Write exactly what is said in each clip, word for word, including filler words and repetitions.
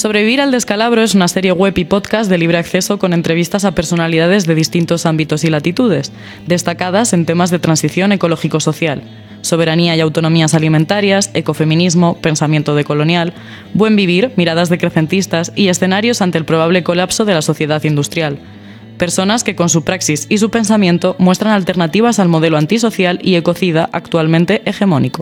Sobrevivir al descalabro es una serie web y podcast de libre acceso con entrevistas a personalidades de distintos ámbitos y latitudes, destacadas en temas de transición ecológico-social, soberanía y autonomías alimentarias, ecofeminismo, pensamiento decolonial, buen vivir, miradas decrecentistas y escenarios ante el probable colapso de la sociedad industrial. Personas que con su praxis y su pensamiento muestran alternativas al modelo antisocial y ecocida actualmente hegemónico.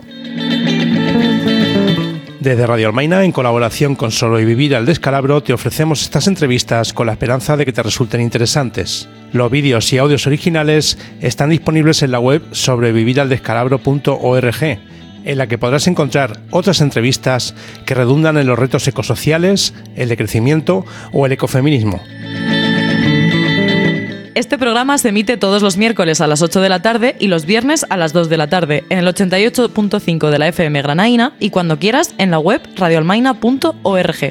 Desde Radio Almaina, en colaboración con Sobrevivir al Descalabro, te ofrecemos estas entrevistas con la esperanza de que te resulten interesantes. Los vídeos y audios originales están disponibles en la web sobrevivir al descalabro punto org, en la que podrás encontrar otras entrevistas que redundan en los retos ecosociales, el decrecimiento o el ecofeminismo. Este programa se emite todos los miércoles a las ocho de la tarde y los viernes a las dos de la tarde en el ochenta y ocho punto cinco de la F M Granaína y cuando quieras en la web radio almaina punto org.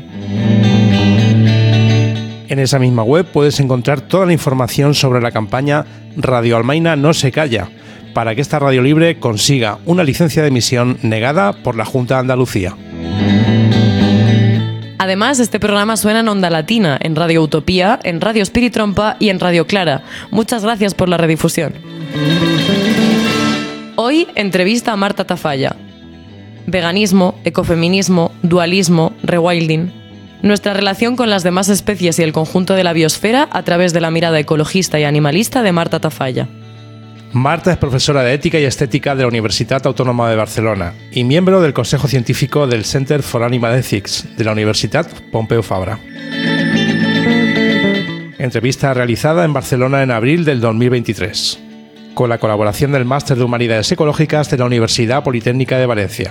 En esa misma web puedes encontrar toda la información sobre la campaña Radio Almaina no se calla, para que esta radio libre consiga una licencia de emisión negada por la Junta de Andalucía. Además, este programa suena en Onda Latina, en Radio Utopía, en Radio Espiritrompa y en Radio Clara. Muchas gracias por la redifusión. Hoy, entrevista a Marta Tafalla. Veganismo, ecofeminismo, dualismo, rewilding. Nuestra relación con las demás especies y el conjunto de la biosfera a través de la mirada ecologista y animalista de Marta Tafalla. Marta es profesora de Ética y Estética de la Universitat Autónoma de Barcelona y miembro del Consejo Científico del Center for Animal Ethics de la Universitat Pompeu Fabra. Entrevista realizada en Barcelona en abril del dos mil veintitrés, con la colaboración del Máster de Humanidades Ecológicas de la Universidad Politécnica de Valencia.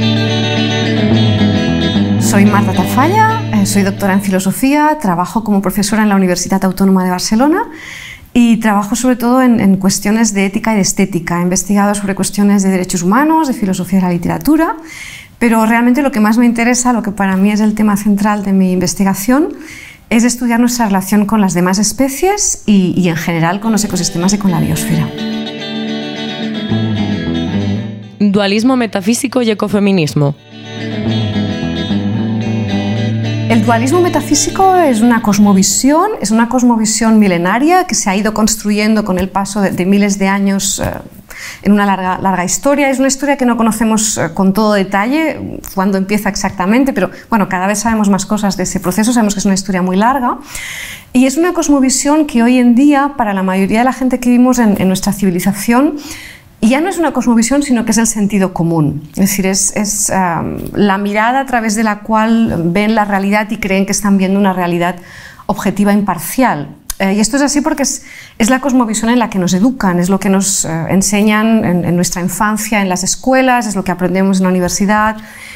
Soy Marta Tafalla, soy doctora en Filosofía, trabajo como profesora en la Universitat Autónoma de Barcelona y trabajo sobre todo en, en cuestiones de ética y de estética. He investigado sobre cuestiones de derechos humanos, de filosofía de la literatura, pero realmente lo que más me interesa, lo que para mí es el tema central de mi investigación, es estudiar nuestra relación con las demás especies y, y en general con los ecosistemas y con la biosfera. Dualismo metafísico y ecofeminismo. El dualismo metafísico es una cosmovisión, es una cosmovisión milenaria que se ha ido construyendo con el paso de, de miles de años eh, en una larga, larga historia. Es una historia que no conocemos eh, con todo detalle, cuándo empieza exactamente, pero bueno, cada vez sabemos más cosas de ese proceso, sabemos que es una historia muy larga. Y es una cosmovisión que hoy en día, para la mayoría de la gente que vivimos en, en nuestra civilización, y ya no es una cosmovisión, sino que es el sentido común. Es decir, es, es um, la mirada a través de la cual ven la realidad y creen que están viendo una realidad objetiva imparcial. Eh, y esto es así porque es, es la cosmovisión en la que nos educan, es lo que nos eh, enseñan en, en nuestra infancia, en las escuelas, es lo que aprendemos en la universidad.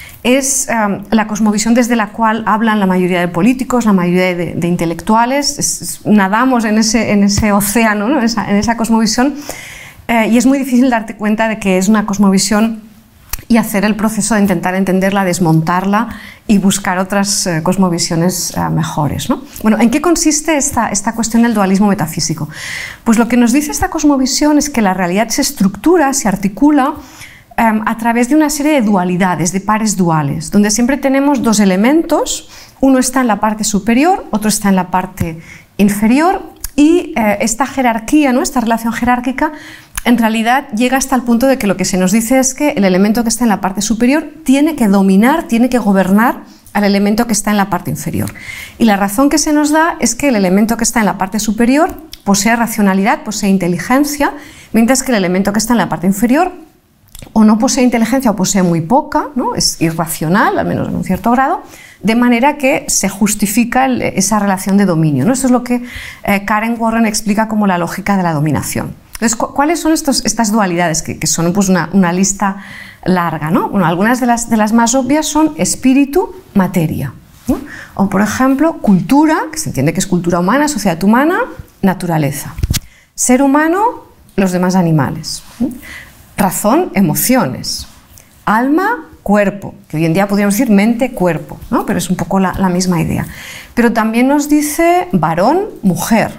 Es um, la cosmovisión desde la cual hablan la mayoría de políticos, la mayoría de, de intelectuales. Es, es, nadamos en ese, en ese océano, ¿no? en, esa, en esa cosmovisión. Eh, y es muy difícil darte cuenta de que es una cosmovisión y hacer el proceso de intentar entenderla, desmontarla y buscar otras eh, cosmovisiones eh, mejores, ¿no? Bueno, ¿en qué consiste esta, esta cuestión del dualismo metafísico? Pues lo que nos dice esta cosmovisión es que la realidad se estructura, se articula eh, a través de una serie de dualidades, de pares duales, donde siempre tenemos dos elementos, uno está en la parte superior, otro está en la parte inferior, y eh, esta jerarquía, ¿no? Esta relación jerárquica en realidad llega hasta el punto de que lo que se nos dice es que el elemento que está en la parte superior tiene que dominar, tiene que gobernar al elemento que está en la parte inferior. Y la razón que se nos da es que el elemento que está en la parte superior posee racionalidad, posee inteligencia, mientras que el elemento que está en la parte inferior o no posee inteligencia o posee muy poca, ¿no? Es irracional, al menos en un cierto grado, de manera que se justifica el, esa relación de dominio, ¿no? Eso es lo que eh, Karen Warren explica como la lógica de la dominación. Entonces, ¿cuáles son estos, estas dualidades? Que, que son pues, una, una lista larga, ¿no? Bueno, algunas de las, de las más obvias son espíritu, materia, ¿no? O, por ejemplo, cultura, que se entiende que es cultura humana, sociedad humana, naturaleza. Ser humano, los demás animales. ¿no? Razón, emociones. Alma, cuerpo, que hoy en día podríamos decir mente, cuerpo, ¿no? Pero es un poco la, la misma idea. Pero también nos dice varón, mujer.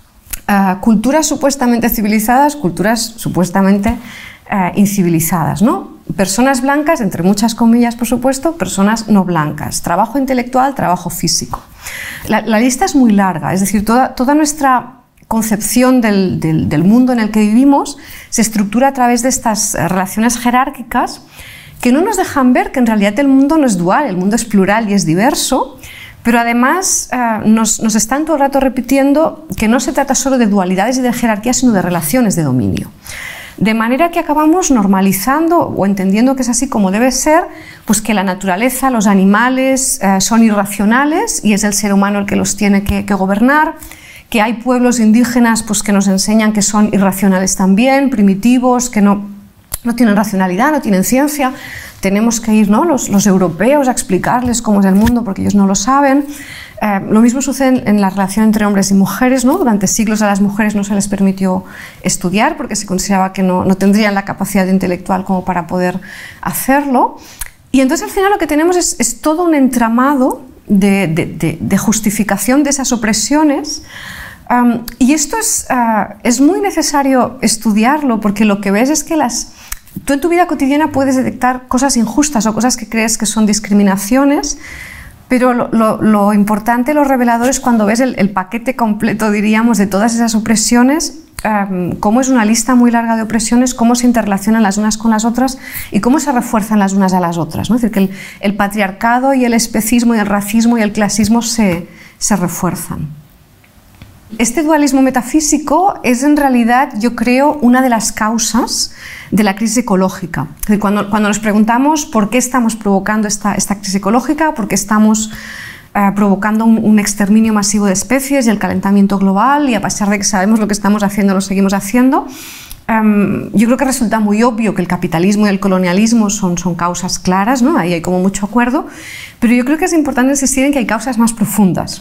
Uh, culturas supuestamente civilizadas, culturas supuestamente uh, incivilizadas, ¿no? personas blancas, entre muchas comillas por supuesto, personas no blancas, trabajo intelectual, trabajo físico. La, la lista es muy larga, es decir, toda, toda nuestra concepción del, del, del mundo en el que vivimos se estructura a través de estas relaciones jerárquicas que no nos dejan ver que en realidad el mundo no es dual, el mundo es plural y es diverso, pero además eh, nos, nos están todo el rato repitiendo que no se trata solo de dualidades y de jerarquías, sino de relaciones de dominio. De manera que acabamos normalizando o entendiendo que es así como debe ser, pues que la naturaleza, los animales eh, son irracionales y es el ser humano el que los tiene que, que gobernar, que hay pueblos indígenas pues, que nos enseñan que son irracionales también, primitivos, que no, no tienen racionalidad, no tienen ciencia. Tenemos que ir, ¿no? los, los europeos a explicarles cómo es el mundo porque ellos no lo saben. Eh, lo mismo sucede en, en la relación entre hombres y mujeres, ¿no? Durante siglos a las mujeres no se les permitió estudiar porque se consideraba que no, no tendrían la capacidad intelectual como para poder hacerlo. Y entonces al final lo que tenemos es, es todo un entramado de, de, de, de justificación de esas opresiones. Um, y esto es, uh, es muy necesario estudiarlo porque lo que ves es que las, tú en tu vida cotidiana puedes detectar cosas injustas o cosas que crees que son discriminaciones, pero lo, lo, lo importante, lo revelador es cuando ves el, el paquete completo, diríamos, de todas esas opresiones, um, cómo es una lista muy larga de opresiones, cómo se interrelacionan las unas con las otras y cómo se refuerzan las unas a las otras, ¿no? Es decir, que el, el patriarcado y el especismo y el racismo y el clasismo se, se refuerzan. Este dualismo metafísico es en realidad, yo creo, una de las causas de la crisis ecológica. Es decir, cuando, cuando nos preguntamos por qué estamos provocando esta, esta crisis ecológica, por qué estamos eh, provocando un, un exterminio masivo de especies y el calentamiento global, y a pesar de que sabemos lo que estamos haciendo, lo seguimos haciendo, um, yo creo que resulta muy obvio que el capitalismo y el colonialismo son, son causas claras, ¿no? Ahí hay como mucho acuerdo, pero yo creo que es importante insistir en que hay causas más profundas.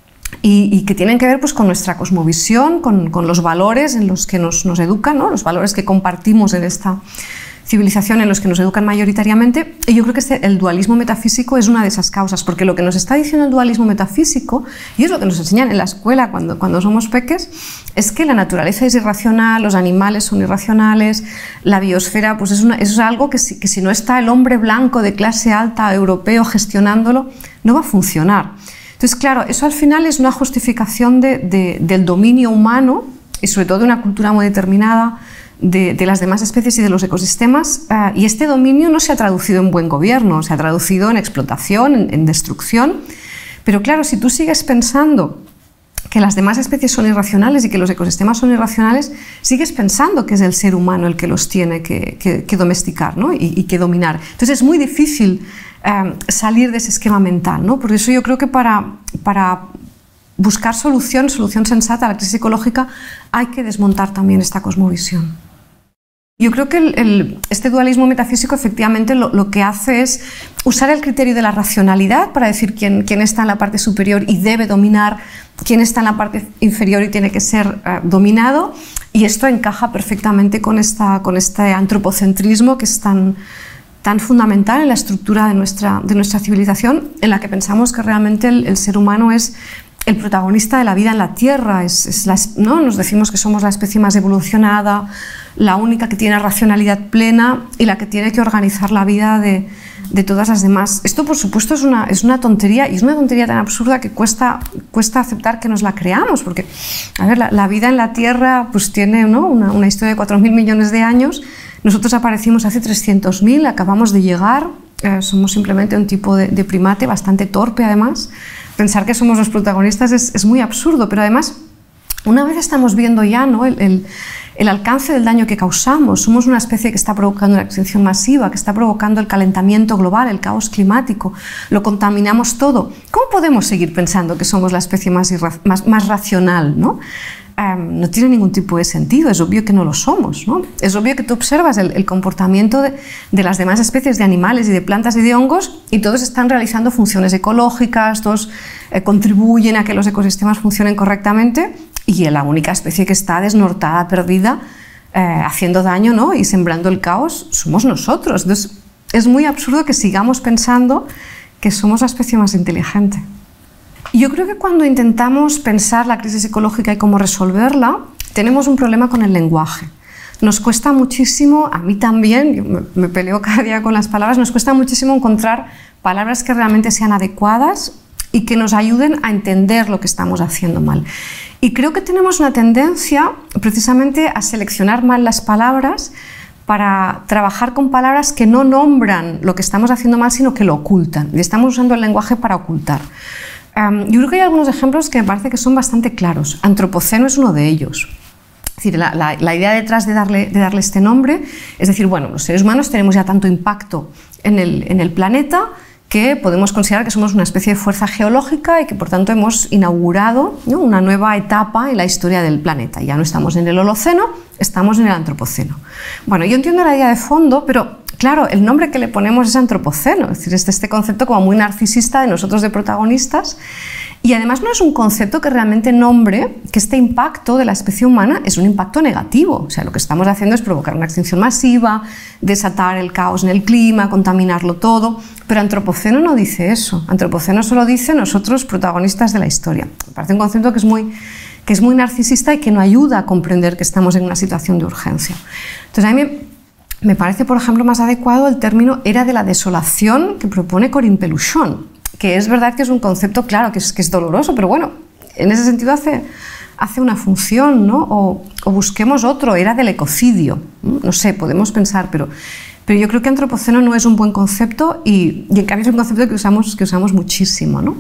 Y, y que tienen que ver pues, con nuestra cosmovisión, con, con los valores en los que nos, nos educan, ¿no? Los valores que compartimos en esta civilización, en los que nos educan mayoritariamente. Y yo creo que este, el dualismo metafísico es una de esas causas, porque lo que nos está diciendo el dualismo metafísico, y es lo que nos enseñan en la escuela cuando, cuando somos peques, es que la naturaleza es irracional, los animales son irracionales, la biosfera pues es, una, es algo que si, que si no está el hombre blanco de clase alta europeo gestionándolo, no va a funcionar. Entonces, claro, eso al final es una justificación de, de, del dominio humano y sobre todo de una cultura muy determinada de, de las demás especies y de los ecosistemas, uh, y este dominio no se ha traducido en buen gobierno, se ha traducido en explotación, en, en destrucción, pero claro, si tú sigues pensando que las demás especies son irracionales y que los ecosistemas son irracionales, sigues pensando que es el ser humano el que los tiene que, que, que domesticar, ¿no? y, y que dominar. Entonces es muy difícil eh, salir de ese esquema mental, ¿no? Por eso yo creo que para, para buscar solución, solución sensata a la crisis ecológica, hay que desmontar también esta cosmovisión. Yo creo que el, el, este dualismo metafísico efectivamente lo, lo que hace es usar el criterio de la racionalidad para decir quién, quién está en la parte superior y debe dominar, quién está en la parte inferior y tiene que ser uh, dominado, y esto encaja perfectamente con, esta, con este antropocentrismo que es tan, tan fundamental en la estructura de nuestra, de nuestra civilización, en la que pensamos que realmente el, el ser humano es el protagonista de la vida en la Tierra, es, es la, ¿no? Nos decimos que somos la especie más evolucionada, la única que tiene racionalidad plena y la que tiene que organizar la vida de, de todas las demás. Esto, por supuesto, es una, es una tontería, y es una tontería tan absurda que cuesta, cuesta aceptar que nos la creamos, porque a ver, la, la vida en la Tierra pues, tiene, ¿no? una, una historia de cuatro mil millones de años. Nosotros aparecimos hace trescientos mil, acabamos de llegar, eh, somos simplemente un tipo de, de primate bastante torpe, además. Pensar que somos los protagonistas es, es muy absurdo, pero además, una vez estamos viendo ya, ¿no? el, el, el alcance del daño que causamos, somos una especie que está provocando una extinción masiva, que está provocando el calentamiento global, el caos climático, lo contaminamos todo. ¿Cómo podemos seguir pensando que somos la especie más, más, más racional, ¿no? Um, no tiene ningún tipo de sentido, es obvio que no lo somos, ¿no? Es obvio que tú observas el, el comportamiento de, de las demás especies de animales y de plantas y de hongos, y todos están realizando funciones ecológicas, todos eh, contribuyen a que los ecosistemas funcionen correctamente, y la única especie que está desnortada, perdida, eh, haciendo daño, ¿no? y sembrando el caos, somos nosotros. Entonces es muy absurdo que sigamos pensando que somos la especie más inteligente. Yo creo que cuando intentamos pensar la crisis ecológica y cómo resolverla, tenemos un problema con el lenguaje. nos cuesta muchísimo, a mí también, yo me, me peleo cada día con las palabras, nos cuesta muchísimo encontrar palabras que realmente sean adecuadas y que nos ayuden a entender lo que estamos haciendo mal. Y creo que tenemos una tendencia precisamente a seleccionar mal las palabras para trabajar con palabras que no nombran lo que estamos haciendo mal, sino que lo ocultan. Y estamos usando el lenguaje para ocultar. Um, yo creo que hay algunos ejemplos que me parece que son bastante claros. Antropoceno es uno de ellos. Es decir, la, la, la idea detrás de darle, de darle este nombre es decir, bueno, los seres humanos tenemos ya tanto impacto en el, en el planeta que podemos considerar que somos una especie de fuerza geológica y que por tanto hemos inaugurado, ¿no?, una nueva etapa en la historia del planeta. Ya no estamos en el Holoceno, estamos en el Antropoceno. Bueno, yo entiendo la idea de fondo, pero claro, el nombre que le ponemos es Antropoceno, es decir, este, este concepto como muy narcisista de nosotros de protagonistas. Y además no es un concepto que realmente nombre que este impacto de la especie humana es un impacto negativo. O sea, lo que estamos haciendo es provocar una extinción masiva, desatar el caos en el clima, contaminarlo todo. Pero Antropoceno no dice eso. Antropoceno solo dice nosotros protagonistas de la historia. Me parece un concepto que es muy, que es muy narcisista y que no ayuda a comprender que estamos en una situación de urgencia. Entonces a mí me, me parece, por ejemplo, más adecuado el término era de la desolación que propone Corinne Peluchon, que es verdad que es un concepto, claro, que es, que es doloroso, pero bueno, en ese sentido hace, hace una función, ¿no? O, o busquemos otro, era del ecocidio, ¿no? No sé, podemos pensar, pero, pero yo creo que antropoceno no es un buen concepto y, y en cambio es un concepto que usamos, que usamos muchísimo, ¿no?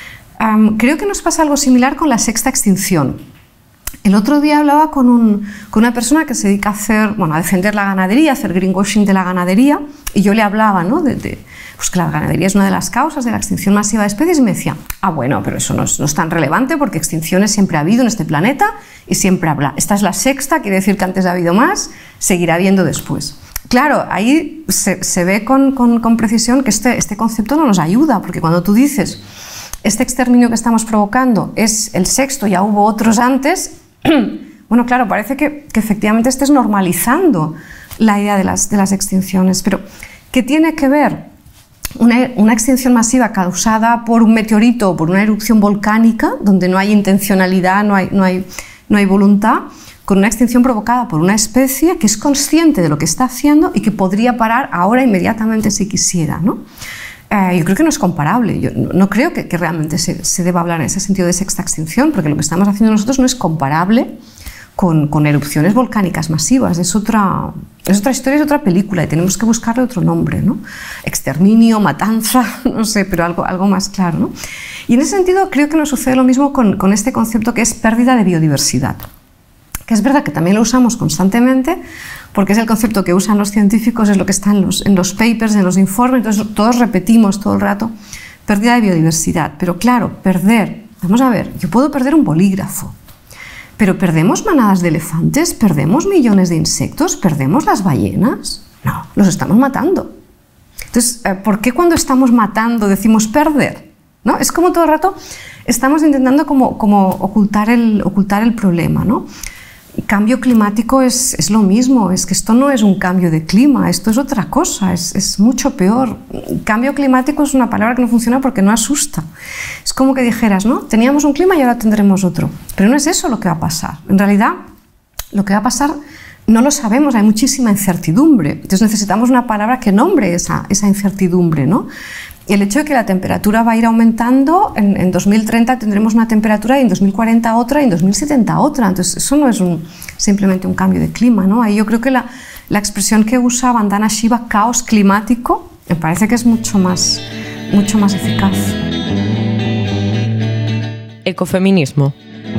Um, creo que nos pasa algo similar con la sexta extinción. El otro día hablaba con, un, con una persona que se dedica a, hacer, bueno, a defender la ganadería, a hacer greenwashing de la ganadería, y yo le hablaba, ¿no?, de, de pues que la ganadería es una de las causas de la extinción masiva de especies, y me decía, ah, bueno, pero eso no es, no es tan relevante porque extinciones siempre ha habido en este planeta y siempre habrá. Esta es la sexta, quiere decir que antes ha habido más, seguirá habiendo después. Claro, ahí se, se ve con, con, con precisión que este, este concepto no nos ayuda, porque cuando tú dices, este exterminio que estamos provocando es el sexto, ya hubo otros antes, bueno, claro, parece que, que efectivamente estés normalizando la idea de las, de las extinciones, pero ¿qué tiene que ver una, una extinción masiva causada por un meteorito o por una erupción volcánica, donde no hay intencionalidad, no hay, no hay, no hay voluntad, con una extinción provocada por una especie que es consciente de lo que está haciendo y que podría parar ahora inmediatamente si quisiera, ¿no? Eh, yo creo que no es comparable, yo no, no creo que, que realmente se, se deba hablar en ese sentido de sexta extinción, porque lo que estamos haciendo nosotros no es comparable con, con erupciones volcánicas masivas, es otra, es otra historia, es otra película y tenemos que buscarle otro nombre, ¿no? Exterminio, matanza, no sé, pero algo, algo más claro, ¿no? Y en ese sentido creo que nos sucede lo mismo con, con este concepto que es pérdida de biodiversidad, que es verdad que también lo usamos constantemente, porque es el concepto que usan los científicos, es lo que está en los, en los papers, en los informes, entonces todos repetimos todo el rato, pérdida de biodiversidad. Pero claro, perder, vamos a ver, yo puedo perder un bolígrafo, pero ¿perdemos manadas de elefantes? ¿Perdemos millones de insectos? ¿Perdemos las ballenas? No, los estamos matando. Entonces, ¿por qué cuando estamos matando decimos perder? ¿No? Es como todo el rato estamos intentando como, como ocultar, el, ocultar el problema, ¿no? Cambio climático es, es lo mismo, es que esto no es un cambio de clima, esto es otra cosa, es, es mucho peor. Cambio climático es una palabra que no funciona porque no asusta. Es como que dijeras, ¿no? Teníamos un clima y ahora tendremos otro. Pero no es eso lo que va a pasar. En realidad, lo que va a pasar no lo sabemos, hay muchísima incertidumbre. Entonces necesitamos una palabra que nombre esa, esa incertidumbre, ¿no? Y el hecho de que la temperatura va a ir aumentando, en, en dos mil treinta tendremos una temperatura y en dos mil cuarenta otra y en dos mil setenta otra. Entonces eso no es un, simplemente un cambio de clima, ¿no? Ahí yo creo que la, la expresión que usa Vandana Shiva, caos climático, me parece que es mucho más, mucho más eficaz. Ecofeminismo.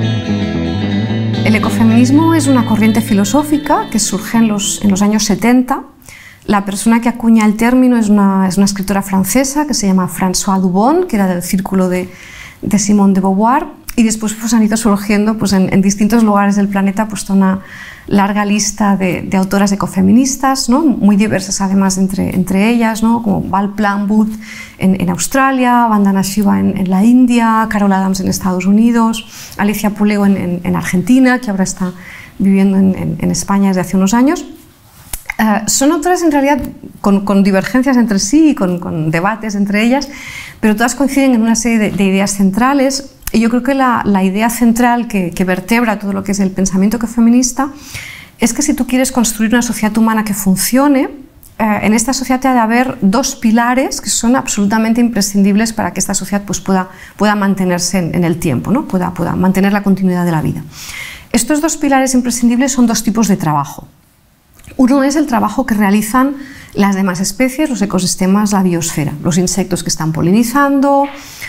El ecofeminismo es una corriente filosófica que surge en los, en los años setenta. La persona que acuña el término es una, es una escritora francesa que se llama Françoise Dubon, que era del círculo de, de Simone de Beauvoir, y después pues, han ido surgiendo pues, en, en distintos lugares del planeta pues, una larga lista de, de autoras ecofeministas, ¿no? Muy diversas además entre, entre ellas, ¿no? Como Val Plumwood en, en Australia, Vandana Shiva en, en la India, Carol Adams en Estados Unidos, Alicia Puleo en, en, en Argentina, que ahora está viviendo en, en, en España desde hace unos años. Uh, son autoras en realidad con, con divergencias entre sí, con, con debates entre ellas, pero todas coinciden en una serie de, de ideas centrales. Y yo creo que la, la idea central que, que vertebra todo lo que es el pensamiento ecofeminista es que si tú quieres construir una sociedad humana que funcione, eh, en esta sociedad ha de haber dos pilares que son absolutamente imprescindibles para que esta sociedad pues, pueda, pueda mantenerse en, en el tiempo, ¿no? pueda, pueda mantener la continuidad de la vida. Estos dos pilares imprescindibles son dos tipos de trabajo. Uno es el trabajo que realizan las demás especies, los ecosistemas, la biosfera, los insectos que están polinizando,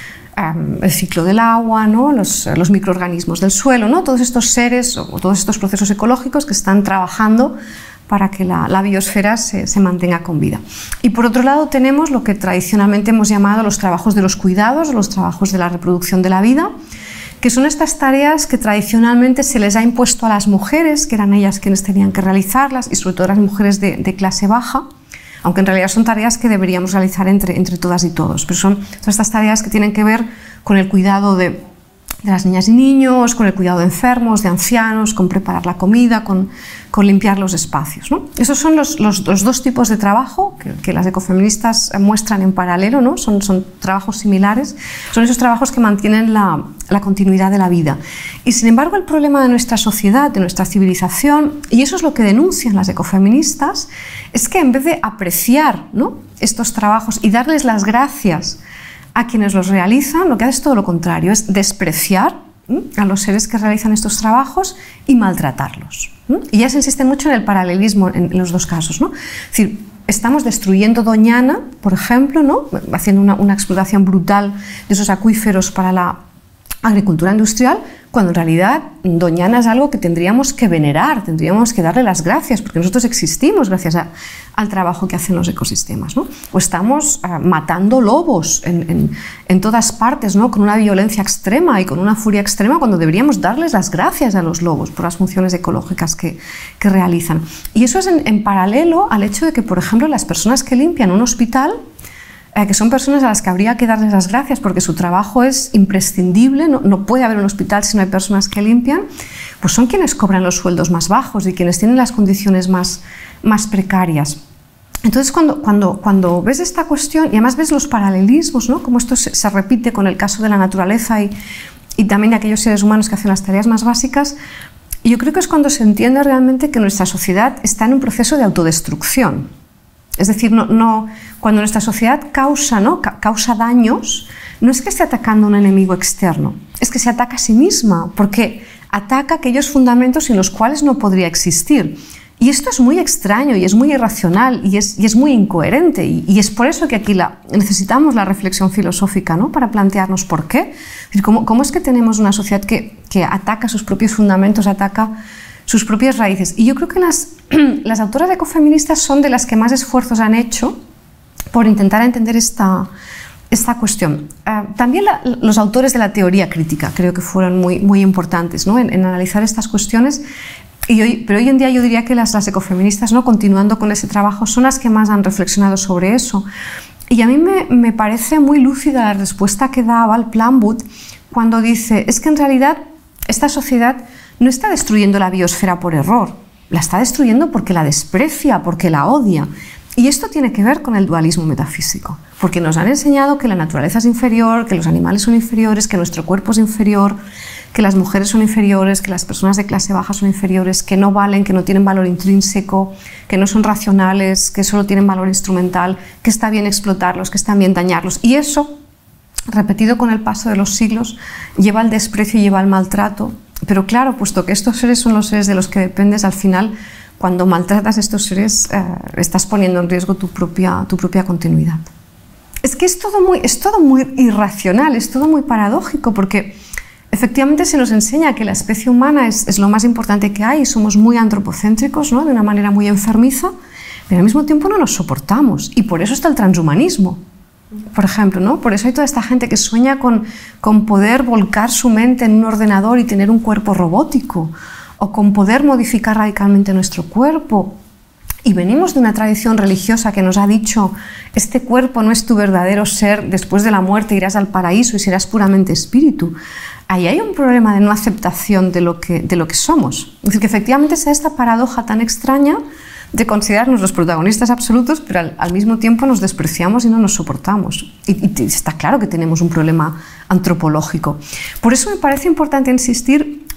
um, el ciclo del agua, ¿no? los, los microorganismos del suelo, ¿no? Todos estos seres o todos estos procesos ecológicos que están trabajando para que la, la biosfera se, se mantenga con vida. Y por otro lado tenemos lo que tradicionalmente hemos llamado los trabajos de los cuidados, los trabajos de la reproducción de la vida, que son estas tareas que tradicionalmente se les ha impuesto a las mujeres, que eran ellas quienes tenían que realizarlas, y sobre todo las mujeres de, de clase baja, aunque en realidad son tareas que deberíamos realizar entre, entre todas y todos, pero son todas estas tareas que tienen que ver con el cuidado de, de las niñas y niños, con el cuidado de enfermos, de ancianos, con preparar la comida, con, con limpiar los espacios, ¿no? Esos son los, los, los dos tipos de trabajo que, que las ecofeministas muestran en paralelo, ¿no? Son, son trabajos similares, son esos trabajos que mantienen la, la continuidad de la vida. Y sin embargo el problema de nuestra sociedad, de nuestra civilización, y eso es lo que denuncian las ecofeministas, es que en vez de apreciar, ¿no? estos trabajos y darles las gracias a quienes los realizan, lo que hace es todo lo contrario, es despreciar ¿sí? a los seres que realizan estos trabajos y maltratarlos. ¿sí? Y ya se insiste mucho en el paralelismo en, en los dos casos, ¿no? Es decir, estamos destruyendo Doñana, por ejemplo, ¿no? haciendo una, una explotación brutal de esos acuíferos para la agricultura industrial, cuando en realidad Doñana es algo que tendríamos que venerar, tendríamos que darle las gracias, porque nosotros existimos gracias a, al trabajo que hacen los ecosistemas, ¿no? O estamos uh, matando lobos en, en, en todas partes, ¿no? con una violencia extrema y con una furia extrema, cuando deberíamos darles las gracias a los lobos por las funciones ecológicas que, que realizan. Y eso es en, en paralelo al hecho de que, por ejemplo, las personas que limpian un hospital, que son personas a las que habría que darles las gracias porque su trabajo es imprescindible, no, no puede haber un hospital si no hay personas que limpian, pues son quienes cobran los sueldos más bajos y quienes tienen las condiciones más, más precarias. Entonces cuando, cuando, cuando ves esta cuestión y además ves los paralelismos, ¿no? Como esto se, se repite con el caso de la naturaleza y, y también de aquellos seres humanos que hacen las tareas más básicas, yo creo que es cuando se entiende realmente que nuestra sociedad está en un proceso de autodestrucción. Es decir, no, no, cuando nuestra sociedad causa, ¿no? Ca causa daños, no es que esté atacando a un enemigo externo, es que se ataca a sí misma, porque ataca aquellos fundamentos sin los cuales no podría existir. Y esto es muy extraño y es muy irracional y es, y es muy incoherente. Y, y es por eso que aquí la, necesitamos la reflexión filosófica, ¿no? Para plantearnos por qué. Es decir, ¿cómo, cómo es que tenemos una sociedad que, que ataca sus propios fundamentos, ataca sus propias raíces? Y yo creo que las, las autoras ecofeministas son de las que más esfuerzos han hecho por intentar entender esta, esta cuestión. Uh, también la, los autores de la teoría crítica creo que fueron muy, muy importantes, ¿no? en, en analizar estas cuestiones, y hoy, pero hoy en día yo diría que las, las ecofeministas, ¿no? continuando con ese trabajo, son las que más han reflexionado sobre eso. Y a mí me, me parece muy lúcida la respuesta que da Val Plumwood cuando dice, es que en realidad esta sociedad no está destruyendo la biosfera por error, la está destruyendo porque la desprecia, porque la odia. Y esto tiene que ver con el dualismo metafísico, porque nos han enseñado que la naturaleza es inferior, que los animales son inferiores, que nuestro cuerpo es inferior, que las mujeres son inferiores, que las personas de clase baja son inferiores, que no valen, que no tienen valor intrínseco, que no son racionales, que solo tienen valor instrumental, que está bien explotarlos, que está bien dañarlos. Y eso, repetido con el paso de los siglos, lleva al desprecio y lleva al maltrato. Pero claro, puesto que estos seres son los seres de los que dependes, al final, cuando maltratas a estos seres, eh, estás poniendo en riesgo tu propia, tu propia continuidad. Es que es todo, muy, es todo muy irracional, es todo muy paradójico, porque efectivamente se nos enseña que la especie humana es, es lo más importante que hay, somos muy antropocéntricos, ¿no? de una manera muy enfermiza, pero al mismo tiempo no nos soportamos, y por eso está el transhumanismo. Por ejemplo, ¿no? Por eso hay toda esta gente que sueña con, con poder volcar su mente en un ordenador y tener un cuerpo robótico, o con poder modificar radicalmente nuestro cuerpo. Y venimos de una tradición religiosa que nos ha dicho, este cuerpo no es tu verdadero ser, después de la muerte irás al paraíso y serás puramente espíritu. Ahí hay un problema de no aceptación de lo que, de lo que somos. Es decir, que efectivamente es esta paradoja tan extraña de considerarnos los protagonistas absolutos, pero al, al mismo tiempo nos despreciamos y no nos soportamos. Y, y está claro que tenemos un problema antropológico. Por eso me parece importante insistir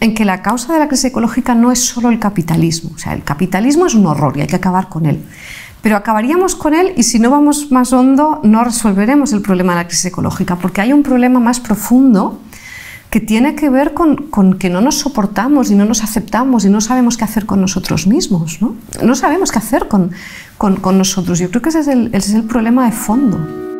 en que la causa de la crisis ecológica no es solo el capitalismo. O sea, el capitalismo es un horror y hay que acabar con él. Pero acabaríamos con él y si no vamos más hondo no resolveremos el problema de la crisis ecológica, porque hay un problema más profundo que tiene que ver con, con que no nos soportamos y no nos aceptamos y no sabemos qué hacer con nosotros mismos, ¿no? No sabemos qué hacer con, con, con nosotros. Yo creo que ese es el, ese es el problema de fondo.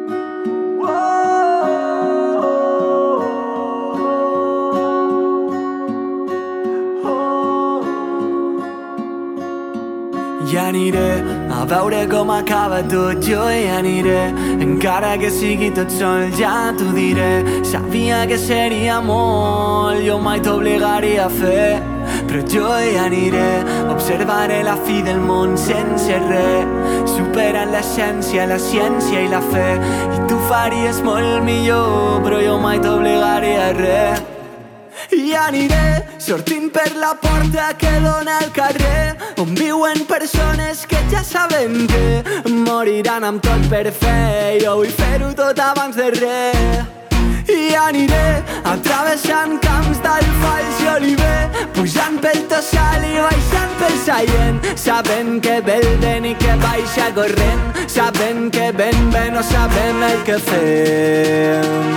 Ja aniré a veure com acaba tot, jo ja aniré, encara que sigui tot sol, ja t'ho diré. Sabia que seria molt, jo mai t'obligaria a fer, però jo ja aniré, observaré la fi del món sense res, superant l'essència, la ciència i la fe, i tu faries molt millor, però jo mai t'obligaria a res. I aniré sortint per la porta que dona al carrer, on viuen persones que ja saben que moriran amb tot per fer. Jo vull fer-ho tot abans de res. I aniré atravessant camps d'alfals i oliver, pujant pel tossal i baixant pel seient, sabent que ve el vent i que baixa corrent, sabent que ben bé no sabem el que fem.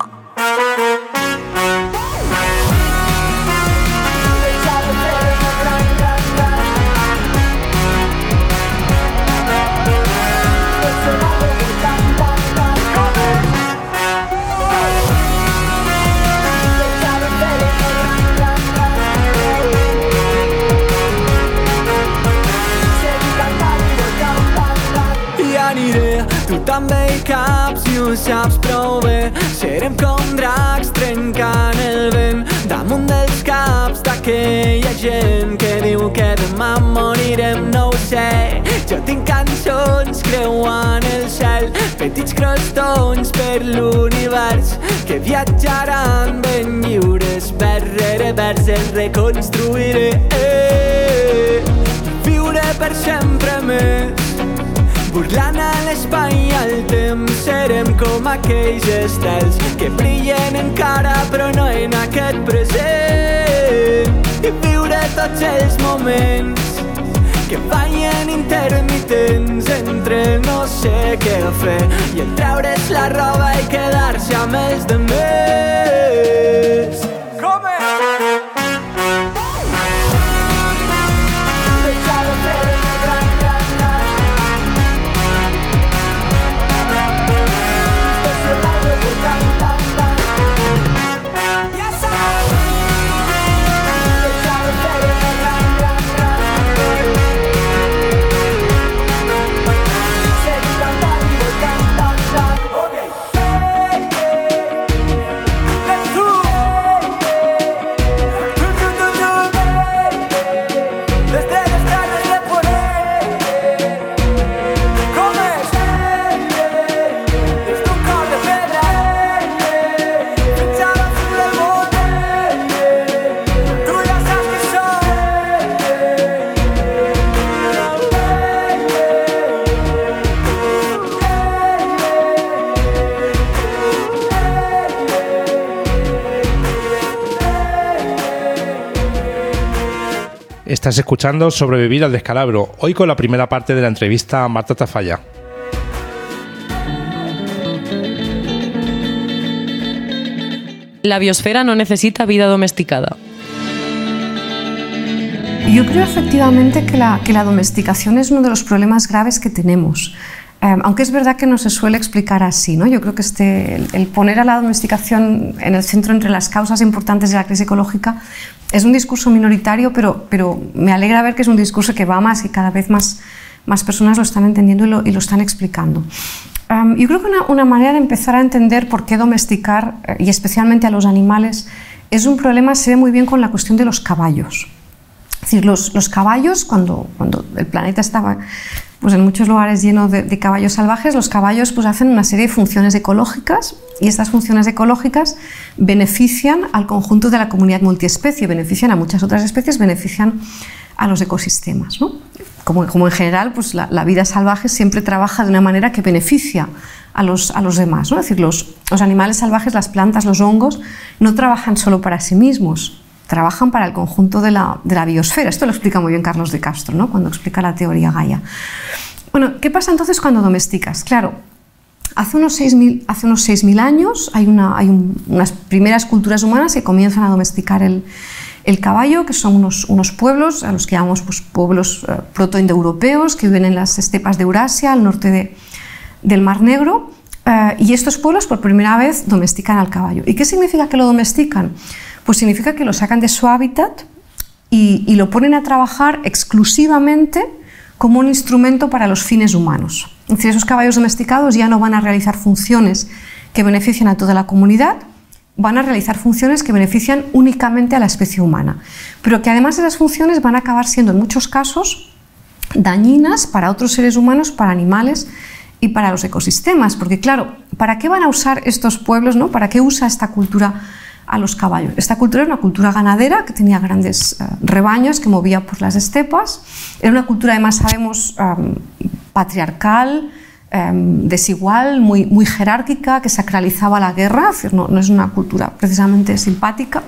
Tu també hi caps i ho saps prou bé. Serem com dracs trencant el vent damunt dels caps d'aquella gent que diu que demà morirem, no ho sé. Jo tinc cançons creuant el cel, petits crostons per l'univers que viatjaran ben lliures, vers rere vers els reconstruiré. Eh, viure per sempre més, burlant a l'espai i al temps, serem com aquells estels que brillen encara però no en aquest present. I viure tots els moments que ballen intermitents entre no sé què fer i el treure's la roba i quedar-se amb els demés. Com és? Estás escuchando Sobrevivir al descalabro, hoy con la primera parte de la entrevista a Marta Tafalla. La biosfera no necesita vida domesticada. Yo creo efectivamente que la, que la domesticación es uno de los problemas graves que tenemos. Eh, aunque es verdad que no se suele explicar así, ¿no? Yo creo que este, el, el poner a la domesticación en el centro entre las causas importantes de la crisis ecológica es un discurso minoritario, pero, pero me alegra ver que es un discurso que va más y cada vez más, más personas lo están entendiendo y lo, y lo están explicando. Um, yo creo que una, una manera de empezar a entender por qué domesticar, eh, y especialmente a los animales, es un problema, se ve muy bien con la cuestión de los caballos. Es decir, los, los caballos, cuando, cuando el planeta estaba pues en muchos lugares lleno de, de caballos salvajes, los caballos pues hacen una serie de funciones ecológicas y estas funciones ecológicas benefician al conjunto de la comunidad multiespecie, benefician a muchas otras especies, benefician a los ecosistemas, ¿no? Como, como en general pues la, la vida salvaje siempre trabaja de una manera que beneficia a los, a los demás, ¿no? Es decir, los, los animales salvajes, las plantas, los hongos, no trabajan solo para sí mismos, trabajan para el conjunto de la, de la biosfera. Esto lo explica muy bien Carlos de Castro, ¿no? Cuando explica la teoría Gaia. Bueno, ¿qué pasa entonces cuando domesticas? Claro, hace unos seis mil años hay, una, hay un, unas primeras culturas humanas que comienzan a domesticar el, el caballo, que son unos, unos pueblos, a los que llamamos pues, pueblos uh, protoindoeuropeos, que viven en las estepas de Eurasia, al norte de, del Mar Negro, uh, y estos pueblos por primera vez domestican al caballo. ¿Y qué significa que lo domestican? Pues significa que lo sacan de su hábitat y, y lo ponen a trabajar exclusivamente como un instrumento para los fines humanos. Es decir, esos caballos domesticados ya no van a realizar funciones que benefician a toda la comunidad, van a realizar funciones que benefician únicamente a la especie humana, pero que además esas funciones van a acabar siendo en muchos casos dañinas para otros seres humanos, para animales y para los ecosistemas, porque claro, ¿para qué van a usar estos pueblos, ¿no? ¿Para qué usa esta cultura a los caballos? Esta cultura era una cultura ganadera que tenía grandes uh, rebaños que movía por las estepas, era una cultura además sabemos um, patriarcal, um, desigual, muy, muy jerárquica, que sacralizaba la guerra, es decir, no, no es una cultura precisamente simpática.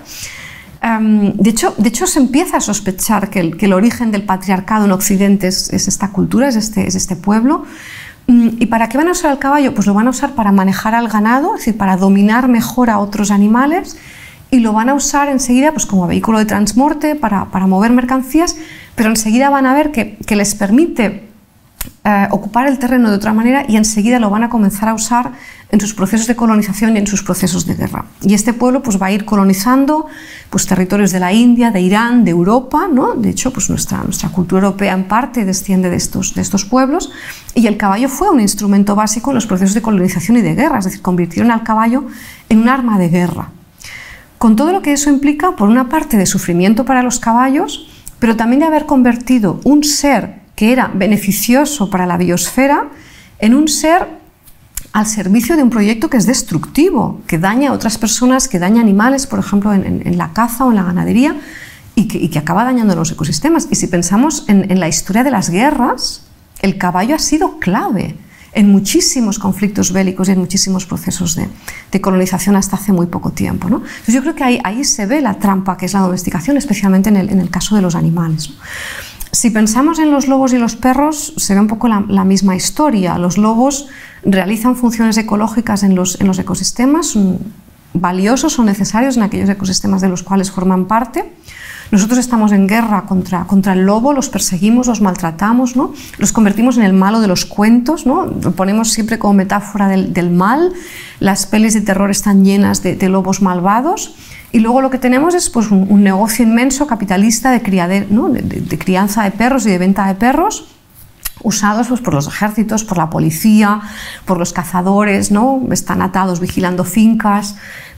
Um, de, hecho, de hecho se empieza a sospechar que el, que el origen del patriarcado en Occidente es, es esta cultura, es este, es este pueblo. ¿Y para qué van a usar el caballo? Pues lo van a usar para manejar al ganado, es decir, para dominar mejor a otros animales, y lo van a usar enseguida pues, como vehículo de transporte para, para mover mercancías, pero enseguida van a ver que, que les permite eh, ocupar el terreno de otra manera y enseguida lo van a comenzar a usar en sus procesos de colonización y en sus procesos de guerra. Y este pueblo pues, va a ir colonizando pues, territorios de la India, de Irán, de Europa, ¿no? De hecho pues, nuestra, nuestra cultura europea en parte desciende de estos, de estos pueblos, y el caballo fue un instrumento básico en los procesos de colonización y de guerra, es decir, convirtieron al caballo en un arma de guerra. Con todo lo que eso implica, por una parte de sufrimiento para los caballos, pero también de haber convertido un ser que era beneficioso para la biosfera en un ser al servicio de un proyecto que es destructivo, que daña a otras personas, que daña animales, por ejemplo, en, en, en la caza o en la ganadería, y que, y que acaba dañando los ecosistemas. Y si pensamos en, en la historia de las guerras, el caballo ha sido clave en muchísimos conflictos bélicos y en muchísimos procesos de, de colonización hasta hace muy poco tiempo, ¿no? Entonces yo creo que ahí, ahí se ve la trampa que es la domesticación, especialmente en el, en el caso de los animales, ¿no? Si pensamos en los lobos y los perros, se ve un poco la, la misma historia. Los lobos realizan funciones ecológicas en los, en los ecosistemas, son valiosos o necesarios en aquellos ecosistemas de los cuales forman parte. Nosotros estamos en guerra contra, contra el lobo, los perseguimos, los maltratamos, ¿no? Los convertimos en el malo de los cuentos, ¿no? Lo ponemos siempre como metáfora del, del mal. Las pelis de terror están llenas de, de lobos malvados. Y luego lo que tenemos es pues, un, un negocio inmenso capitalista de, criader, ¿no? de, de, de crianza de perros y de venta de perros, usados pues, por los ejércitos, por la policía, por los cazadores, ¿no? Están atados vigilando fincas.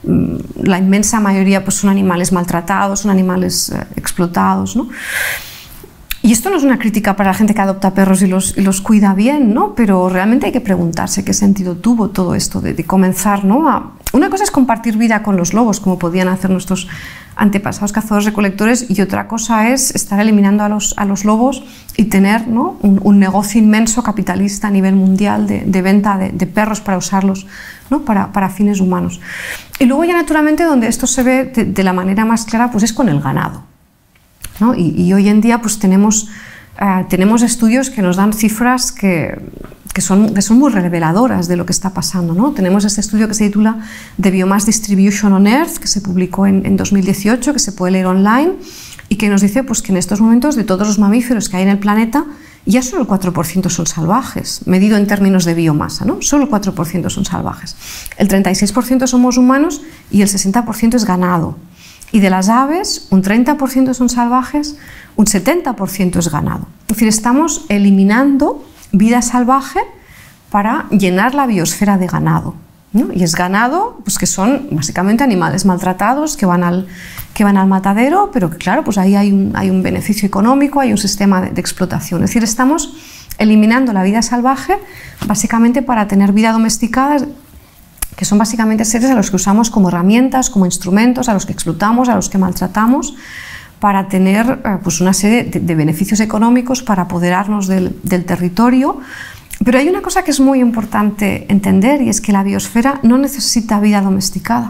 La inmensa mayoría pues, son animales maltratados, son animales eh, explotados, ¿no? Y esto no es una crítica para la gente que adopta perros y los, y los cuida bien, ¿no? Pero realmente hay que preguntarse qué sentido tuvo todo esto de, de comenzar, ¿no? A, una cosa es compartir vida con los lobos, como podían hacer nuestros antepasados cazadores-recolectores, y otra cosa es estar eliminando a los, a los lobos y tener, ¿no? un, un negocio inmenso capitalista a nivel mundial de, de venta de, de perros para usarlos, ¿no? para, para fines humanos. Y luego ya naturalmente donde esto se ve de, de la manera más clara pues es con el ganado, ¿no? Y, y hoy en día pues tenemos, uh, tenemos estudios que nos dan cifras que, que, son, que son muy reveladoras de lo que está pasando, ¿no? Tenemos este estudio que se titula The Biomass Distribution on Earth, que se publicó en, en dos mil dieciocho, que se puede leer online, y que nos dice pues, que en estos momentos de todos los mamíferos que hay en el planeta ya solo el cuatro por ciento son salvajes, medido en términos de biomasa, ¿no? Solo el cuatro por ciento son salvajes. El treinta y seis por ciento somos humanos y el sesenta por ciento es ganado. Y de las aves, un treinta por ciento son salvajes, un setenta por ciento es ganado. Es decir, estamos eliminando vida salvaje para llenar la biosfera de ganado, ¿no? Y es ganado pues, que son básicamente animales maltratados que van al, que van al matadero, pero que claro, pues ahí hay un, hay un beneficio económico, hay un sistema de, de explotación. Es decir, estamos eliminando la vida salvaje básicamente para tener vida domesticada, que son básicamente seres a los que usamos como herramientas, como instrumentos, a los que explotamos, a los que maltratamos, para tener eh, pues una serie de, de beneficios económicos, para apoderarnos del, del territorio. Pero hay una cosa que es muy importante entender, y es que la biosfera no necesita vida domesticada.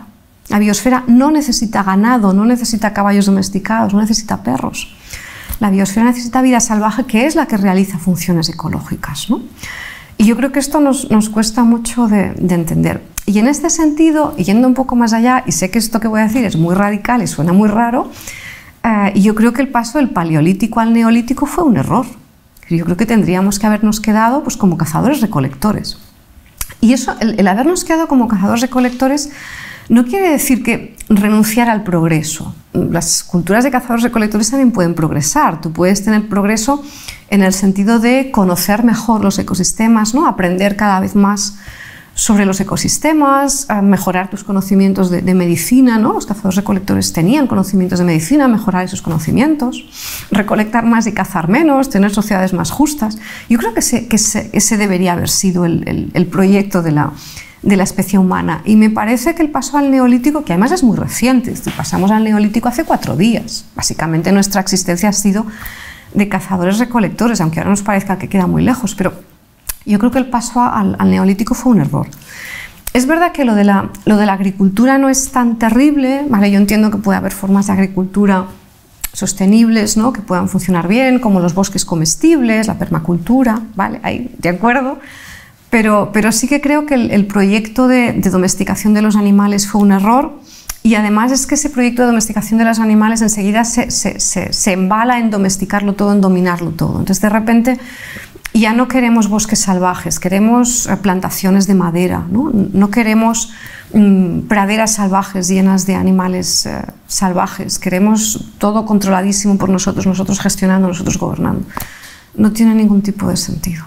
La biosfera no necesita ganado, no necesita caballos domesticados, no necesita perros. La biosfera necesita vida salvaje, que es la que realiza funciones ecológicas, ¿no? Y yo creo que esto nos, nos cuesta mucho de, de entender. Y en este sentido, yendo un poco más allá, y sé que esto que voy a decir es muy radical y suena muy raro, eh, yo creo que el paso del paleolítico al neolítico fue un error. Yo creo que tendríamos que habernos quedado pues, como cazadores-recolectores. Y eso, el, el habernos quedado como cazadores-recolectores no quiere decir que renunciar al progreso. Las culturas de cazadores-recolectores también pueden progresar. Tú puedes tener progreso en el sentido de conocer mejor los ecosistemas, ¿no? Aprender cada vez más sobre los ecosistemas, mejorar tus conocimientos de, de medicina, ¿no? Los cazadores-recolectores tenían conocimientos de medicina, mejorar esos conocimientos, recolectar más y cazar menos, tener sociedades más justas. Yo creo que ese, que ese, ese debería haber sido el, el, el proyecto de la, de la especie humana. Y me parece que el paso al neolítico, que además es muy reciente, si pasamos al neolítico hace cuatro días, básicamente nuestra existencia ha sido de cazadores-recolectores, aunque ahora nos parezca que queda muy lejos, pero yo creo que el paso al, al neolítico fue un error. Es verdad que lo de, la, lo de la agricultura no es tan terrible, ¿vale? Yo entiendo que puede haber formas de agricultura sostenibles, ¿no? Que puedan funcionar bien, como los bosques comestibles, la permacultura, ¿vale? Ahí, de acuerdo, pero, pero sí que creo que el, el proyecto de, de domesticación de los animales fue un error, y además es que ese proyecto de domesticación de los animales enseguida se, se, se, se embala en domesticarlo todo, en dominarlo todo. Entonces de repente ya no queremos bosques salvajes, queremos plantaciones de madera, ¿no? No queremos mmm, praderas salvajes llenas de animales eh, salvajes, queremos todo controladísimo por nosotros, nosotros gestionando, nosotros gobernando. No tiene ningún tipo de sentido.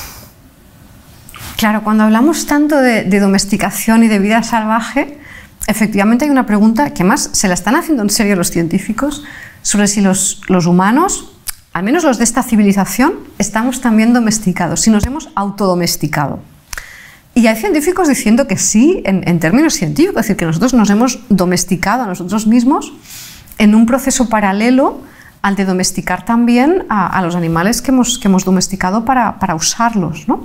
Claro, cuando hablamos tanto de, de domesticación y de vida salvaje, efectivamente hay una pregunta que más se la están haciendo en serio los científicos sobre si los, los humanos, al menos los de esta civilización, estamos también domesticados, si nos hemos autodomesticado. Y hay científicos diciendo que sí, en, en términos científicos, es decir, que nosotros nos hemos domesticado a nosotros mismos en un proceso paralelo al de domesticar también a, a los animales que hemos, que hemos domesticado para, para usarlos, ¿no?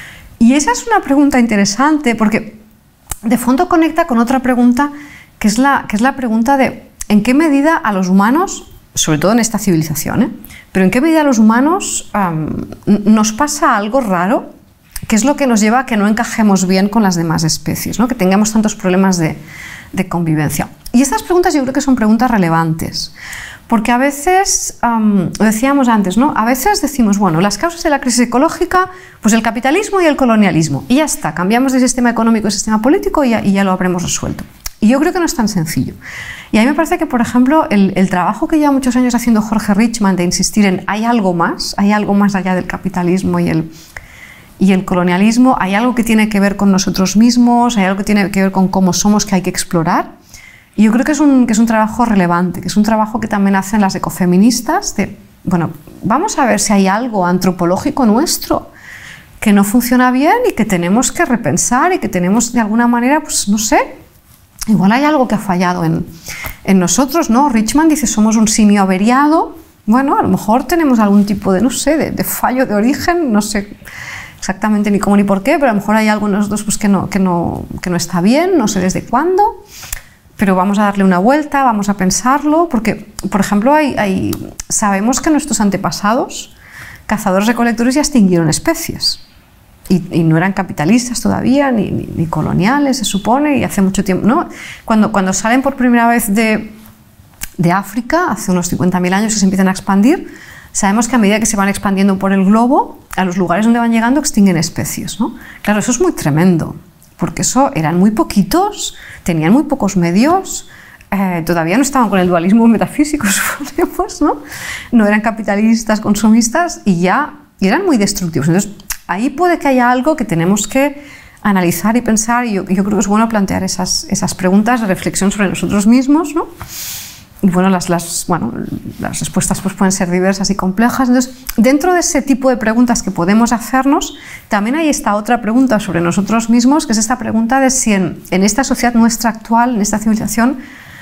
Y esa es una pregunta interesante porque de fondo conecta con otra pregunta que es la, que es la pregunta de en qué medida a los humanos, sobre todo en esta civilización, ¿eh? pero en qué medida a los humanos um, nos pasa algo raro, que es lo que nos lleva a que no encajemos bien con las demás especies, ¿no? Que tengamos tantos problemas de, de convivencia. Y estas preguntas yo creo que son preguntas relevantes, porque a veces, um, lo decíamos antes, ¿no? A veces decimos, bueno, las causas de la crisis ecológica, pues el capitalismo y el colonialismo, y ya está, cambiamos de sistema económico y sistema político y ya, y ya lo habremos resuelto. Y yo creo que no es tan sencillo. Y a mí me parece que, por ejemplo, el, el trabajo que lleva muchos años haciendo Jorge Richman de insistir en hay algo más, hay algo más allá del capitalismo y el, y el colonialismo, hay algo que tiene que ver con nosotros mismos, hay algo que tiene que ver con cómo somos que hay que explorar. Y yo creo que es un, que es un trabajo relevante, que es un trabajo que también hacen las ecofeministas de, bueno, vamos a ver si hay algo antropológico nuestro que no funciona bien y que tenemos que repensar y que tenemos de alguna manera, pues no sé, igual hay algo que ha fallado en, en nosotros, ¿no? Richman dice, somos un simio averiado. Bueno, a lo mejor tenemos algún tipo de, no sé, de, de fallo de origen, no sé exactamente ni cómo ni por qué, pero a lo mejor hay algo en nosotros pues, que, no, que, no, que no está bien, no sé desde cuándo, pero vamos a darle una vuelta, vamos a pensarlo, porque, por ejemplo, hay, hay, sabemos que nuestros antepasados, cazadores-recolectores, ya extinguieron especies. Y, y no eran capitalistas todavía, ni, ni, ni coloniales, se supone, y hace mucho tiempo, ¿no? Cuando, cuando salen por primera vez de, de África, hace unos cincuenta mil años que se empiezan a expandir, sabemos que a medida que se van expandiendo por el globo, a los lugares donde van llegando extinguen especies, ¿no? Claro, eso es muy tremendo, porque eso eran muy poquitos, tenían muy pocos medios, eh, todavía no estaban con el dualismo metafísico, suponemos, ¿no? No eran capitalistas, consumistas, y ya y eran muy destructivos. Entonces, ahí puede que haya algo que tenemos que analizar y pensar, y yo, yo creo que es bueno plantear esas, esas preguntas de reflexión sobre nosotros mismos, ¿no? Y bueno, las, las, bueno, las respuestas pues, pueden ser diversas y complejas. Entonces, dentro de ese tipo de preguntas que podemos hacernos, también hay esta otra pregunta sobre nosotros mismos, que es esta pregunta de si en, en esta sociedad nuestra actual, en esta civilización,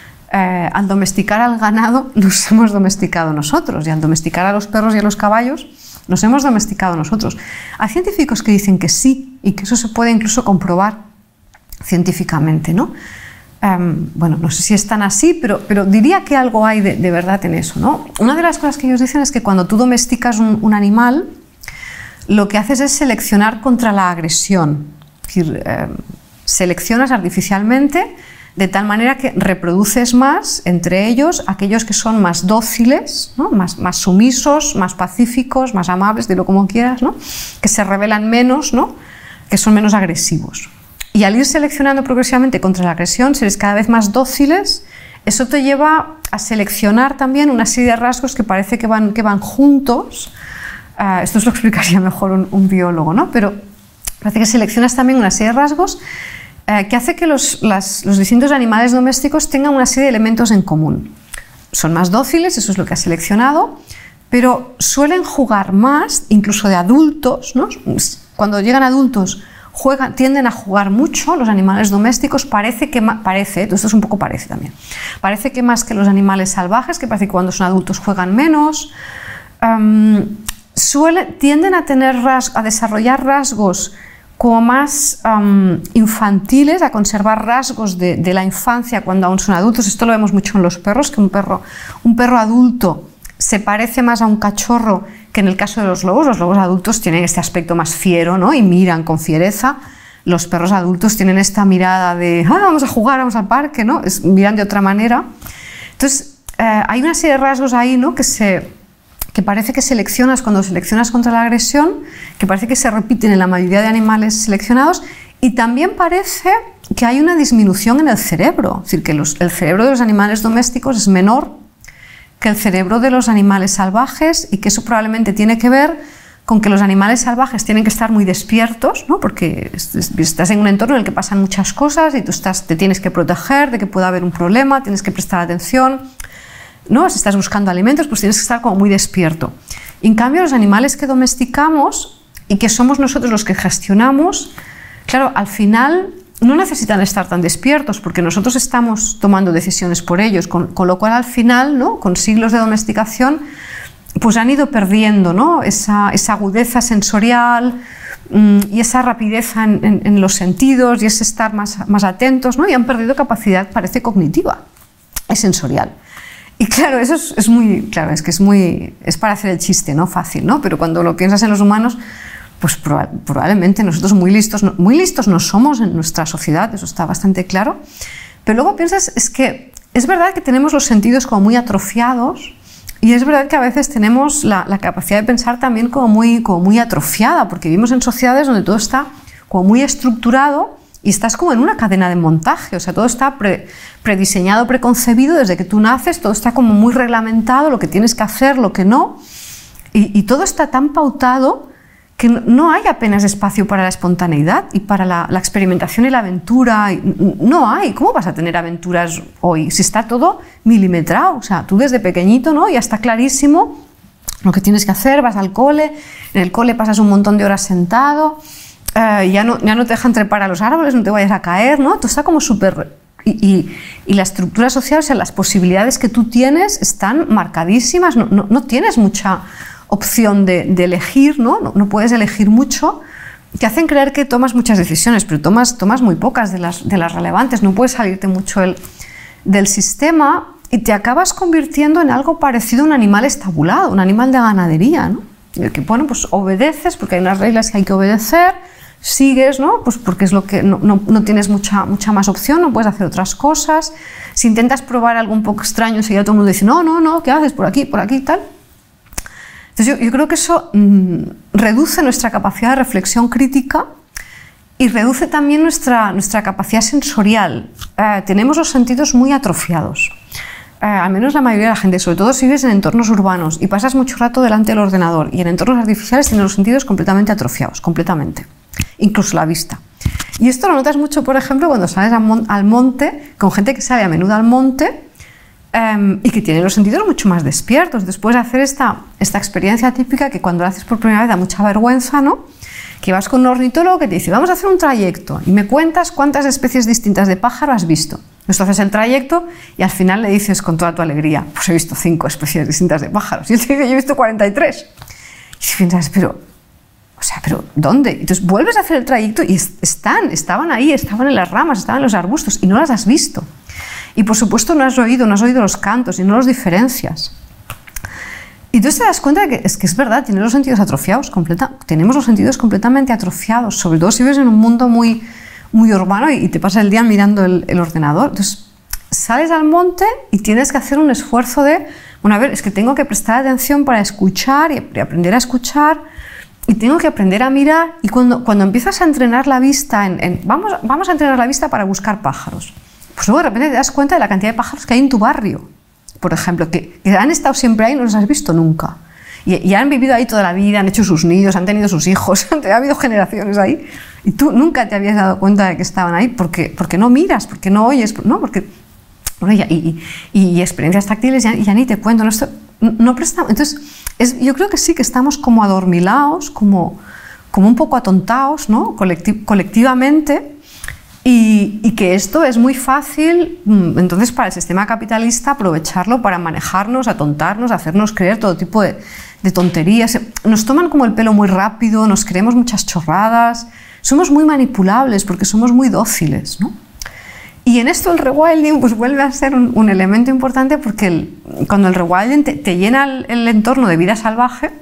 eh, al domesticar al ganado nos hemos domesticado nosotros, y al domesticar a los perros y a los caballos nos hemos domesticado nosotros. Hay científicos que dicen que sí, y que eso se puede incluso comprobar científicamente, ¿no? Um, bueno, no sé si es tan así, pero, pero diría que algo hay de, de verdad en eso, ¿no? Una de las cosas que ellos dicen es que cuando tú domesticas un, un animal, lo que haces es seleccionar contra la agresión. Es decir, eh, seleccionas artificialmente de tal manera que reproduces más entre ellos aquellos que son más dóciles, ¿no? más, más sumisos, más pacíficos, más amables, dilo como quieras, ¿no? Que se rebelan menos, ¿no? Que son menos agresivos. Y al ir seleccionando progresivamente contra la agresión, si eres cada vez más dóciles, eso te lleva a seleccionar también una serie de rasgos que parece que van, que van juntos. Uh, esto os lo explicaría mejor un, un biólogo, ¿no? Pero parece que seleccionas también una serie de rasgos eh, que hace que los, las, los distintos animales domésticos tengan una serie de elementos en común. Son más dóciles, eso es lo que has seleccionado, pero suelen jugar más, incluso de adultos, ¿no? Cuando llegan adultos juegan, tienden a jugar mucho los animales domésticos, parece que parece, esto es un poco parece también, parece que más que los animales salvajes, que parece que cuando son adultos juegan menos, um, suele, tienden a, tener ras, a desarrollar rasgos como más um, infantiles, a conservar rasgos de, de la infancia cuando aún son adultos. Esto lo vemos mucho en los perros, que un perro, un perro adulto se parece más a un cachorro que en el caso de los lobos. Los lobos adultos tienen este aspecto más fiero, ¿no? Y miran con fiereza. Los perros adultos tienen esta mirada de ah, vamos a jugar, vamos al parque, ¿no? Es, miran de otra manera. Entonces, eh, hay una serie de rasgos ahí, ¿no? que se... que parece que seleccionas cuando seleccionas contra la agresión, que parece que se repiten en la mayoría de animales seleccionados, y también parece que hay una disminución en el cerebro, es decir, que los, el cerebro de los animales domésticos es menor que el cerebro de los animales salvajes, y que eso probablemente tiene que ver con que los animales salvajes tienen que estar muy despiertos, ¿no? Porque estás en un entorno en el que pasan muchas cosas y tú estás, te tienes que proteger de que pueda haber un problema, tienes que prestar atención, ¿no? Si estás buscando alimentos, pues tienes que estar como muy despierto. Y en cambio, los animales que domesticamos y que somos nosotros los que gestionamos, claro, al final no necesitan estar tan despiertos porque nosotros estamos tomando decisiones por ellos, con, con lo cual al final, ¿no? Con siglos de domesticación, pues han ido perdiendo, ¿no? esa, esa agudeza sensorial mmm, y esa rapidez en, en, en los sentidos y ese estar más, más atentos, ¿no? Y han perdido capacidad, parece, cognitiva y sensorial. Y claro, eso es, es muy, claro, es que es muy, es para hacer el chiste, ¿no? Fácil, ¿no? Pero cuando lo piensas en los humanos, pues proba, probablemente nosotros muy listos, no, muy listos no somos en nuestra sociedad, eso está bastante claro. Pero luego piensas, es que es verdad que tenemos los sentidos como muy atrofiados, y es verdad que a veces tenemos la, la capacidad de pensar también como muy, como muy atrofiada, porque vivimos en sociedades donde todo está como muy estructurado y estás como en una cadena de montaje, o sea, todo está pre, prediseñado, preconcebido desde que tú naces, todo está como muy reglamentado, lo que tienes que hacer, lo que no, y, y todo está tan pautado que no hay apenas espacio para la espontaneidad y para la, la experimentación y la aventura. No hay. ¿Cómo vas a tener aventuras hoy si está todo milimetrado? O sea, tú desde pequeñito, ¿no? Ya está clarísimo lo que tienes que hacer, vas al cole, en el cole pasas un montón de horas sentado, eh, ya, no, ya no te dejan trepar a los árboles, no te vayas a caer, ¿no? Todo está como súper... Y, y, y la estructura social, o sea, las posibilidades que tú tienes están marcadísimas, no, no, no tienes mucha opción de, de elegir, ¿no? ¿no? No puedes elegir mucho, te hacen creer que tomas muchas decisiones, pero tomas, tomas muy pocas de las, de las relevantes, no puedes salirte mucho el, del sistema y te acabas convirtiendo en algo parecido a un animal estabulado, un animal de ganadería, ¿no? El que, bueno, pues obedeces porque hay unas reglas que hay que obedecer, sigues, ¿no? Pues porque es lo que no, no, no tienes mucha, mucha más opción, no puedes hacer otras cosas. Si intentas probar algo un poco extraño, enseguida todo el mundo dice, no, no, no, ¿qué haces por aquí, por aquí y tal? Entonces yo, yo creo que eso mmm, reduce nuestra capacidad de reflexión crítica y reduce también nuestra, nuestra capacidad sensorial. Eh, tenemos los sentidos muy atrofiados, eh, al menos la mayoría de la gente, sobre todo si vives en entornos urbanos y pasas mucho rato delante del ordenador, y en entornos artificiales tienes los sentidos completamente atrofiados, completamente, incluso la vista. Y esto lo notas mucho, por ejemplo, cuando sales al monte, con gente que sale a menudo al monte, Um, y que tiene los sentidos mucho más despiertos. Después de hacer esta, esta experiencia típica que cuando la haces por primera vez da mucha vergüenza, ¿no? Que vas con un ornitólogo que te dice, vamos a hacer un trayecto y me cuentas cuántas especies distintas de pájaro has visto. Entonces haces el trayecto y al final le dices con toda tu alegría, pues he visto cinco especies distintas de pájaros. Y él te dice, yo he visto cuarenta y tres. Y piensas, pero O sea, ¿pero dónde? Entonces vuelves a hacer el trayecto y están, estaban ahí, estaban en las ramas, estaban en los arbustos y no las has visto. Y por supuesto no has oído, no has oído los cantos y no los diferencias. Y entonces te das cuenta de que es, que es verdad, tienes los sentidos atrofiados, completa, tenemos los sentidos completamente atrofiados, sobre todo si vives en un mundo muy, muy urbano y, y te pasas el día mirando el, el ordenador. Entonces sales al monte y tienes que hacer un esfuerzo de, bueno, a ver, es que tengo que prestar atención para escuchar y, y aprender a escuchar. Y tengo que aprender a mirar, y cuando, cuando empiezas a entrenar la vista, en, en, vamos, vamos a entrenar la vista para buscar pájaros, pues luego de repente te das cuenta de la cantidad de pájaros que hay en tu barrio, por ejemplo, que, que han estado siempre ahí y no los has visto nunca. Y, y han vivido ahí toda la vida, han hecho sus nidos, han tenido sus hijos, ha habido generaciones ahí, y tú nunca te habías dado cuenta de que estaban ahí, porque, porque no miras, porque no oyes, no, porque... Bueno, y, y, y, y experiencias táctiles ya, ya ni te cuento, no, esto, no, no prestamos... Entonces, es, yo creo que sí que estamos como adormilados, como, como un poco atontados, ¿no? Colecti colectivamente, y, y que esto es muy fácil, entonces, para el sistema capitalista aprovecharlo para manejarnos, atontarnos, hacernos creer todo tipo de, de tonterías. Nos toman como el pelo muy rápido, nos creemos muchas chorradas, somos muy manipulables porque somos muy dóciles, ¿no? Y en esto el rewilding pues vuelve a ser un, un elemento importante, porque el, cuando el rewilding te, te llena el, el entorno de vida salvaje,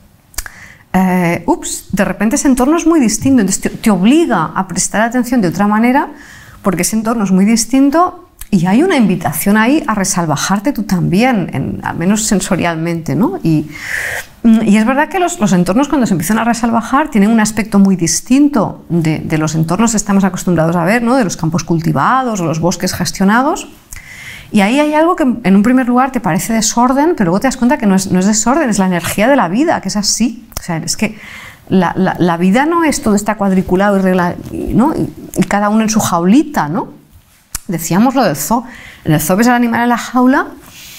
eh, ups, de repente ese entorno es muy distinto, entonces te, te obliga a prestar atención de otra manera, porque ese entorno es muy distinto y hay una invitación ahí a resalvajarte tú también, en, al menos sensorialmente, ¿no? Y, y es verdad que los, los entornos, cuando se empiezan a resalvajar, tienen un aspecto muy distinto de, de los entornos que estamos acostumbrados a ver, ¿no? De los campos cultivados o los bosques gestionados. Y ahí hay algo que en un primer lugar te parece desorden, pero luego te das cuenta que no es, no es desorden, es la energía de la vida, que es así. O sea, es que la, la, la vida no es todo está cuadriculado y, regla, ¿no? y, y cada uno en su jaulita, ¿no? Decíamos lo del zoo. En el zoo ves al animal en la jaula,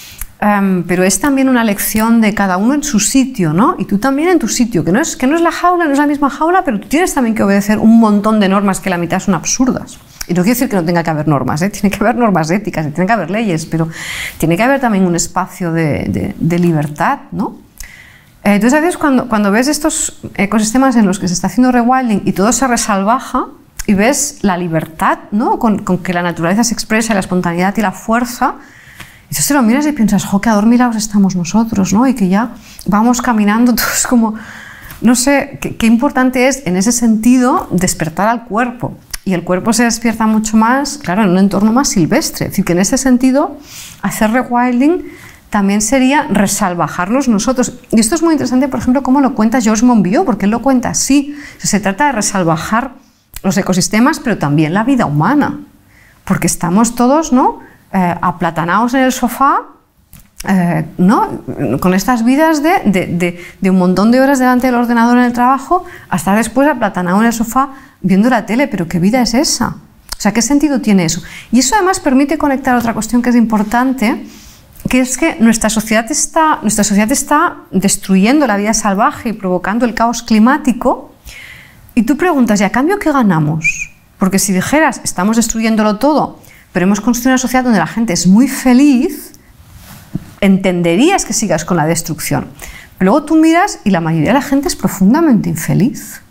um, pero es también una lección de cada uno en su sitio, ¿no? Y tú también en tu sitio, que no, es, que no es la jaula, no es la misma jaula, pero tú tienes también que obedecer un montón de normas que la mitad son absurdas. Y no quiere decir que no tenga que haber normas, ¿eh? Tiene que haber normas éticas, tiene que haber leyes, pero tiene que haber también un espacio de, de, de libertad, ¿no? Entonces, a veces cuando, cuando ves estos ecosistemas en los que se está haciendo rewilding y todo se resalvaja, y ves la libertad, ¿no? con, con que la naturaleza se expresa, la espontaneidad y la fuerza, y entonces lo miras y piensas, jo, qué adormilados estamos nosotros, ¿no? Y que ya vamos caminando todos como, no sé, qué, qué importante es en ese sentido despertar al cuerpo. Y el cuerpo se despierta mucho más, claro, en un entorno más silvestre. Es decir, que en ese sentido, hacer rewilding también sería resalvajarnos nosotros. Y esto es muy interesante, por ejemplo, cómo lo cuenta Georges Monbiot, porque él lo cuenta así. O sea, se trata de resalvajar los ecosistemas, pero también la vida humana, porque estamos todos, ¿no? eh, aplatanados en el sofá, eh, ¿no? Con estas vidas de, de, de, de un montón de horas delante del ordenador en el trabajo, hasta después aplatanado en el sofá viendo la tele. Pero ¿qué vida es esa? O sea, ¿qué sentido tiene eso? Y eso además permite conectar otra cuestión que es importante, que es que nuestra sociedad está, nuestra sociedad está destruyendo la vida salvaje y provocando el caos climático. Y tú preguntas, ¿y a cambio qué ganamos? Porque si dijeras, estamos destruyéndolo todo, pero hemos construido una sociedad donde la gente es muy feliz, entenderías que sigas con la destrucción. Pero luego tú miras y la mayoría de la gente es profundamente infeliz.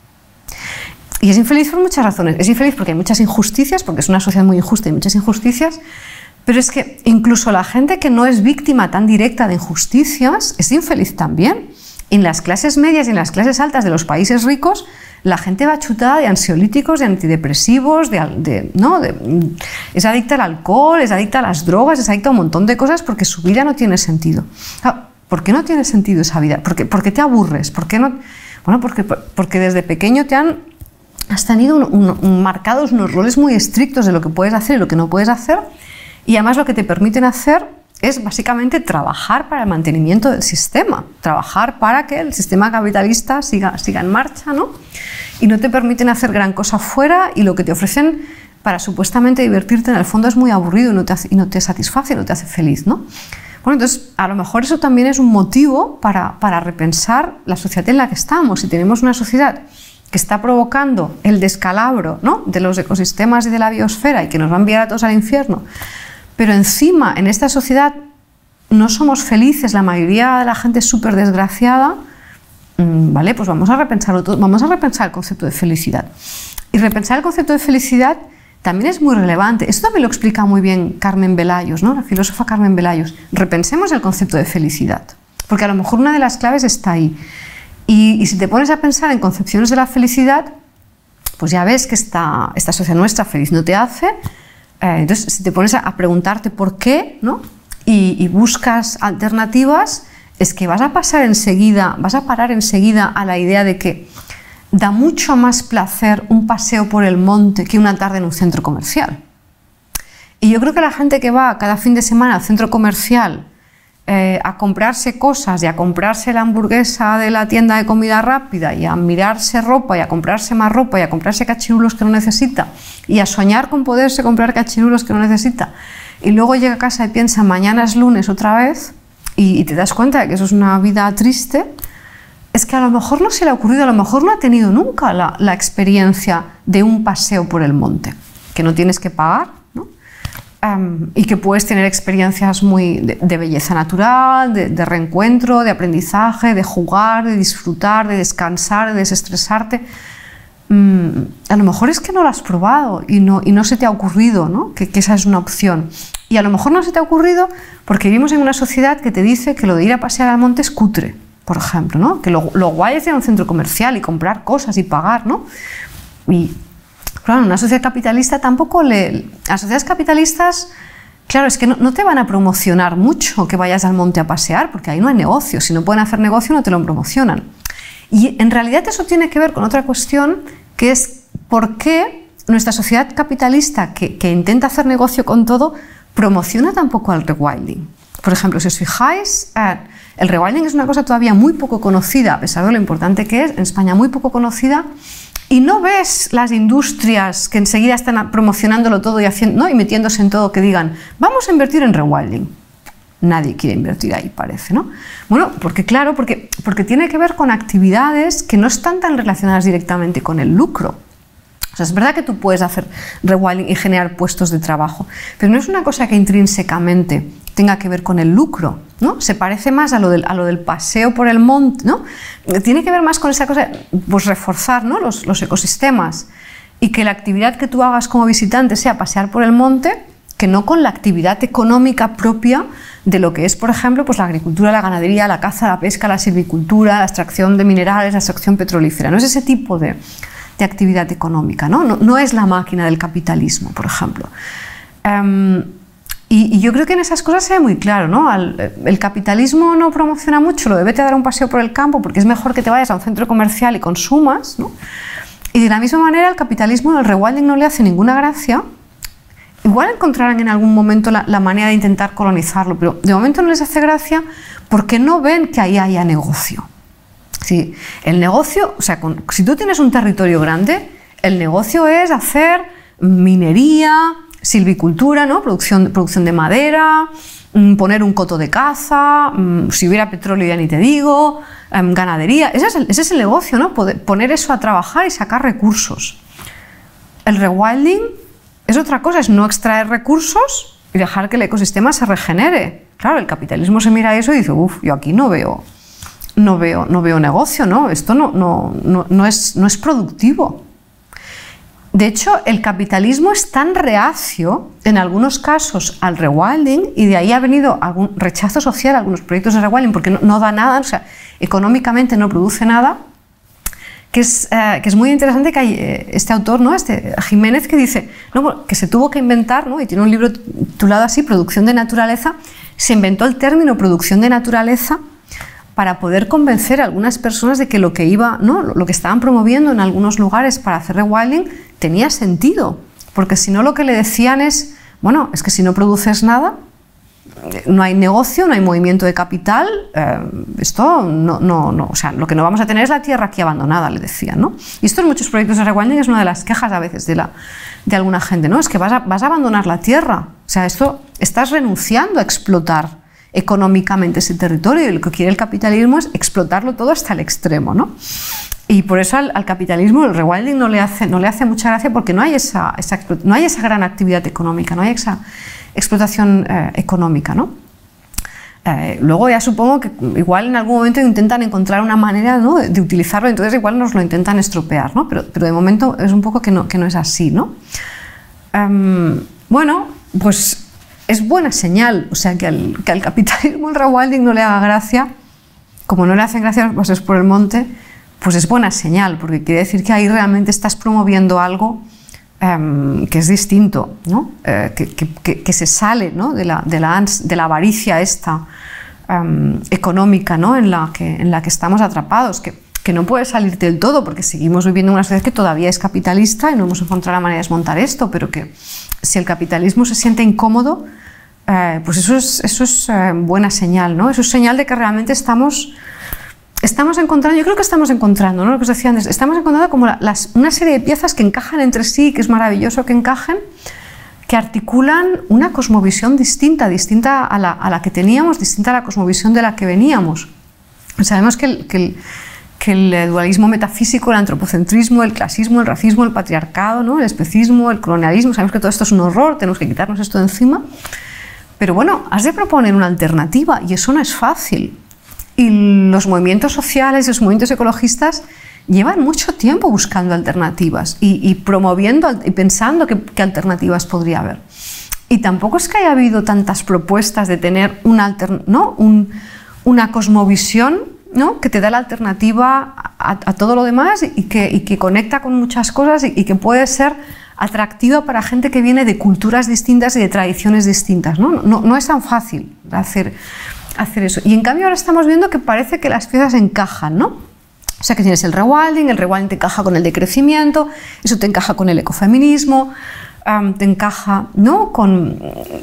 Y es infeliz por muchas razones. Es infeliz porque hay muchas injusticias, porque es una sociedad muy injusta y hay muchas injusticias, pero es que incluso la gente que no es víctima tan directa de injusticias es infeliz también. En las clases medias y en las clases altas de los países ricos, la gente va chutada de ansiolíticos, de antidepresivos, de, de, ¿no? de, es adicta al alcohol, es adicta a las drogas, es adicta a un montón de cosas porque su vida no tiene sentido. ¿Por qué no tiene sentido esa vida? ¿Por qué, por qué te aburres? ¿Por qué no? Bueno, porque, porque desde pequeño te han, has tenido un, un, un marcados unos roles muy estrictos de lo que puedes hacer y lo que no puedes hacer, y además lo que te permiten hacer es básicamente trabajar para el mantenimiento del sistema, trabajar para que el sistema capitalista siga, siga en marcha, ¿no? Y no te permiten hacer gran cosa fuera, y lo que te ofrecen para supuestamente divertirte en el fondo es muy aburrido y no te, hace, y no te satisface, no te hace feliz, ¿no? Bueno, entonces a lo mejor eso también es un motivo para, para repensar la sociedad en la que estamos. Si tenemos una sociedad que está provocando el descalabro, ¿no? de los ecosistemas y de la biosfera y que nos va a enviar a todos al infierno, pero encima en esta sociedad no somos felices, la mayoría de la gente es súper desgraciada, Vale, pues vamos a repensarlo todo, vamos a repensar el concepto de felicidad. Y repensar el concepto de felicidad también es muy relevante. Esto también lo explica muy bien Carmen Velayos, ¿no? La filósofa Carmen Velayos. Repensemos el concepto de felicidad, porque a lo mejor una de las claves está ahí. Y, y si te pones a pensar en concepciones de la felicidad, pues ya ves que esta, esta sociedad nuestra feliz no te hace. Eh, entonces, si te pones a, a preguntarte por qué, ¿no? y, y buscas alternativas, es que vas a pasar enseguida, vas a parar enseguida a la idea de que da mucho más placer un paseo por el monte que una tarde en un centro comercial. Y yo creo que la gente que va cada fin de semana al centro comercial eh, a comprarse cosas y a comprarse la hamburguesa de la tienda de comida rápida y a mirarse ropa y a comprarse más ropa y a comprarse cachirulos que no necesita y a soñar con poderse comprar cachirulos que no necesita y luego llega a casa y piensa mañana es lunes otra vez y, y te das cuenta de que eso es una vida triste, es que a lo mejor no se le ha ocurrido, a lo mejor no ha tenido nunca la, la experiencia de un paseo por el monte, que no tienes que pagar, ¿no? Um, y que puedes tener experiencias muy de, de belleza natural, de, de reencuentro, de aprendizaje, de jugar, de disfrutar, de descansar, de desestresarte. Um, a lo mejor es que no lo has probado y no, y no se te ha ocurrido, ¿no? que, que esa es una opción. Y a lo mejor no se te ha ocurrido porque vivimos en una sociedad que te dice que lo de ir a pasear al monte es cutre, por ejemplo, ¿no? Que lo, lo guay es ir a un centro comercial y comprar cosas y pagar, ¿no? Y claro, en una sociedad capitalista tampoco le... Las sociedades capitalistas, claro, es que no, no te van a promocionar mucho que vayas al monte a pasear, porque ahí no hay negocio. Si no pueden hacer negocio, no te lo promocionan. Y en realidad eso tiene que ver con otra cuestión, que es por qué nuestra sociedad capitalista, que, que intenta hacer negocio con todo, promociona tampoco al rewilding. Por ejemplo, si os fijáis, eh, el rewilding es una cosa todavía muy poco conocida, a pesar de lo importante que es, en España muy poco conocida, y no ves las industrias que enseguida están promocionándolo todo y, haciendo, ¿no? y metiéndose en todo que digan, vamos a invertir en rewilding. Nadie quiere invertir ahí, parece, ¿no? Bueno, porque claro, porque, porque tiene que ver con actividades que no están tan relacionadas directamente con el lucro. O sea, es verdad que tú puedes hacer rewilding y generar puestos de trabajo, pero no es una cosa que intrínsecamente tenga que ver con el lucro, ¿no? Se parece más a lo del, a lo del paseo por el monte, ¿no? Tiene que ver más con esa cosa, pues reforzar, ¿no? los, los ecosistemas y que la actividad que tú hagas como visitante sea pasear por el monte, que no con la actividad económica propia de lo que es, por ejemplo, pues la agricultura, la ganadería, la caza, la pesca, la silvicultura, la extracción de minerales, la extracción petrolífera. No es ese tipo de, de actividad económica, ¿no? No, no es la máquina del capitalismo, por ejemplo. Um, Y, y yo creo que en esas cosas se ve muy claro, ¿no? Al, el capitalismo no promociona mucho lo de vete a dar un paseo por el campo porque es mejor que te vayas a un centro comercial y consumas, ¿no? Y de la misma manera el capitalismo, el rewilding no le hace ninguna gracia. Igual encontrarán en algún momento la, la manera de intentar colonizarlo, pero de momento no les hace gracia porque no ven que ahí haya negocio. Sí, el negocio, o sea, con, si tú tienes un territorio grande, el negocio es hacer minería, silvicultura, ¿no? producción, producción de madera, poner un coto de caza, si hubiera petróleo ya ni te digo, ganadería. Ese es el, ese es el negocio, ¿no? Poder, poner eso a trabajar y sacar recursos. El rewilding es otra cosa, es no extraer recursos y dejar que el ecosistema se regenere. Claro, el capitalismo se mira eso y dice, uff, yo aquí no veo, no veo, no veo negocio, ¿no? Esto no, no, no, no, es, no es productivo. De hecho, el capitalismo es tan reacio, en algunos casos, al rewilding, y de ahí ha venido algún rechazo social a algunos proyectos de rewilding, porque no, no da nada, o sea, económicamente no produce nada, que es, eh, que es muy interesante que hay eh, este autor, ¿no? este Jiménez, que dice no, que se tuvo que inventar, ¿no? y tiene un libro titulado así, Producción de Naturaleza, se inventó el término producción de naturaleza para poder convencer a algunas personas de que lo que iba, ¿no? lo que estaban promoviendo en algunos lugares para hacer rewilding tenía sentido, porque si no lo que le decían es, bueno, es que si no produces nada, no hay negocio, no hay movimiento de capital, eh, esto no, no, no, o sea, lo que no vamos a tener es la tierra aquí abandonada, le decían, ¿no? Y esto en muchos proyectos de rewilding es una de las quejas a veces de, la, de alguna gente, ¿no? Es que vas a, vas a abandonar la tierra, o sea, esto estás renunciando a explotar económicamente ese territorio y lo que quiere el capitalismo es explotarlo todo hasta el extremo, ¿no? Y por eso al, al capitalismo el rewilding no le hace, no le hace mucha gracia porque no hay esa, esa, no hay esa gran actividad económica, no hay esa explotación eh, económica, ¿no? Eh, luego ya supongo que igual en algún momento intentan encontrar una manera, ¿no?, de utilizarlo, entonces igual nos lo intentan estropear, ¿no? Pero, pero de momento es un poco que no, que no es así, ¿no? Um, bueno, pues es buena señal, o sea, que al, que al capitalismo el rewilding no le haga gracia, como no le hacen gracia los paseos por el monte, pues es buena señal, porque quiere decir que ahí realmente estás promoviendo algo Um, que es distinto, ¿no? eh, que, que, que se sale, ¿no?, de, la, de, la, de la avaricia esta um, económica, ¿no?, en, la que, en la que estamos atrapados, que, que no puede salir del todo porque seguimos viviendo en una sociedad que todavía es capitalista y no hemos encontrado la manera de desmontar esto, pero que si el capitalismo se siente incómodo, eh, pues eso es, eso es eh, buena señal, ¿no? Eso es señal de que realmente estamos... Estamos encontrando, yo creo que estamos encontrando, ¿no?, lo que os decía antes, estamos encontrando como la, las, una serie de piezas que encajan entre sí, que es maravilloso que encajen, que articulan una cosmovisión distinta, distinta a la, a la que teníamos, distinta a la cosmovisión de la que veníamos. Sabemos que el, que el, que el dualismo metafísico, el antropocentrismo, el clasismo, el racismo, el patriarcado, ¿no?, el especismo, el colonialismo, sabemos que todo esto es un horror, tenemos que quitarnos esto de encima, pero bueno, has de proponer una alternativa y eso no es fácil. Y los movimientos sociales, los movimientos ecologistas llevan mucho tiempo buscando alternativas y, y promoviendo y pensando qué alternativas podría haber. Y tampoco es que haya habido tantas propuestas de tener una, alter, ¿no?, Un, una cosmovisión, ¿no?, que te da la alternativa a, a todo lo demás y que, y que conecta con muchas cosas y, y que puede ser atractiva para gente que viene de culturas distintas y de tradiciones distintas, ¿no? No, no es tan fácil hacer... hacer eso. Y en cambio ahora estamos viendo que parece que las piezas encajan, ¿no? O sea, que tienes el rewilding, el rewilding te encaja con el decrecimiento, eso te encaja con el ecofeminismo, um, te encaja, ¿no?, con,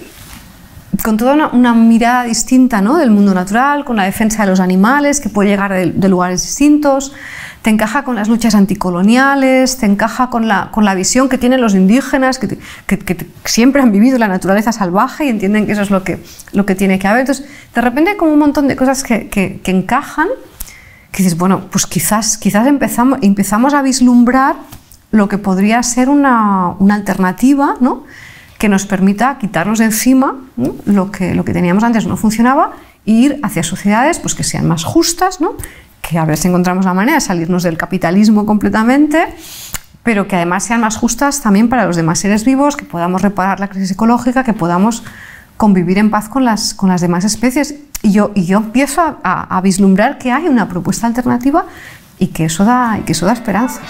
con toda una, una mirada distinta, ¿no?, del mundo natural, con la defensa de los animales, que puede llegar de, de lugares distintos, te encaja con las luchas anticoloniales, te encaja con la, con la visión que tienen los indígenas, que, te, que, que siempre han vivido la naturaleza salvaje y entienden que eso es lo que, lo que tiene que haber. Entonces, de repente hay como un montón de cosas que, que, que encajan, que dices, bueno, pues quizás, quizás empezamos, empezamos a vislumbrar lo que podría ser una, una alternativa, ¿no?, que nos permita quitarnos de encima, ¿no?, lo que, lo que teníamos antes no funcionaba e ir hacia sociedades pues, que sean más justas, ¿no?, que a ver si encontramos la manera de salirnos del capitalismo completamente, pero que además sean más justas también para los demás seres vivos, que podamos reparar la crisis ecológica, que podamos convivir en paz con las, con las demás especies. Y yo, y yo empiezo a, a, a vislumbrar que hay una propuesta alternativa y que eso da, y que eso da esperanzas.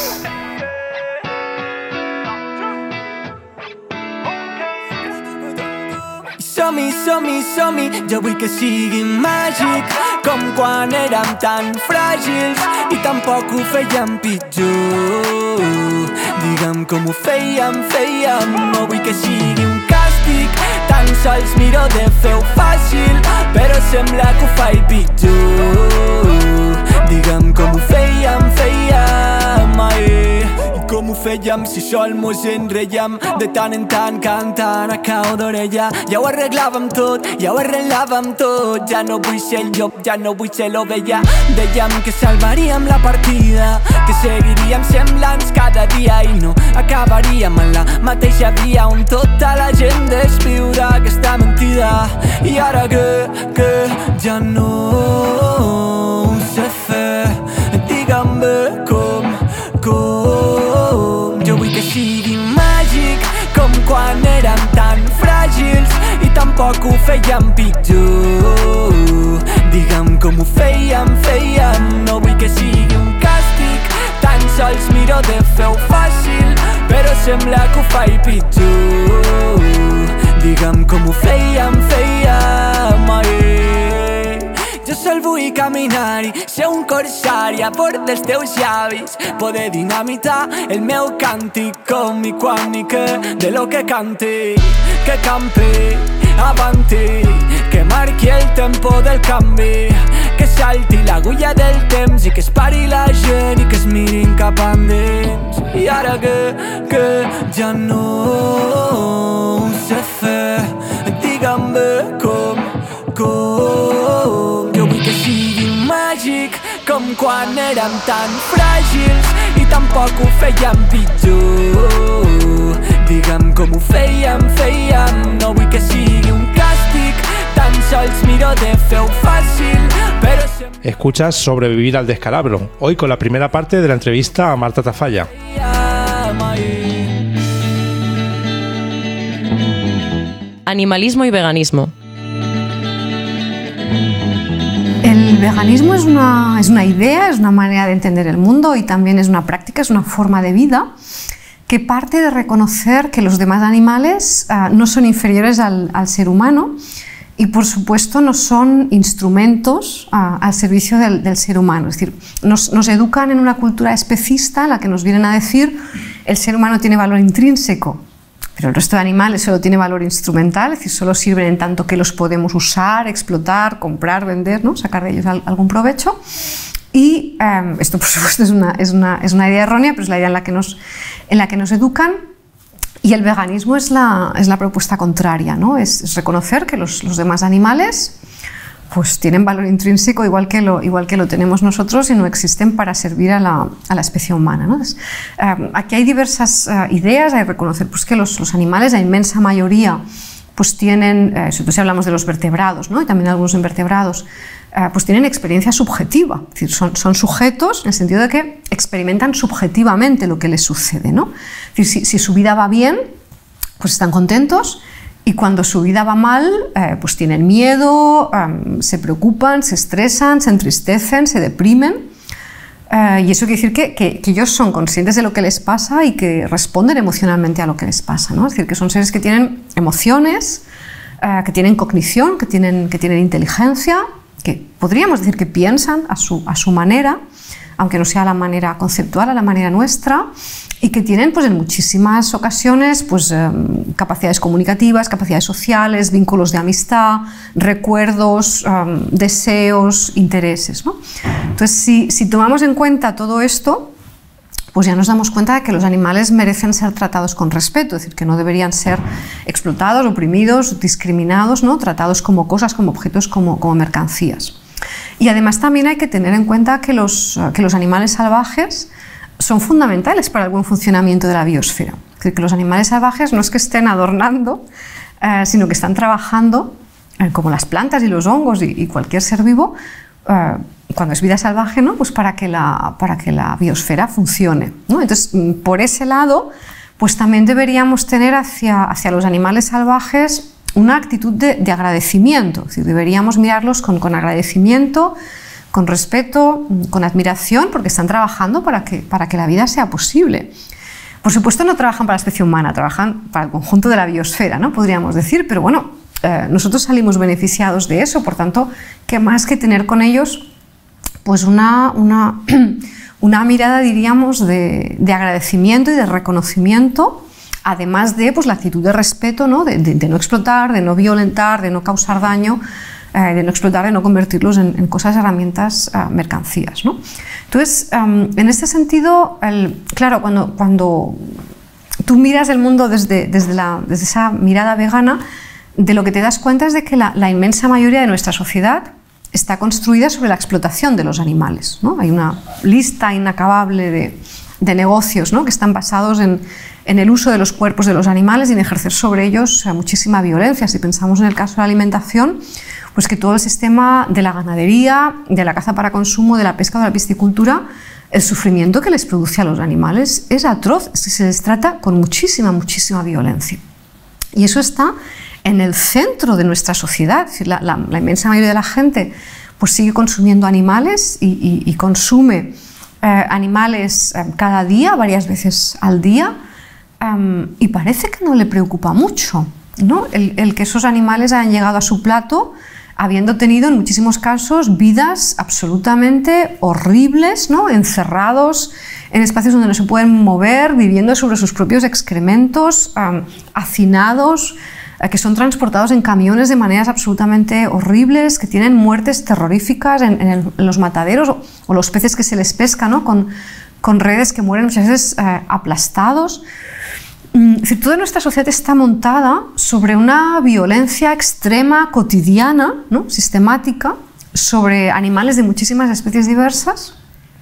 Som-hi, som-hi, som-hi, jo vull que sigui màgic, com quan érem tan fràgils i tampoc ho fèiem pitjor. Digue'm com ho fèiem, fèiem, no vull que sigui un càstig, tan sols miro de fer-ho fàcil, però sembla que ho faig pitjor. Digue'm com ho fèiem, fèiem, ai. Com ho fèiem si sol mos enreiem de tant en tant cantant a cau d'orella. Ja ho arreglàvem tot, ja ho arreglàvem tot. Ja no vull ser el llop, ja no vull ser l'ovella. Dèiem que salvaríem la partida, que seguiríem semblants cada dia i no acabaríem en la mateixa via on tota la gent desviurà aquesta mentida. I ara que, que ja no ho sé fer, digue'm bé com, com. Jo vull que sigui màgic, com quan érem tan fràgils i tampoc ho fèiem pitjor. Digue'm com ho fèiem, fèiem, no vull que sigui un càstig, tan sols miro de fer-ho fàcil, però sembla que ho faig pitjor. Digue'm com ho fèiem, fèiem, ai. Jo sol vull caminar-hi, ser un corsari a bord dels teus llavis, poder dinamitar el meu càntic com i quan i què de lo que cante, que campi, avanti, que marqui el tempo del canvi, que salti l'agulla del temps i que es pari la gent i que es mirin cap endins. I ara que, que ja no ho sé fer, digue'm bé com, com. Jo vull que sigui màgic, com quan érem tan fràgils i tampoc ho fèiem pitjor. Digue'm com ho fèiem, fèiem, no vull que sigui un càstig, tan sols miro millor de fer-ho fàcil, però sempre... Escuchas Sobrevivir al descalabro, hoy con la primera parte de la entrevista a Marta Tafalla. Animalismo y veganismo. El veganismo es una, es una idea, es una manera de entender el mundo y también es una práctica, es una forma de vida que parte de reconocer que los demás animales uh, no son inferiores al, al ser humano y, por supuesto, no son instrumentos uh, al servicio del, del ser humano. Es decir, nos, nos educan en una cultura especista en la que nos vienen a decir el ser humano tiene valor intrínseco, pero el resto de animales solo tiene valor instrumental, es decir, solo sirven en tanto que los podemos usar, explotar, comprar, vender, ¿no? Sacar de ellos algún provecho. Y eh, esto, por supuesto, es una, es, una, es una idea errónea, pero es la idea en la que nos, en la que nos educan. Y el veganismo es la, es la propuesta contraria, ¿no? Es, es reconocer que los, los demás animales pues, tienen valor intrínseco igual que, lo, igual que lo tenemos nosotros y no existen para servir a la, a la especie humana, ¿no? Entonces, eh, aquí hay diversas eh, ideas, hay que reconocer pues, que los, los animales, la inmensa mayoría, pues tienen, eh, sobre todo si hablamos de los vertebrados, ¿no? Y también algunos invertebrados, eh, pues tienen experiencia subjetiva, es decir, son, son sujetos en el sentido de que experimentan subjetivamente lo que les sucede, ¿no? Es decir, si, si su vida va bien, pues están contentos, y cuando su vida va mal, eh, pues tienen miedo, um, se preocupan, se estresan, se entristecen, se deprimen. Uh, y eso quiere decir que, que, que ellos son conscientes de lo que les pasa y que responden emocionalmente a lo que les pasa, ¿no? Es decir, que son seres que tienen emociones, uh, que tienen cognición, que tienen, que tienen inteligencia, que podríamos decir que piensan a su, a su manera, aunque no sea a la manera conceptual, a la manera nuestra, y que tienen pues, en muchísimas ocasiones pues, eh, capacidades comunicativas, capacidades sociales, vínculos de amistad, recuerdos, um, deseos, intereses, ¿no? Entonces, si, si tomamos en cuenta todo esto, pues ya nos damos cuenta de que los animales merecen ser tratados con respeto, es decir, que no deberían ser explotados, oprimidos, discriminados, ¿no? Tratados como cosas, como objetos, como, como mercancías. Y además también hay que tener en cuenta que los, que los animales salvajes son fundamentales para el buen funcionamiento de la biosfera. Es decir, que los animales salvajes no es que estén adornando, eh, sino que están trabajando, eh, como las plantas y los hongos y, y cualquier ser vivo, eh, cuando es vida salvaje, ¿no? Pues para que la, para que la biosfera funcione, ¿no? Entonces, por ese lado, pues también deberíamos tener hacia, hacia los animales salvajes una actitud de, de agradecimiento. Es decir, deberíamos mirarlos con, con agradecimiento, con respeto, con admiración, porque están trabajando para que, para que la vida sea posible. Por supuesto, no trabajan para la especie humana, trabajan para el conjunto de la biosfera, ¿no? Podríamos decir, pero bueno, eh, nosotros salimos beneficiados de eso, por tanto, ¿qué más que tener con ellos pues una, una, una mirada, diríamos, de, de agradecimiento y de reconocimiento, además de pues, la actitud de respeto, ¿no? De, de, de no explotar, de no violentar, de no causar daño, eh, de no explotar, de no convertirlos en, en cosas, herramientas, uh, mercancías, ¿no? Entonces, um, en este sentido, el, claro, cuando, cuando tú miras el mundo desde, desde, la, desde esa mirada vegana, de lo que te das cuenta es de que la, la inmensa mayoría de nuestra sociedad está construida sobre la explotación de los animales, ¿no? Hay una lista inacabable de, de negocios, ¿no? Que están basados en, en el uso de los cuerpos de los animales y en ejercer sobre ellos muchísima violencia. Si pensamos en el caso de la alimentación, pues que todo el sistema de la ganadería, de la caza para consumo, de la pesca o de la piscicultura, el sufrimiento que les produce a los animales es atroz, es que se les trata con muchísima, muchísima violencia. Y eso está en el centro de nuestra sociedad. Es decir, la, la, la inmensa mayoría de la gente pues sigue consumiendo animales y, y, y consume eh, animales eh, cada día, varias veces al día, um, y parece que no le preocupa mucho, ¿no? El, el que esos animales hayan llegado a su plato habiendo tenido en muchísimos casos vidas absolutamente horribles, ¿no? Encerrados en espacios donde no se pueden mover, viviendo sobre sus propios excrementos, um, hacinados, que son transportados en camiones de maneras absolutamente horribles, que tienen muertes terroríficas en, en, el, en los mataderos, o, o los peces que se les pesca, ¿no? con, con redes que mueren muchas veces eh, aplastados. Es decir, toda nuestra sociedad está montada sobre una violencia extrema, cotidiana, ¿no? Sistemática, sobre animales de muchísimas especies diversas.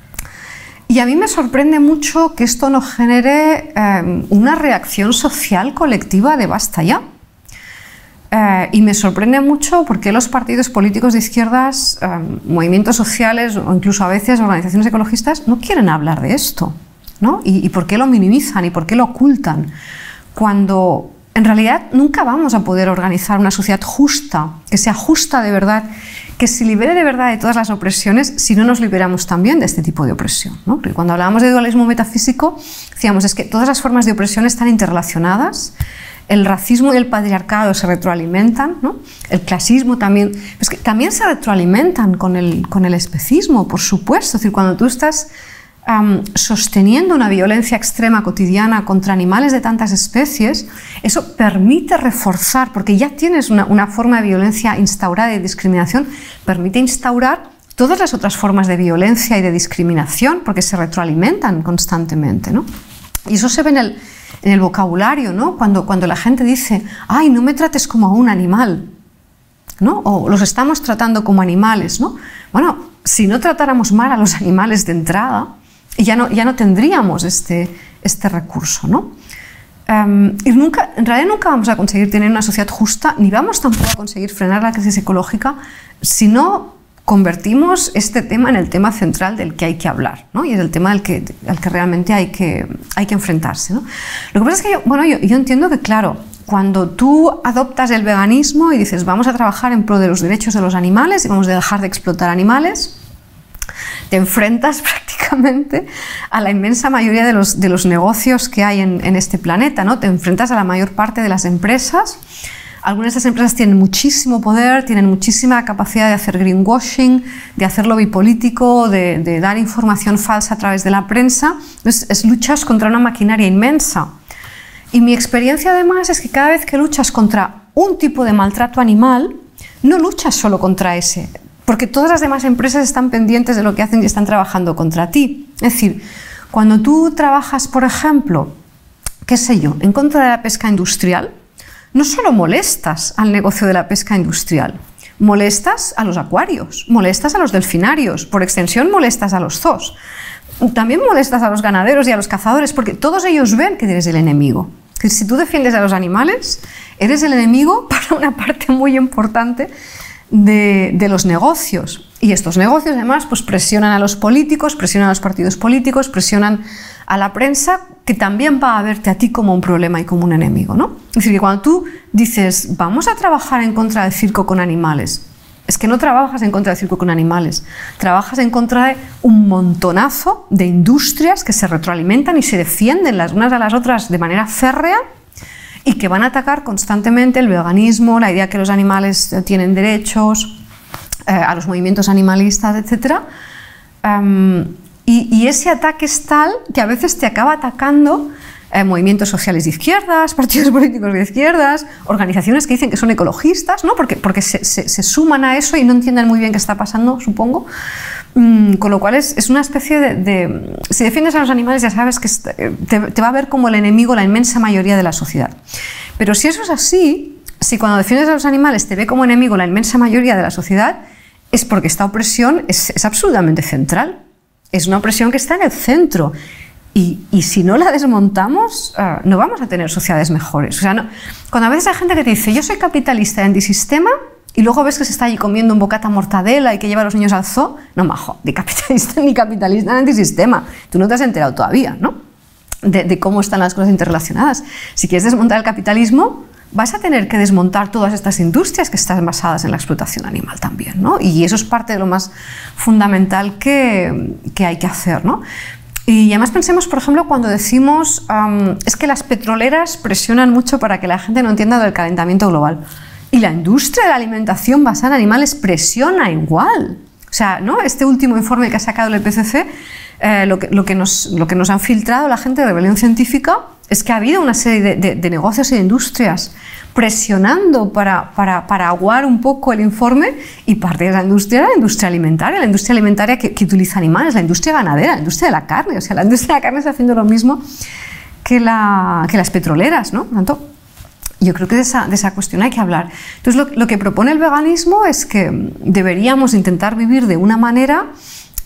Y a mí me sorprende mucho que esto no genere eh, una reacción social colectiva de basta ya. Eh, y me sorprende mucho por qué los partidos políticos de izquierdas, eh, movimientos sociales o incluso a veces organizaciones ecologistas no quieren hablar de esto, ¿no? Y, y por qué lo minimizan y por qué lo ocultan, cuando en realidad nunca vamos a poder organizar una sociedad justa, que sea justa de verdad, que se libere de verdad de todas las opresiones si no nos liberamos también de este tipo de opresión, ¿no? Porque cuando hablábamos de dualismo metafísico decíamos es que todas las formas de opresión están interrelacionadas, el racismo y el patriarcado se retroalimentan, ¿no? El clasismo también, pues que también se retroalimentan con el, con el especismo, por supuesto. Es decir, cuando tú estás um, sosteniendo una violencia extrema cotidiana contra animales de tantas especies, eso permite reforzar, porque ya tienes una, una forma de violencia instaurada y de discriminación, permite instaurar todas las otras formas de violencia y de discriminación, porque se retroalimentan constantemente, ¿no? Y eso se ve en el, en el vocabulario, ¿no? Cuando, cuando la gente dice, ay, no me trates como a un animal, ¿no? O los estamos tratando como animales, ¿no? Bueno, si no tratáramos mal a los animales de entrada, ya no, ya no tendríamos este, este recurso, ¿no? Um, y nunca, en realidad nunca vamos a conseguir tener una sociedad justa, ni vamos tampoco a conseguir frenar la crisis ecológica si no convertimos este tema en el tema central del que hay que hablar, ¿no? Y es el tema al que, al que realmente hay que, hay que enfrentarse, ¿no? Lo que pasa es que yo, bueno, yo, yo entiendo que, claro, cuando tú adoptas el veganismo y dices vamos a trabajar en pro de los derechos de los animales y vamos a dejar de explotar animales, te enfrentas prácticamente a la inmensa mayoría de los, de los negocios que hay en, en este planeta, ¿no? Te enfrentas a la mayor parte de las empresas. Algunas de estas empresas tienen muchísimo poder, tienen muchísima capacidad de hacer greenwashing, de hacer lobby político, de, de dar información falsa a través de la prensa. Entonces, es luchas contra una maquinaria inmensa. Y mi experiencia además es que cada vez que luchas contra un tipo de maltrato animal, no luchas solo contra ese, porque todas las demás empresas están pendientes de lo que hacen y están trabajando contra ti. Es decir, cuando tú trabajas, por ejemplo, qué sé yo, en contra de la pesca industrial, no solo molestas al negocio de la pesca industrial, molestas a los acuarios, molestas a los delfinarios, por extensión molestas a los zoos, también molestas a los ganaderos y a los cazadores, porque todos ellos ven que eres el enemigo. Que si tú defiendes a los animales, eres el enemigo para una parte muy importante de, de los negocios. Y estos negocios además pues, presionan a los políticos, presionan a los partidos políticos, presionan a la prensa, que también va a verte a ti como un problema y como un enemigo, ¿no? Es decir, que cuando tú dices, vamos a trabajar en contra del circo con animales, es que no trabajas en contra del circo con animales, trabajas en contra de un montonazo de industrias que se retroalimentan y se defienden las unas a las otras de manera férrea y que van a atacar constantemente el veganismo, la idea que los animales tienen derechos, eh, a los movimientos animalistas, etcétera. Um, Y, y ese ataque es tal que a veces te acaba atacando eh, movimientos sociales de izquierdas, partidos políticos de izquierdas, organizaciones que dicen que son ecologistas, ¿no? porque, porque se, se, se suman a eso y no entienden muy bien qué está pasando, supongo. Mm, con lo cual es, es una especie de, de... Si defiendes a los animales ya sabes que te, te va a ver como el enemigo la inmensa mayoría de la sociedad. Pero si eso es así, si cuando defiendes a los animales te ve como enemigo la inmensa mayoría de la sociedad, es porque esta opresión es, es absolutamente central. Es una opresión que está en el centro y, y si no la desmontamos uh, no vamos a tener sociedades mejores. O sea, no, cuando a veces hay gente que te dice yo soy capitalista antisistema y luego ves que se está allí comiendo un bocata mortadela y que lleva a los niños al zoo, no majo, de capitalista ni capitalista antisistema. Tú no te has enterado todavía, ¿no? De, de cómo están las cosas interrelacionadas. Si quieres desmontar el capitalismo, vas a tener que desmontar todas estas industrias que están basadas en la explotación animal también, ¿no? Y eso es parte de lo más fundamental que, que hay que hacer, ¿no? Y además pensemos, por ejemplo, cuando decimos um, es que las petroleras presionan mucho para que la gente no entienda del calentamiento global. Y la industria de la alimentación basada en animales presiona igual. O sea, ¿no? Este último informe que ha sacado el I P C C, eh, lo, que, lo, que nos, lo que nos han filtrado la gente de Rebelión Científica es que ha habido una serie de, de, de negocios y de industrias presionando para, para, para aguar un poco el informe, y parte de la industria, la industria alimentaria, la industria alimentaria que, que utiliza animales, la industria ganadera, la industria de la carne. O sea, la industria de la carne está haciendo lo mismo que, la, que las petroleras, ¿no? Por tanto, yo creo que de esa, de esa cuestión hay que hablar. Entonces, lo, lo que propone el veganismo es que deberíamos intentar vivir de una manera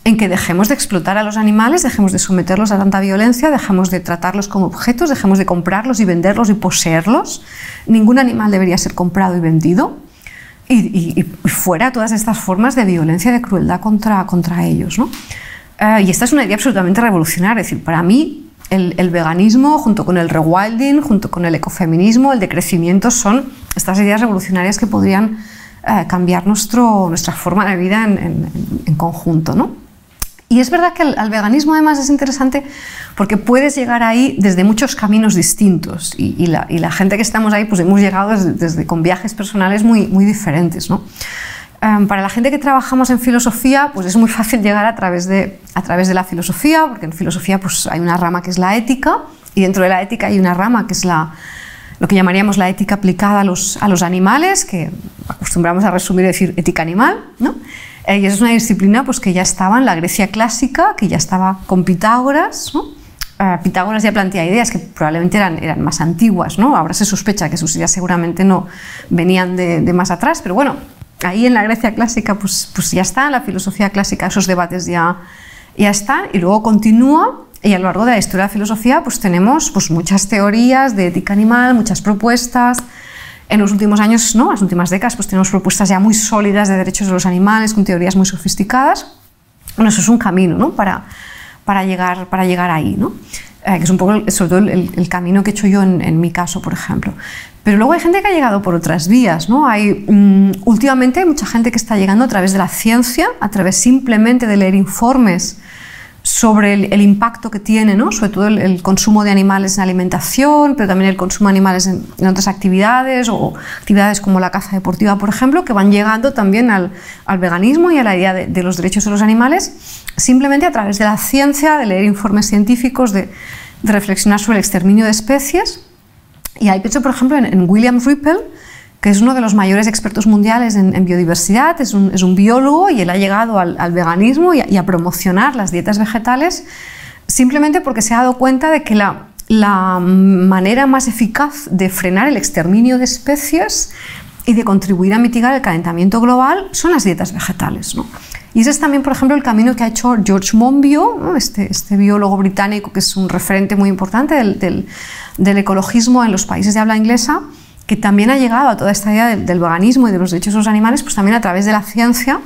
en que dejemos de explotar a los animales, dejemos de someterlos a tanta violencia, dejemos de tratarlos como objetos, dejemos de comprarlos y venderlos y poseerlos. Ningún animal debería ser comprado y vendido. Y, y, y fuera todas estas formas de violencia y de crueldad contra, contra ellos, ¿no? Uh, y esta es una idea absolutamente revolucionaria. Es decir, para mí el, el veganismo, junto con el rewilding, junto con el ecofeminismo, el decrecimiento, son estas ideas revolucionarias que podrían uh, cambiar nuestro, nuestra forma de vida en, en, en conjunto, ¿no? Y es verdad que el, el veganismo además es interesante porque puedes llegar ahí desde muchos caminos distintos y, y, la, y la gente que estamos ahí pues hemos llegado desde, desde con viajes personales muy, muy diferentes, ¿no? Um, para la gente que trabajamos en filosofía pues es muy fácil llegar a través de, a través de la filosofía, porque en filosofía pues hay una rama que es la ética y dentro de la ética hay una rama que es la, lo que llamaríamos la ética aplicada a los, a los animales, que acostumbramos a resumir y decir ética animal, ¿no? Y esa es una disciplina pues, que ya estaba en la Grecia clásica, que ya estaba con Pitágoras, ¿no? Uh, Pitágoras ya plantea ideas que probablemente eran, eran más antiguas, ¿no? Ahora se sospecha que sus ideas seguramente no venían de, de más atrás, pero bueno, ahí en la Grecia clásica pues, pues ya está, en la filosofía clásica esos debates ya, ya están, y luego continúa, y a lo largo de la historia de la filosofía pues tenemos pues, muchas teorías de ética animal, muchas propuestas. En los últimos años, ¿no? Las últimas décadas, pues tenemos propuestas ya muy sólidas de derechos de los animales, con teorías muy sofisticadas. Bueno, eso es un camino, ¿no? para, para, llegar, para llegar ahí, ¿no? Eh, que es un poco, sobre todo, el, el camino que he hecho yo en, en mi caso, por ejemplo. Pero luego hay gente que ha llegado por otras vías, ¿no? Hay, um, últimamente hay mucha gente que está llegando a través de la ciencia, a través simplemente de leer informes sobre el, el impacto que tiene, ¿no? Sobre todo el, el consumo de animales en alimentación, pero también el consumo de animales en, en otras actividades o actividades como la caza deportiva, por ejemplo, que van llegando también al, al veganismo y a la idea de, de los derechos de los animales, simplemente a través de la ciencia, de leer informes científicos, de, de reflexionar sobre el exterminio de especies. Y ahí pienso, por ejemplo, en, en William Ripple, que es uno de los mayores expertos mundiales en, en biodiversidad, es un, es un biólogo y él ha llegado al, al veganismo y a, y a promocionar las dietas vegetales simplemente porque se ha dado cuenta de que la, la manera más eficaz de frenar el exterminio de especies y de contribuir a mitigar el calentamiento global son las dietas vegetales, ¿no? Y ese es también, por ejemplo, el camino que ha hecho George Monbiot, ¿no? este, este biólogo británico que es un referente muy importante del, del, del ecologismo en los países de habla inglesa, que también ha llegado a toda esta idea del, del veganismo y de los derechos de los animales, pues también a través de la ciencia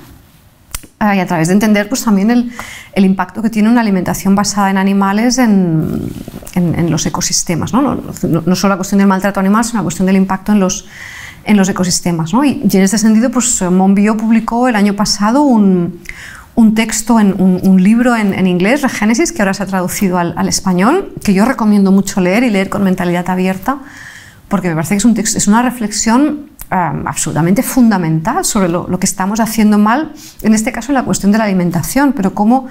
eh, y a través de entender pues también el, el impacto que tiene una alimentación basada en animales en, en, en los ecosistemas, ¿no? No, no, no solo la cuestión del maltrato animal, sino la cuestión del impacto en los, en los ecosistemas, ¿no? Y, y en este sentido, pues Monbiot publicó el año pasado un, un texto, en, un, un libro en, en inglés, Regénesis, que ahora se ha traducido al, al español, que yo recomiendo mucho leer y leer con mentalidad abierta, porque me parece que es, un texto, es una reflexión um, absolutamente fundamental sobre lo, lo que estamos haciendo mal, en este caso en la cuestión de la alimentación, pero cómo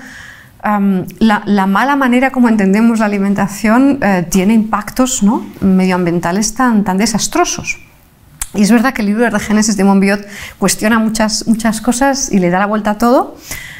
um, la, la mala manera como entendemos la alimentación uh, tiene impactos, ¿no? medioambientales tan, tan desastrosos. Y es verdad que el libro de Regénesis de Monbiot cuestiona muchas, muchas cosas y le da la vuelta a todo,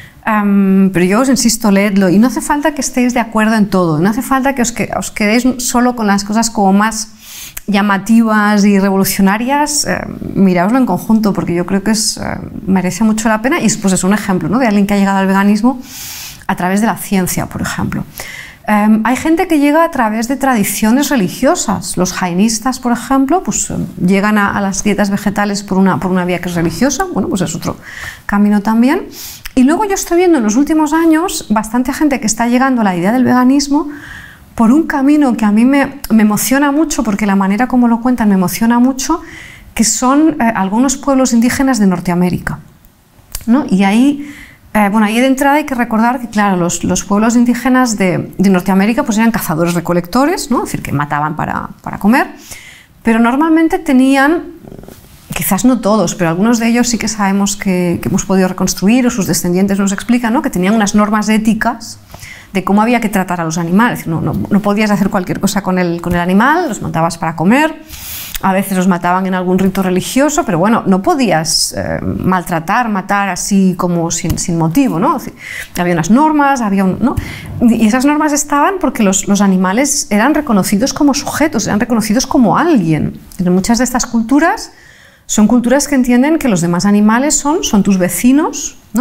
um, pero yo os insisto, leedlo, y no hace falta que estéis de acuerdo en todo, no hace falta que os, que, os quedéis solo con las cosas como más llamativas y revolucionarias, eh, miraoslo en conjunto, porque yo creo que es, eh, merece mucho la pena, y pues es un ejemplo, ¿no? de alguien que ha llegado al veganismo a través de la ciencia, por ejemplo. Eh, hay gente que llega a través de tradiciones religiosas. Los jainistas, por ejemplo, pues, eh, llegan a, a las dietas vegetales por una, por una vía que es religiosa, bueno, pues es otro camino también. Y luego yo estoy viendo en los últimos años bastante gente que está llegando a la idea del veganismo por un camino que a mí me, me emociona mucho, porque la manera como lo cuentan me emociona mucho, que son eh, algunos pueblos indígenas de Norteamérica, ¿no? Y ahí, eh, bueno, ahí de entrada hay que recordar que, claro, los, los pueblos indígenas de, de Norteamérica pues eran cazadores-recolectores, ¿no? Es decir, que mataban para, para comer, pero normalmente tenían, quizás no todos, pero algunos de ellos sí que sabemos que, que hemos podido reconstruir, o sus descendientes nos explican, ¿no? Que tenían unas normas éticas de cómo había que tratar a los animales. No, no, no podías hacer cualquier cosa con el, con el animal, los matabas para comer, a veces los mataban en algún rito religioso, pero bueno, no podías eh, maltratar, matar así como sin, sin motivo, ¿no? Es decir, había unas normas, había un, ¿no? Y esas normas estaban porque los, los animales eran reconocidos como sujetos, eran reconocidos como alguien. En muchas de estas culturas son culturas que entienden que los demás animales son, son tus vecinos, ¿no?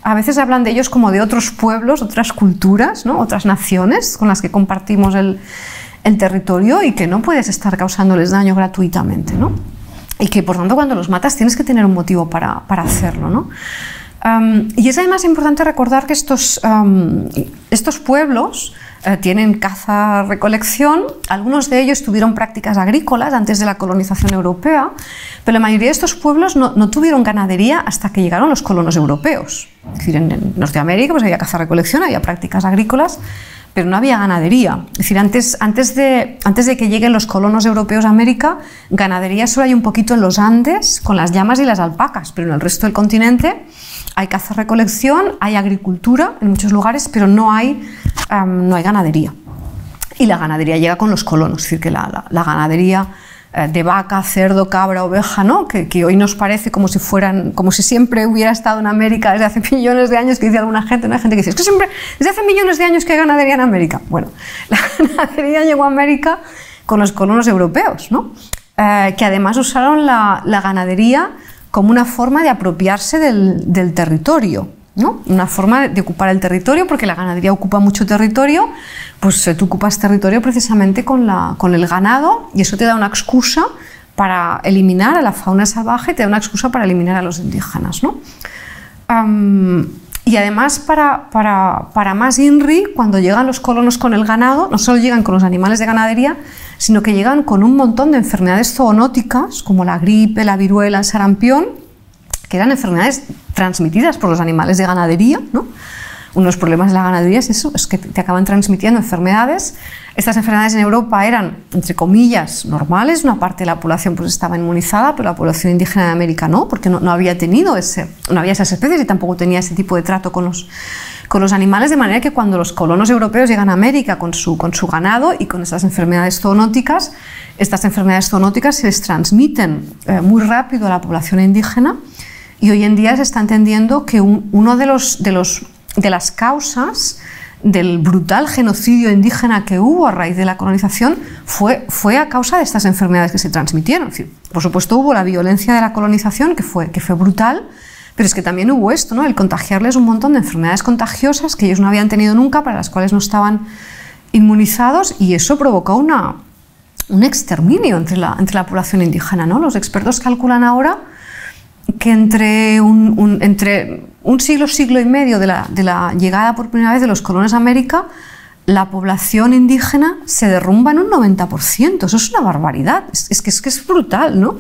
a veces hablan de ellos como de otros pueblos, otras culturas, ¿no? Otras naciones con las que compartimos el, el territorio y que no puedes estar causándoles daño gratuitamente, ¿no? Y que por tanto cuando los matas tienes que tener un motivo para, para hacerlo, ¿no? Um, y es además importante recordar que estos, um, estos pueblos eh, tienen caza-recolección, algunos de ellos tuvieron prácticas agrícolas antes de la colonización europea, pero la mayoría de estos pueblos no, no tuvieron ganadería hasta que llegaron los colonos europeos. Es decir, en, en Norteamérica pues había caza-recolección, había prácticas agrícolas, pero no había ganadería. Es decir, antes, antes, de, antes de que lleguen los colonos europeos a América, ganadería solo hay un poquito en los Andes, con las llamas y las alpacas, pero en el resto del continente hay caza-recolección, hay agricultura en muchos lugares, pero no hay, um, no hay ganadería. Y la ganadería llega con los colonos, es decir, que la, la, la ganadería eh, de vaca, cerdo, cabra, oveja, ¿no? que, que hoy nos parece como si fueran, como si siempre hubiera estado en América desde hace millones de años, que dice alguna gente, ¿no? Hay gente que dice, es que siempre, desde hace millones de años que hay ganadería en América. Bueno, la ganadería llegó a América con los colonos europeos, ¿no? eh, que además usaron la, la ganadería como una forma de apropiarse del, del territorio, ¿no? Una forma de ocupar el territorio, porque la ganadería ocupa mucho territorio, pues eh, tú ocupas territorio precisamente con, la, con el ganado, y eso te da una excusa para eliminar a la fauna salvaje, te da una excusa para eliminar a los indígenas, ¿no? Um, y además, para, para, para más INRI, cuando llegan los colonos con el ganado, no solo llegan con los animales de ganadería, sino que llegan con un montón de enfermedades zoonóticas, como la gripe, la viruela, el sarampión, que eran enfermedades transmitidas por los animales de ganadería, ¿no? Uno de los problemas de la ganadería es eso, es que te acaban transmitiendo enfermedades. Estas enfermedades en Europa eran, entre comillas, normales, una parte de la población pues estaba inmunizada, pero la población indígena de América no, porque no, no había tenido ese, no había esas especies y tampoco tenía ese tipo de trato con los, con los animales, de manera que cuando los colonos europeos llegan a América con su, con su ganado y con estas enfermedades zoonóticas, estas enfermedades zoonóticas se les transmiten eh, muy rápido a la población indígena, y hoy en día se está entendiendo que un, uno de los, de los de las causas del brutal genocidio indígena que hubo a raíz de la colonización fue, fue a causa de estas enfermedades que se transmitieron. Es decir, por supuesto hubo la violencia de la colonización, que fue, que fue brutal, pero es que también hubo esto, ¿no? El contagiarles un montón de enfermedades contagiosas que ellos no habían tenido nunca, para las cuales no estaban inmunizados, y eso provocó una, un exterminio entre la, entre la población indígena, ¿no? Los expertos calculan ahora que entre un, un, entre un siglo, siglo y medio de la, de la llegada por primera vez de los colonos a América, la población indígena se derrumba en un noventa por ciento. Eso es una barbaridad, es, es, que, es que es brutal, ¿no?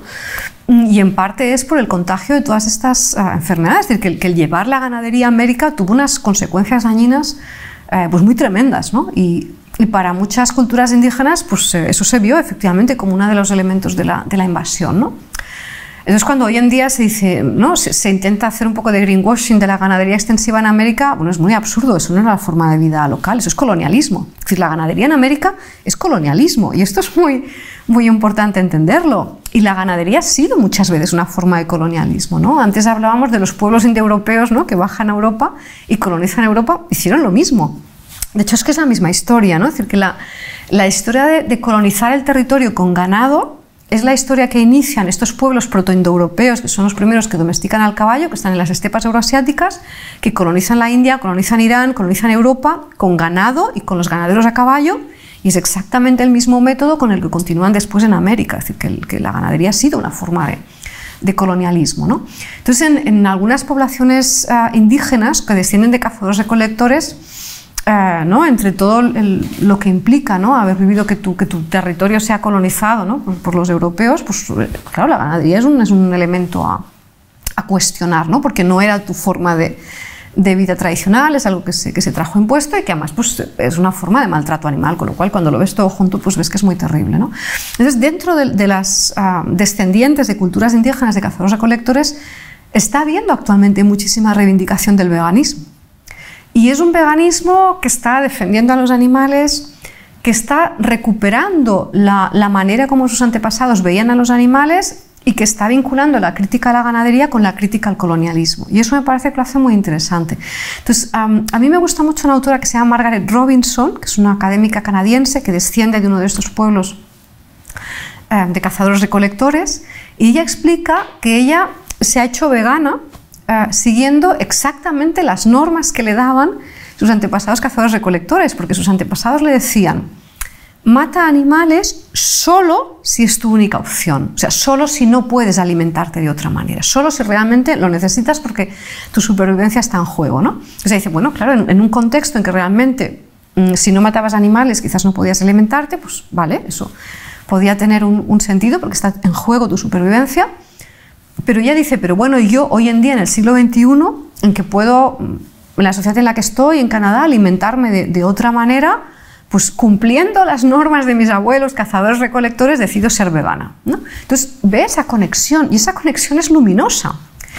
Y en parte es por el contagio de todas estas uh, enfermedades, es decir, que el, que el llevar la ganadería a América tuvo unas consecuencias dañinas uh, pues muy tremendas, ¿no? Y, y para muchas culturas indígenas pues, eh, eso se vio efectivamente como uno de los elementos de la, de la invasión, ¿no? Entonces, cuando hoy en día se dice, ¿no? se, se intenta hacer un poco de greenwashing de la ganadería extensiva en América, bueno, es muy absurdo, eso no es la forma de vida local, eso es colonialismo. Es decir, la ganadería en América es colonialismo, y esto es muy, muy importante entenderlo. Y la ganadería ha sido muchas veces una forma de colonialismo, ¿no? Antes hablábamos de los pueblos indoeuropeos, ¿no? que bajan a Europa y colonizan Europa, hicieron lo mismo. De hecho, es que es la misma historia, ¿no? Es decir, que la, la historia de, de colonizar el territorio con ganado es la historia que inician estos pueblos protoindoeuropeos, que son los primeros que domestican al caballo, que están en las estepas euroasiáticas, que colonizan la India, colonizan Irán, colonizan Europa con ganado y con los ganaderos a caballo, y es exactamente el mismo método con el que continúan después en América, es decir, que, el, que la ganadería ha sido una forma de, de colonialismo, ¿no? Entonces, en, en algunas poblaciones uh, indígenas que descienden de cazadores-recolectores, Uh, ¿no? entre todo el, lo que implica, ¿no? haber vivido que tu, que tu territorio sea colonizado, ¿no? por, por los europeos, pues claro, la ganadería es un, es un elemento a, a cuestionar, ¿no? porque no era tu forma de, de vida tradicional, es algo que se, que se trajo impuesto y que además pues, es una forma de maltrato animal, con lo cual cuando lo ves todo junto pues ves que es muy terrible, ¿no? Entonces, dentro de, de las uh, descendientes de culturas indígenas de cazadores-recolectores está habiendo actualmente muchísima reivindicación del veganismo. Y es un veganismo que está defendiendo a los animales, que está recuperando la, la manera como sus antepasados veían a los animales y que está vinculando la crítica a la ganadería con la crítica al colonialismo. Y eso me parece que lo hace muy interesante. Entonces, um, a mí me gusta mucho una autora que se llama Margaret Robinson, que es una académica canadiense que desciende de uno de estos pueblos um, de cazadores-recolectores, y ella explica que ella se ha hecho vegana uh, siguiendo exactamente las normas que le daban sus antepasados cazadores-recolectores, porque sus antepasados le decían: mata animales solo si es tu única opción, o sea, solo si no puedes alimentarte de otra manera, solo si realmente lo necesitas porque tu supervivencia está en juego, ¿no? O sea, dice, bueno, claro, en, en un contexto en que realmente mmm, si no matabas animales quizás no podías alimentarte, pues vale, eso podía tener un, un sentido porque está en juego tu supervivencia, pero ella dice, pero bueno, yo hoy en día en el siglo veintiuno, en que puedo, en la sociedad en la que estoy, en Canadá, alimentarme de, de otra manera, pues cumpliendo las normas de mis abuelos, cazadores-recolectores, decido ser vegana, ¿no? Entonces ve esa conexión, y esa conexión es luminosa.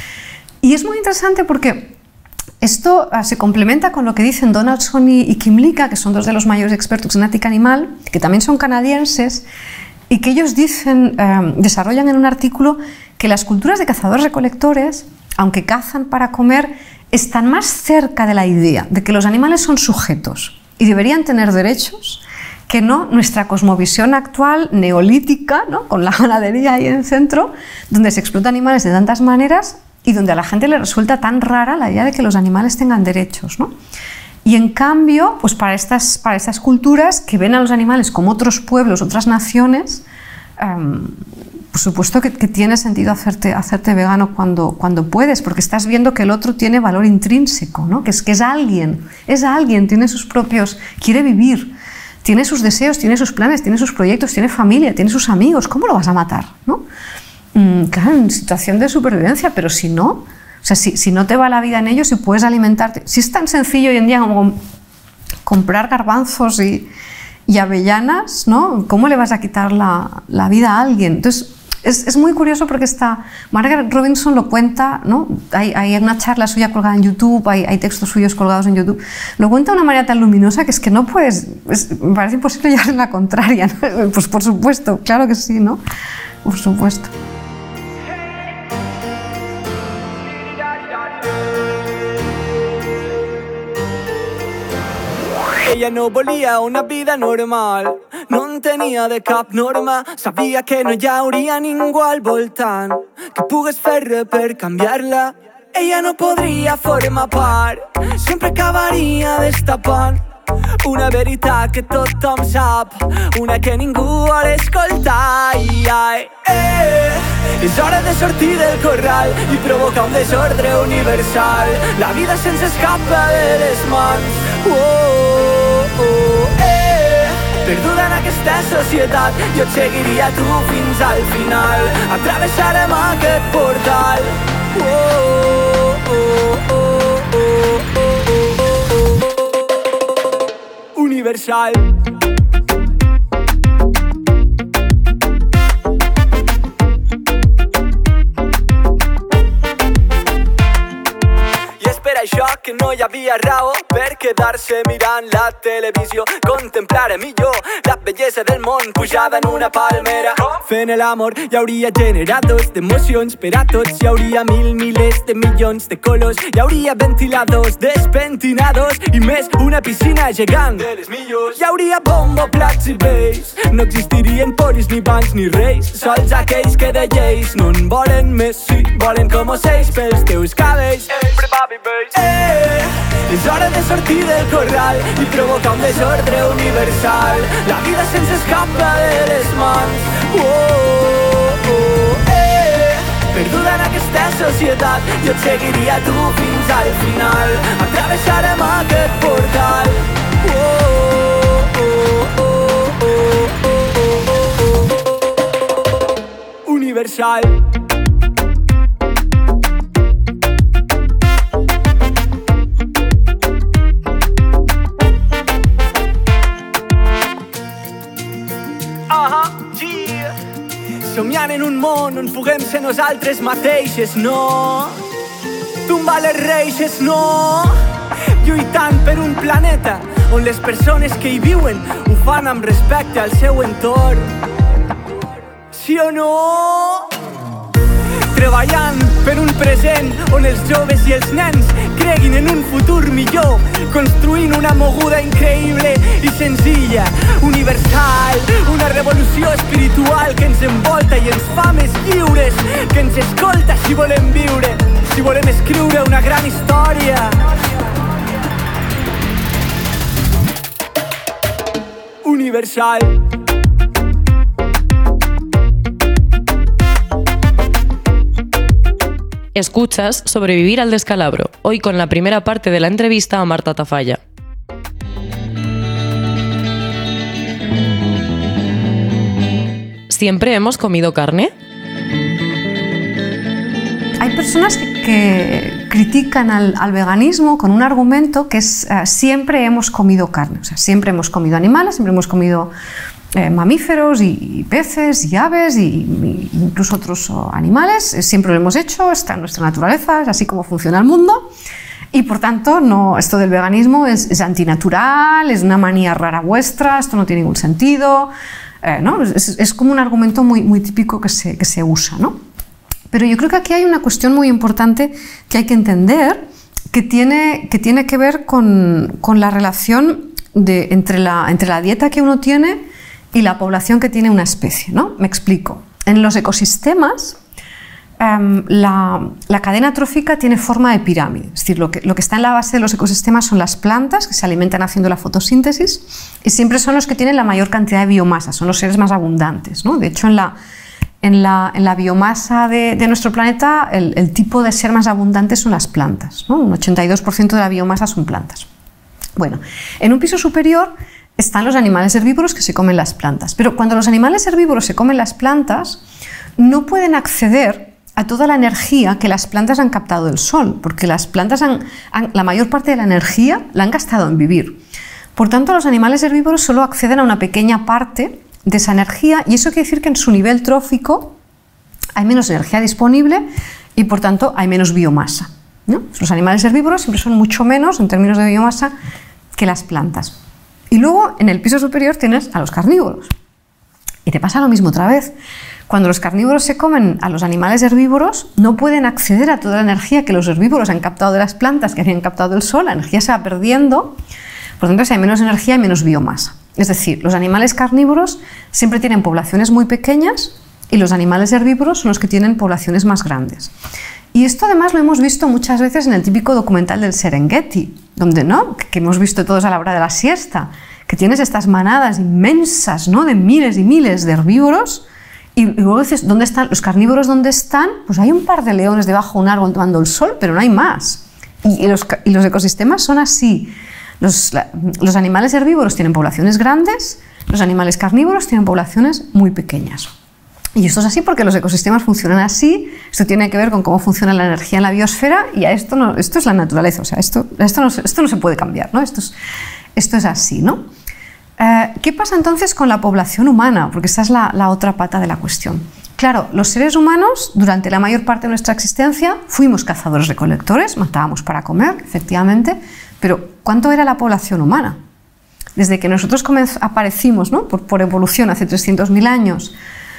Y es muy interesante porque esto uh, se complementa con lo que dicen Donaldson y, y Kim Lika, que son dos de los mayores expertos en ética animal, que también son canadienses, y que ellos dicen, uh, desarrollan en un artículo que las culturas de cazadores-recolectores, aunque cazan para comer, están más cerca de la idea de que los animales son sujetos y deberían tener derechos, que no nuestra cosmovisión actual neolítica, ¿no? Con la ganadería ahí en el centro, donde se explotan animales de tantas maneras y donde a la gente le resulta tan rara la idea de que los animales tengan derechos, ¿no? Y en cambio, pues para estas, para estas culturas que ven a los animales como otros pueblos, otras naciones, um, por supuesto que, que tiene sentido hacerte, hacerte vegano cuando, cuando puedes, porque estás viendo que el otro tiene valor intrínseco, ¿no? que, es, que es alguien, es alguien, tiene sus propios, quiere vivir, tiene sus deseos, tiene sus planes, tiene sus proyectos, tiene familia, tiene sus amigos. ¿Cómo lo vas a matar? ¿No? Mm, claro, en situación de supervivencia, pero si no, o sea, si, si no te va la vida en ello, si puedes alimentarte, si es tan sencillo hoy en día como comprar garbanzos y, y avellanas, ¿no? ¿Cómo le vas a quitar la, la vida a alguien? Entonces, Es, es muy curioso porque esta Margaret Robinson lo cuenta, ¿no? Hay, hay una charla suya colgada en YouTube, hay, hay textos suyos colgados en YouTube. Lo cuenta de una manera tan luminosa que es que no puedes, es, me parece imposible llevarle la contraria, ¿no? Pues por supuesto, claro que sí, ¿no? Por supuesto. Ella no volia una vida normal, no en tenia de cap norma. Sabia que no hi hauria ningú al voltant que pogués fer res per canviar-la. Ella no podria formar part, sempre acabaria destapant una veritat que tothom sap, una que ningú vol escoltar. Ai, ai, eh, és hora de sortir del corral i provocar un desordre universal. La vida se'ns escapa de les mans. Oh, oh, eh, perduda en aquesta societat, jo et seguiria tu fins al final. Atravessarem aquest portal. Oh, oh, oh, oh, oh, oh, oh. Universal. Això que no hi havia raó per quedar-se mirant la televisió. Contemplare millor la bellesa del món pujada en una palmera. Fent l'amor hi hauria generadors d'emocions per a tots. Hi hauria mil milers de milions de colors. Hi hauria ventiladors, despentinadors i més una piscina gegant de les millors. Hi hauria bombo, plats i vells. No existirien polis, ni bancs, ni reis. Sols aquells que de lleis no en volen més, sí, volen com ocells pels teus cabells. Eh, és hora de sortir del corral i provocar un desordre universal. La vida se'ns escapa de les mans. Oh, oh, eh, perduda en aquesta societat, jo et seguiria tu fins al final. Atravessarem aquest portal. Oh, oh, oh, oh, oh, oh, oh. Universal. Somiant en un món on puguem ser nosaltres mateixes, no. Tumbar les reixes, no. Lluitant per un planeta on les persones que hi viuen ho fan amb respecte al seu entorn. Sí o no? Treballant per un present on els joves i els nens creguin en un futur millor, construint una moguda increïble i senzilla, universal, una revolució espiritual que ens envolta i ens fa més lliures, que ens escolta si volem viure, si volem escriure una gran història. Universal. Escuchas Sobrevivir al descalabro, hoy con la primera parte de la entrevista a Marta Tafalla. ¿Siempre hemos comido carne? Hay personas que, que critican al, al veganismo con un argumento que es uh, siempre hemos comido carne, o sea, siempre hemos comido animales, siempre hemos comido eh, mamíferos y, y peces y aves y, y incluso otros oh, animales, siempre lo hemos hecho, está en nuestra naturaleza, es así como funciona el mundo y por tanto no, esto del veganismo es, es antinatural, es una manía rara vuestra, esto no tiene ningún sentido, eh, ¿no? es, es como un argumento muy, muy típico que se, que se usa, ¿no? Pero yo creo que aquí hay una cuestión muy importante que hay que entender, que tiene que, tiene que ver con, con la relación de, entre, la, entre la dieta que uno tiene y la población que tiene una especie, ¿no? Me explico. En los ecosistemas, um, la, la cadena trófica tiene forma de pirámide. Es decir, lo que, lo que está en la base de los ecosistemas son las plantas que se alimentan haciendo la fotosíntesis y siempre son los que tienen la mayor cantidad de biomasa, son los seres más abundantes, ¿no? De hecho, en la En la, en la biomasa de, de nuestro planeta, el, el tipo de ser más abundante son las plantas, ¿no? Un ochenta y dos por ciento de la biomasa son plantas. Bueno, en un piso superior están los animales herbívoros que se comen las plantas, pero cuando los animales herbívoros se comen las plantas, no pueden acceder a toda la energía que las plantas han captado del sol, porque las plantas han, han, la mayor parte de la energía la han gastado en vivir. Por tanto, los animales herbívoros solo acceden a una pequeña parte de esa energía y eso quiere decir que en su nivel trófico hay menos energía disponible y por tanto hay menos biomasa, ¿no? Los animales herbívoros siempre son mucho menos en términos de biomasa que las plantas. Y luego en el piso superior tienes a los carnívoros y te pasa lo mismo otra vez. Cuando los carnívoros se comen a los animales herbívoros no pueden acceder a toda la energía que los herbívoros han captado de las plantas que habían captado del sol, la energía se va perdiendo, por lo tanto si hay menos energía hay menos biomasa. Es decir, los animales carnívoros siempre tienen poblaciones muy pequeñas y los animales herbívoros son los que tienen poblaciones más grandes. Y esto además lo hemos visto muchas veces en el típico documental del Serengeti, donde, ¿no? que hemos visto todos a la hora de la siesta, que tienes estas manadas inmensas, ¿no? de miles y miles de herbívoros y, y luego dices, ¿dónde están los carnívoros? ¿Dónde están? Pues hay un par de leones debajo de un árbol tomando el sol, pero no hay más. Y, y, los, y los ecosistemas son así. Los, los animales herbívoros tienen poblaciones grandes, los animales carnívoros tienen poblaciones muy pequeñas. Y esto es así porque los ecosistemas funcionan así, esto tiene que ver con cómo funciona la energía en la biosfera y a esto, no, esto es la naturaleza, o sea, esto, esto, no, esto no se puede cambiar, ¿no? Esto es, esto es así, ¿no? Eh, ¿Qué pasa entonces con la población humana? Porque esta es la, la otra pata de la cuestión. Claro, los seres humanos, durante la mayor parte de nuestra existencia, fuimos cazadores-recolectores, matábamos para comer, efectivamente, pero ¿cuánto era la población humana? Desde que nosotros aparecimos, ¿no? por, por evolución hace trescientos mil años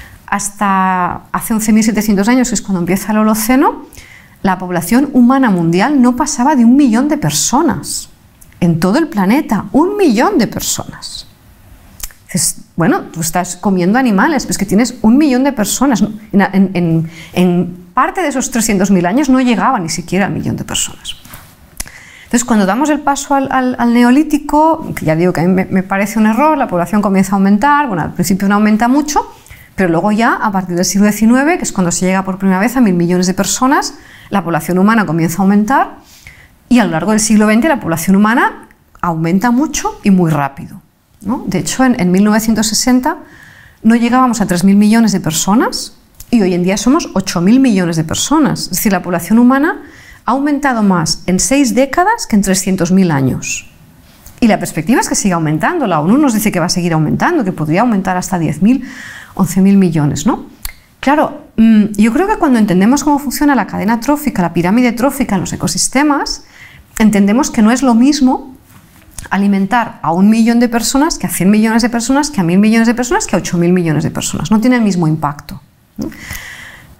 hasta hace once mil setecientos años, que es cuando empieza el Holoceno, la población humana mundial no pasaba de un millón de personas. En todo el planeta, un millón de personas. Dices, bueno, tú estás comiendo animales, pues que tienes un millón de personas. En, en, en, en parte de esos trescientos mil años no llegaba ni siquiera al millón de personas. Entonces, cuando damos el paso al, al, al neolítico, que ya digo que a mí me, me parece un error, la población comienza a aumentar, bueno, al principio no aumenta mucho, pero luego ya, a partir del siglo diecinueve, que es cuando se llega por primera vez a mil millones de personas, la población humana comienza a aumentar y a lo largo del siglo veinte la población humana aumenta mucho y muy rápido, ¿no? De hecho, en, en mil novecientos sesenta no llegábamos a tres mil millones de personas y hoy en día somos ocho mil millones de personas. Es decir, la población humana ha aumentado más en seis décadas que en trescientos mil años. Y la perspectiva es que siga aumentando. La ONU nos dice que va a seguir aumentando, que podría aumentar hasta diez mil, once mil millones, ¿no? Claro, yo creo que cuando entendemos cómo funciona la cadena trófica, la pirámide trófica en los ecosistemas, entendemos que no es lo mismo alimentar a un millón de personas que a cien millones de personas, que a mil millones de personas, que a ocho mil millones de personas. No tiene el mismo impacto, ¿no?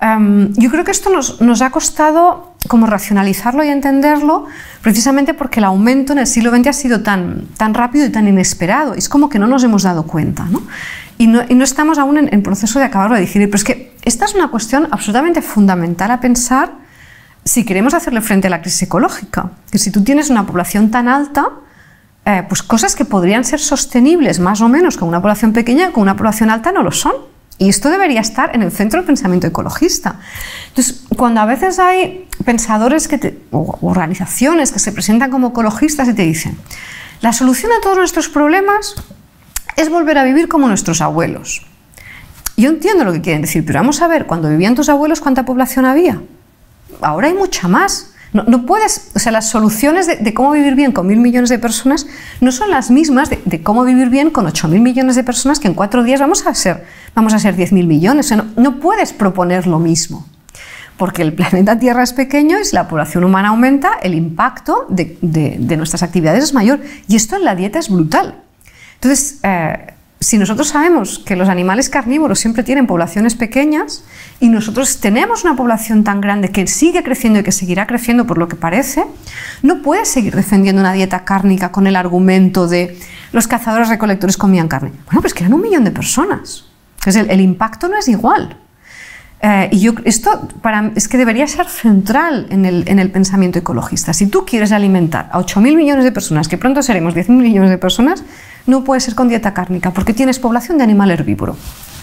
Um, yo creo que esto nos, nos ha costado como racionalizarlo y entenderlo, precisamente porque el aumento en el siglo veinte ha sido tan, tan rápido y tan inesperado. Es como que no nos hemos dado cuenta, ¿no? Y, no, y no estamos aún en, en proceso de acabarlo de digerir. Pero es que esta es una cuestión absolutamente fundamental a pensar si queremos hacerle frente a la crisis ecológica. Que si tú tienes una población tan alta, eh, pues cosas que podrían ser sostenibles más o menos con una población pequeña, con una población alta no lo son. Y esto debería estar en el centro del pensamiento ecologista. Entonces, cuando a veces hay pensadores que te, o organizaciones que se presentan como ecologistas y te dicen la solución a todos nuestros problemas es volver a vivir como nuestros abuelos. Yo entiendo lo que quieren decir, pero vamos a ver, cuando vivían tus abuelos, ¿cuánta población había? Ahora hay mucha más. No, no puedes, o sea, las soluciones de, de cómo vivir bien con mil millones de personas no son las mismas de, de cómo vivir bien con ocho mil millones de personas, que en cuatro días vamos a ser, vamos a ser diez mil millones. O sea, no, no puedes proponer lo mismo, porque el planeta Tierra es pequeño y si la población humana aumenta, el impacto de, de, de nuestras actividades es mayor. Y esto en la dieta es brutal. Entonces, eh, si nosotros sabemos que los animales carnívoros siempre tienen poblaciones pequeñas y nosotros tenemos una población tan grande que sigue creciendo y que seguirá creciendo por lo que parece, no puedes seguir defendiendo una dieta cárnica con el argumento de los cazadores recolectores comían carne. Bueno, pues que eran un millón de personas. Entonces el, el impacto no es igual. Eh, y yo, esto para, es que debería ser central en el, en el pensamiento ecologista. Si tú quieres alimentar a ocho mil millones de personas, que pronto seremos diez mil millones de personas, no puede ser con dieta cárnica, porque tienes población de animal herbívoro.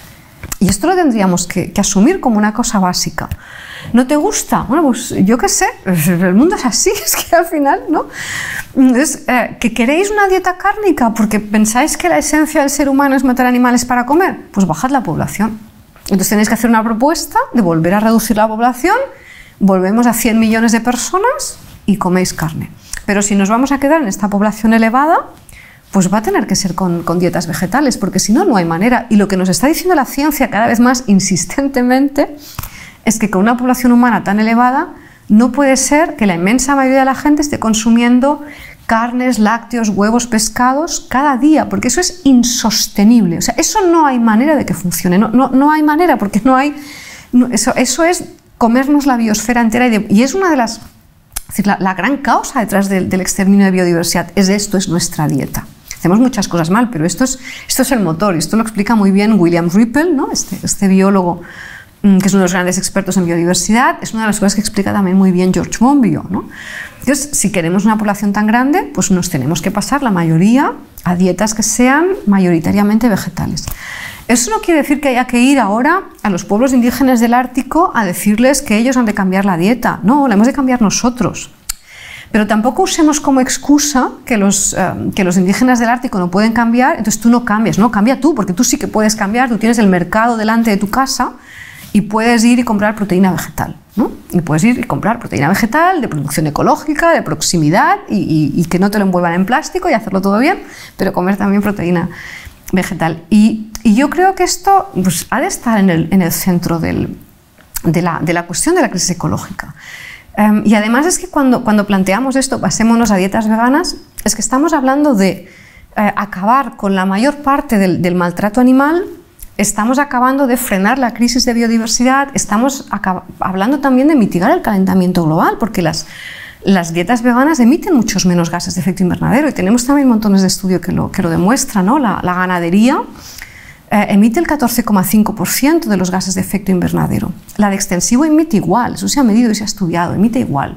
Y esto lo tendríamos que, que asumir como una cosa básica. ¿No te gusta? Bueno, pues yo qué sé, el mundo es así, es que al final, ¿no? Entonces, eh, ¿que queréis una dieta cárnica porque pensáis que la esencia del ser humano es matar animales para comer? Pues bajad la población. Entonces tenéis que hacer una propuesta de volver a reducir la población, volvemos a cien millones de personas y coméis carne. Pero si nos vamos a quedar en esta población elevada, pues va a tener que ser con, con dietas vegetales, porque si no, no hay manera. Y lo que nos está diciendo la ciencia cada vez más insistentemente es que con una población humana tan elevada no puede ser que la inmensa mayoría de la gente esté consumiendo carnes, lácteos, huevos, pescados cada día, porque eso es insostenible. O sea, eso no hay manera de que funcione, no, no, no hay manera, porque no hay... No, eso, eso es comernos la biosfera entera y, de, y es una de las... Es decir, la, la gran causa detrás del, del exterminio de biodiversidad es esto, es nuestra dieta. Hacemos muchas cosas mal, pero esto es, esto es el motor, y esto lo explica muy bien William Ripple, ¿no? este, este biólogo que es uno de los grandes expertos en biodiversidad, es una de las cosas que explica también muy bien George Monbiot, ¿no? Entonces, si queremos una población tan grande, pues nos tenemos que pasar la mayoría a dietas que sean mayoritariamente vegetales. Eso no quiere decir que haya que ir ahora a los pueblos indígenas del Ártico a decirles que ellos han de cambiar la dieta. No, la hemos de cambiar nosotros. Pero tampoco usemos como excusa que los, eh, que los indígenas del Ártico no pueden cambiar, entonces tú no cambias. No, cambia tú, porque tú sí que puedes cambiar, tú tienes el mercado delante de tu casa y puedes ir y comprar proteína vegetal, ¿no? Y puedes ir y comprar proteína vegetal de producción ecológica, de proximidad y, y, y que no te lo envuelvan en plástico y hacerlo todo bien, pero comer también proteína vegetal. Y, y yo creo que esto pues, ha de estar en el, en el centro del, de, la, de la cuestión de la crisis ecológica. Um, y además es que cuando, cuando planteamos esto, pasémonos a dietas veganas, es que estamos hablando de eh, acabar con la mayor parte del, del maltrato animal. Estamos acabando de frenar la crisis de biodiversidad, estamos hablando también de mitigar el calentamiento global, porque las, las dietas veganas emiten muchos menos gases de efecto invernadero y tenemos también montones de estudios que lo, que lo demuestran, ¿no? La, la ganadería eh, emite el catorce coma cinco por ciento de los gases de efecto invernadero. La de extensivo emite igual, eso se ha medido y se ha estudiado, emite igual.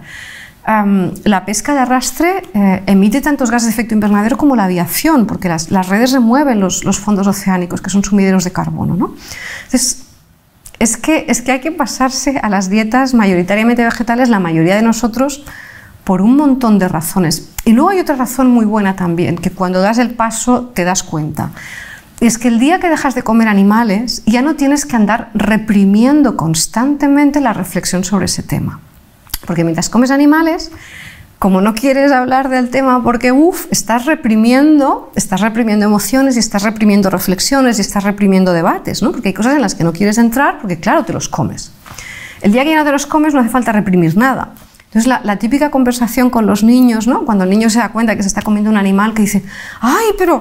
Um, la pesca de arrastre eh, emite tantos gases de efecto invernadero como la aviación, porque las, las redes remueven los, los fondos oceánicos, que son sumideros de carbono, ¿no? Entonces, es que, es que hay que pasarse a las dietas mayoritariamente vegetales, la mayoría de nosotros, por un montón de razones. Y luego hay otra razón muy buena también, que cuando das el paso te das cuenta. Es que el día que dejas de comer animales, ya no tienes que andar reprimiendo constantemente la reflexión sobre ese tema. Porque mientras comes animales, como no quieres hablar del tema porque uff, estás reprimiendo, estás reprimiendo emociones y estás reprimiendo reflexiones y estás reprimiendo debates, ¿no? Porque hay cosas en las que no quieres entrar porque claro, te los comes. El día que ya no te los comes no hace falta reprimir nada. Entonces la, la típica conversación con los niños, ¿no? Cuando el niño se da cuenta que se está comiendo un animal que dice, ay, pero,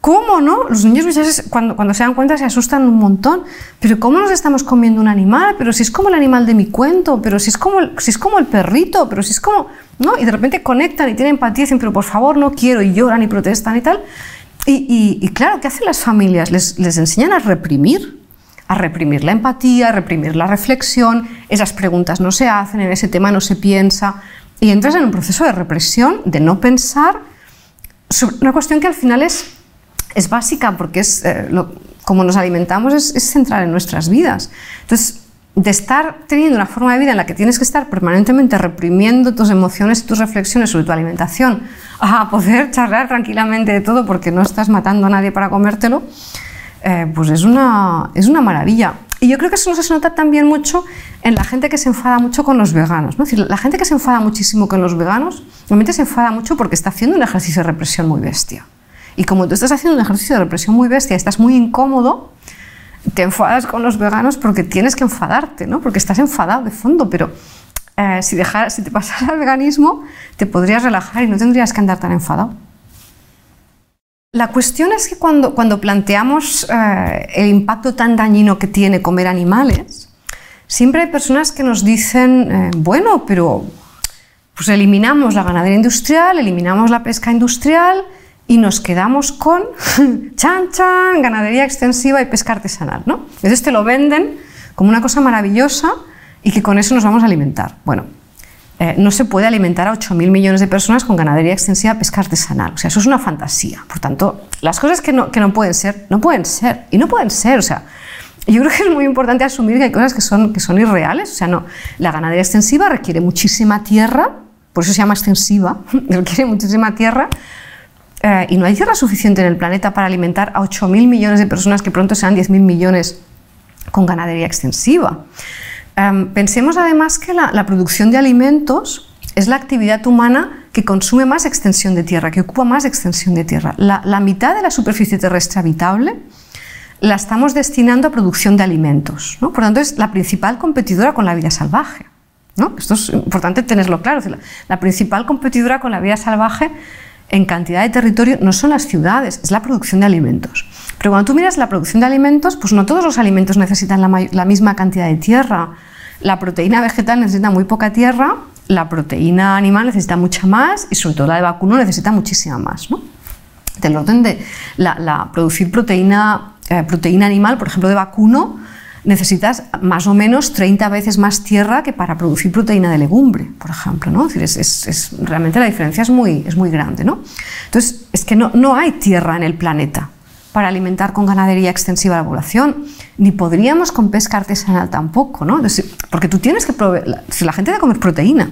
¿Cómo, no? Los niños muchas veces cuando, cuando se dan cuenta se asustan un montón. ¿Pero cómo nos estamos comiendo un animal? Pero si es como el animal de mi cuento, pero si es como el, si es como el perrito, pero si es como... ¿no? Y de repente conectan y tienen empatía y dicen, pero por favor no quiero, y lloran y protestan y tal. Y, y, y claro, ¿qué hacen las familias? Les, les enseñan a reprimir, a reprimir la empatía, a reprimir la reflexión, esas preguntas no se hacen, en ese tema no se piensa, y entras en un proceso de represión, de no pensar, sobre una cuestión que al final es... es básica porque es, eh, lo, como nos alimentamos es, es central en nuestras vidas. Entonces, de estar teniendo una forma de vida en la que tienes que estar permanentemente reprimiendo tus emociones y tus reflexiones sobre tu alimentación, a poder charlar tranquilamente de todo porque no estás matando a nadie para comértelo, eh, pues es una, es una maravilla. Y yo creo que eso se nota también mucho en la gente que se enfada mucho con los veganos, ¿no? Es decir, la gente que se enfada muchísimo con los veganos, realmente se enfada mucho porque está haciendo un ejercicio de represión muy bestia. Y como tú estás haciendo un ejercicio de represión muy bestia, estás muy incómodo, te enfadas con los veganos porque tienes que enfadarte, ¿no? Porque estás enfadado de fondo, pero eh, si, dejar, si te pasas al veganismo, te podrías relajar y no tendrías que andar tan enfadado. La cuestión es que cuando, cuando planteamos eh, el impacto tan dañino que tiene comer animales, siempre hay personas que nos dicen, eh, bueno, pero pues eliminamos la ganadería industrial, eliminamos la pesca industrial, y nos quedamos con chan chan, ganadería extensiva y pesca artesanal, ¿no? Entonces te lo venden como una cosa maravillosa y que con eso nos vamos a alimentar. Bueno, eh, no se puede alimentar a ocho mil millones de personas con ganadería extensiva y pesca artesanal. O sea, eso es una fantasía. Por tanto, las cosas que no, que no pueden ser, no pueden ser. Y no pueden ser, o sea, yo creo que es muy importante asumir que hay cosas que son, que son irreales. O sea, no, la ganadería extensiva requiere muchísima tierra, por eso se llama extensiva, requiere muchísima tierra, Eh, y no hay tierra suficiente en el planeta para alimentar a ocho mil millones de personas, que pronto serán diez mil millones con ganadería extensiva. Um, pensemos además que la, la producción de alimentos es la actividad humana que consume más extensión de tierra, que ocupa más extensión de tierra. La, la mitad de la superficie terrestre habitable la estamos destinando a producción de alimentos, ¿no? Por lo tanto, es la principal competidora con la vida salvaje, ¿no? Esto es importante tenerlo claro. La, la principal competidora con la vida salvaje en cantidad de territorio no son las ciudades, es la producción de alimentos. Pero cuando tú miras la producción de alimentos, pues no todos los alimentos necesitan la, la misma cantidad de tierra. La proteína vegetal necesita muy poca tierra, la proteína animal necesita mucha más y sobre todo la de vacuno necesita muchísima más, ¿no? Del orden de la, la producir proteína, eh, proteína animal, por ejemplo de vacuno, necesitas más o menos treinta veces más tierra que para producir proteína de legumbre, por ejemplo, ¿no? Es decir, es, es, es, realmente la diferencia es muy, es muy grande, ¿no? Entonces, es que no, no hay tierra en el planeta para alimentar con ganadería extensiva a la población, ni podríamos con pesca artesanal tampoco, ¿no? Entonces, porque tú tienes que proveer, la, si la gente debe comer proteína,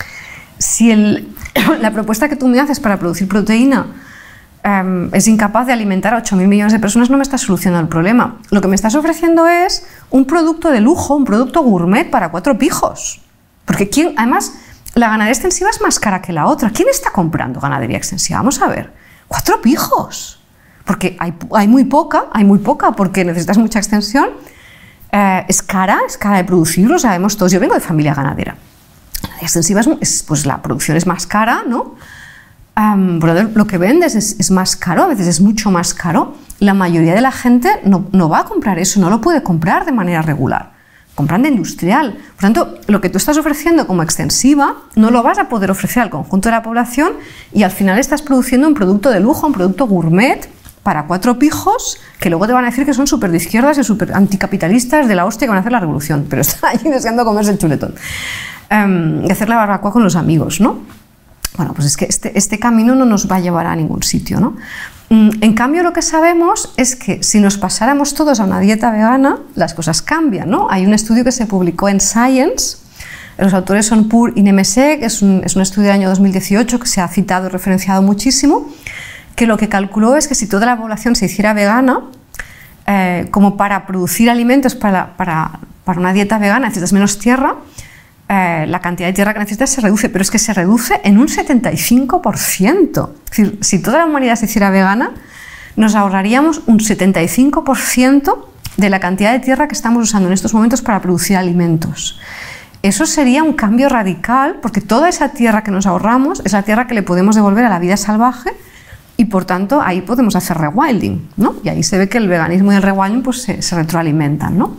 si el, la propuesta que tú me haces para producir proteína Um, es incapaz de alimentar a ocho mil millones de personas, no me estás solucionando el problema. Lo que me estás ofreciendo es un producto de lujo, un producto gourmet para cuatro pijos. Porque ¿quién? Además, la ganadería extensiva es más cara que la otra. ¿Quién está comprando ganadería extensiva? Vamos a ver. Cuatro pijos. Porque hay, hay muy poca, hay muy poca porque necesitas mucha extensión. Eh, es cara, es cara de producir, lo sabemos todos. Yo vengo de familia ganadera. La ganadería extensiva es, es, pues la producción es más cara, ¿no? Um, lo que vendes es, es más caro, a veces es mucho más caro. La mayoría de la gente no, no va a comprar eso, no lo puede comprar de manera regular. Compran de industrial. Por tanto, lo que tú estás ofreciendo como extensiva no lo vas a poder ofrecer al conjunto de la población y al final estás produciendo un producto de lujo, un producto gourmet para cuatro pijos que luego te van a decir que son súper de izquierdas y súper anticapitalistas de la hostia que van a hacer la revolución, pero están allí deseando comerse el chuletón um, y hacer la barbacoa con los amigos, ¿no? Bueno, pues es que este, este camino no nos va a llevar a ningún sitio, ¿no? En cambio, lo que sabemos es que si nos pasáramos todos a una dieta vegana, las cosas cambian, ¿no? Hay un estudio que se publicó en Science, los autores son Pur y Nemesek, es un, es un estudio del año dos mil dieciocho que se ha citado y referenciado muchísimo, que lo que calculó es que si toda la población se hiciera vegana, eh, como para producir alimentos para, para, para una dieta vegana necesitas menos tierra, Eh, la cantidad de tierra que necesitas se reduce, pero es que se reduce en un setenta y cinco por ciento. Es decir, si toda la humanidad se hiciera vegana, nos ahorraríamos un setenta y cinco por ciento de la cantidad de tierra que estamos usando en estos momentos para producir alimentos. Eso sería un cambio radical, porque toda esa tierra que nos ahorramos es la tierra que le podemos devolver a la vida salvaje y por tanto ahí podemos hacer rewilding, ¿no? Y ahí se ve que el veganismo y el rewilding pues, se, se retroalimentan, ¿no?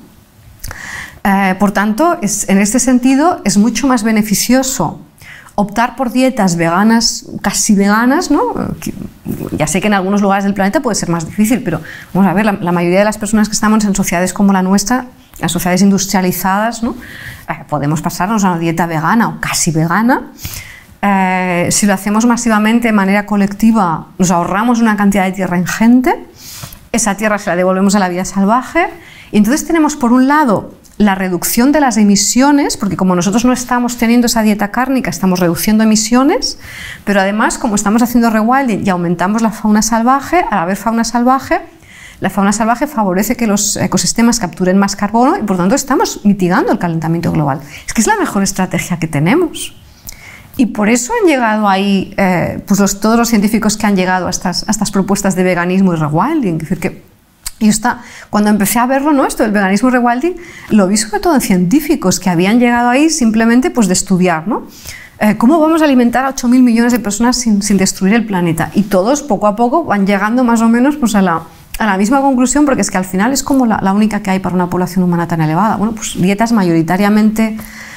Eh, por tanto, es, en este sentido es mucho más beneficioso optar por dietas veganas, casi veganas, ¿no? Ya sé que en algunos lugares del planeta puede ser más difícil, pero vamos a ver, la, la mayoría de las personas que estamos en sociedades como la nuestra, las sociedades industrializadas, ¿no? Eh, podemos pasarnos a una dieta vegana o casi vegana. Eh, si lo hacemos masivamente de manera colectiva, nos ahorramos una cantidad de tierra ingente, esa tierra se la devolvemos a la vida salvaje, y entonces tenemos por un lado la reducción de las emisiones, porque como nosotros no estamos teniendo esa dieta cárnica, estamos reduciendo emisiones, pero además, como estamos haciendo rewilding y aumentamos la fauna salvaje, al haber fauna salvaje, la fauna salvaje favorece que los ecosistemas capturen más carbono y por tanto estamos mitigando el calentamiento global. Es que es la mejor estrategia que tenemos. Y por eso han llegado ahí eh, pues los, todos los científicos que han llegado a estas, a estas propuestas de veganismo y rewilding. Es decir, que Y está, cuando empecé a verlo, ¿no? Esto del veganismo y rewilding, lo vi sobre todo en científicos que habían llegado ahí simplemente pues, de estudiar, ¿no? Eh, ¿Cómo vamos a alimentar a ocho mil millones de personas sin, sin destruir el planeta? Y todos, poco a poco, van llegando más o menos pues, a, la, a la misma conclusión, porque es que al final es como la, la única que hay para una población humana tan elevada. Bueno, pues dietas mayoritariamente